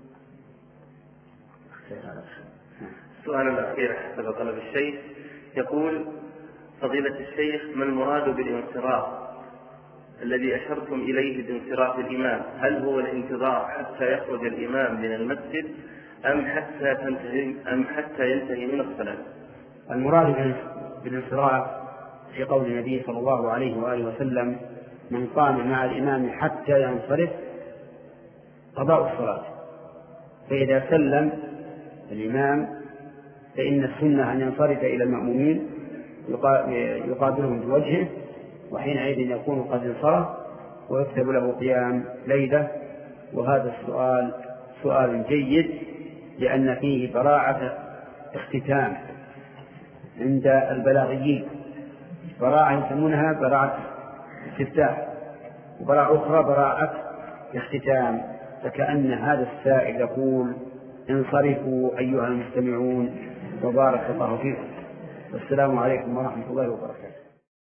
السؤال الأخير حسب طلب الشيخ، يقول فضيلة الشيخ ما المراد بالانصراف الذي أشرتم إليه بانصراف الإمام؟ هل هو الانتظار حتى يخرج الإمام من المسجد أم حتى تنتهي أم حتى ينتهي من الصلاة؟ المراد بالانصراف في قول النبي صلى الله عليه وآله وسلم من قام مع الإمام حتى ينصرف قضاء الصلاة. فإذا سلم الإمام فإن السنة أن ينصرف إلى المأمومين يقابلهم بوجهه، وحينئذ يكون قد انصرف ويكتب له قيام ليلة. وهذا السؤال سؤال جيد لأن فيه براعة اختتام عند البلاغيين، براعة يسمونها براعة استفتاح، وبراعة أخرى براعة اختتام، فكأن هذا السائل يقول انصرفوا أيها المستمعون وبارك الله فيكم، والسلام عليكم ورحمة الله وبركاته.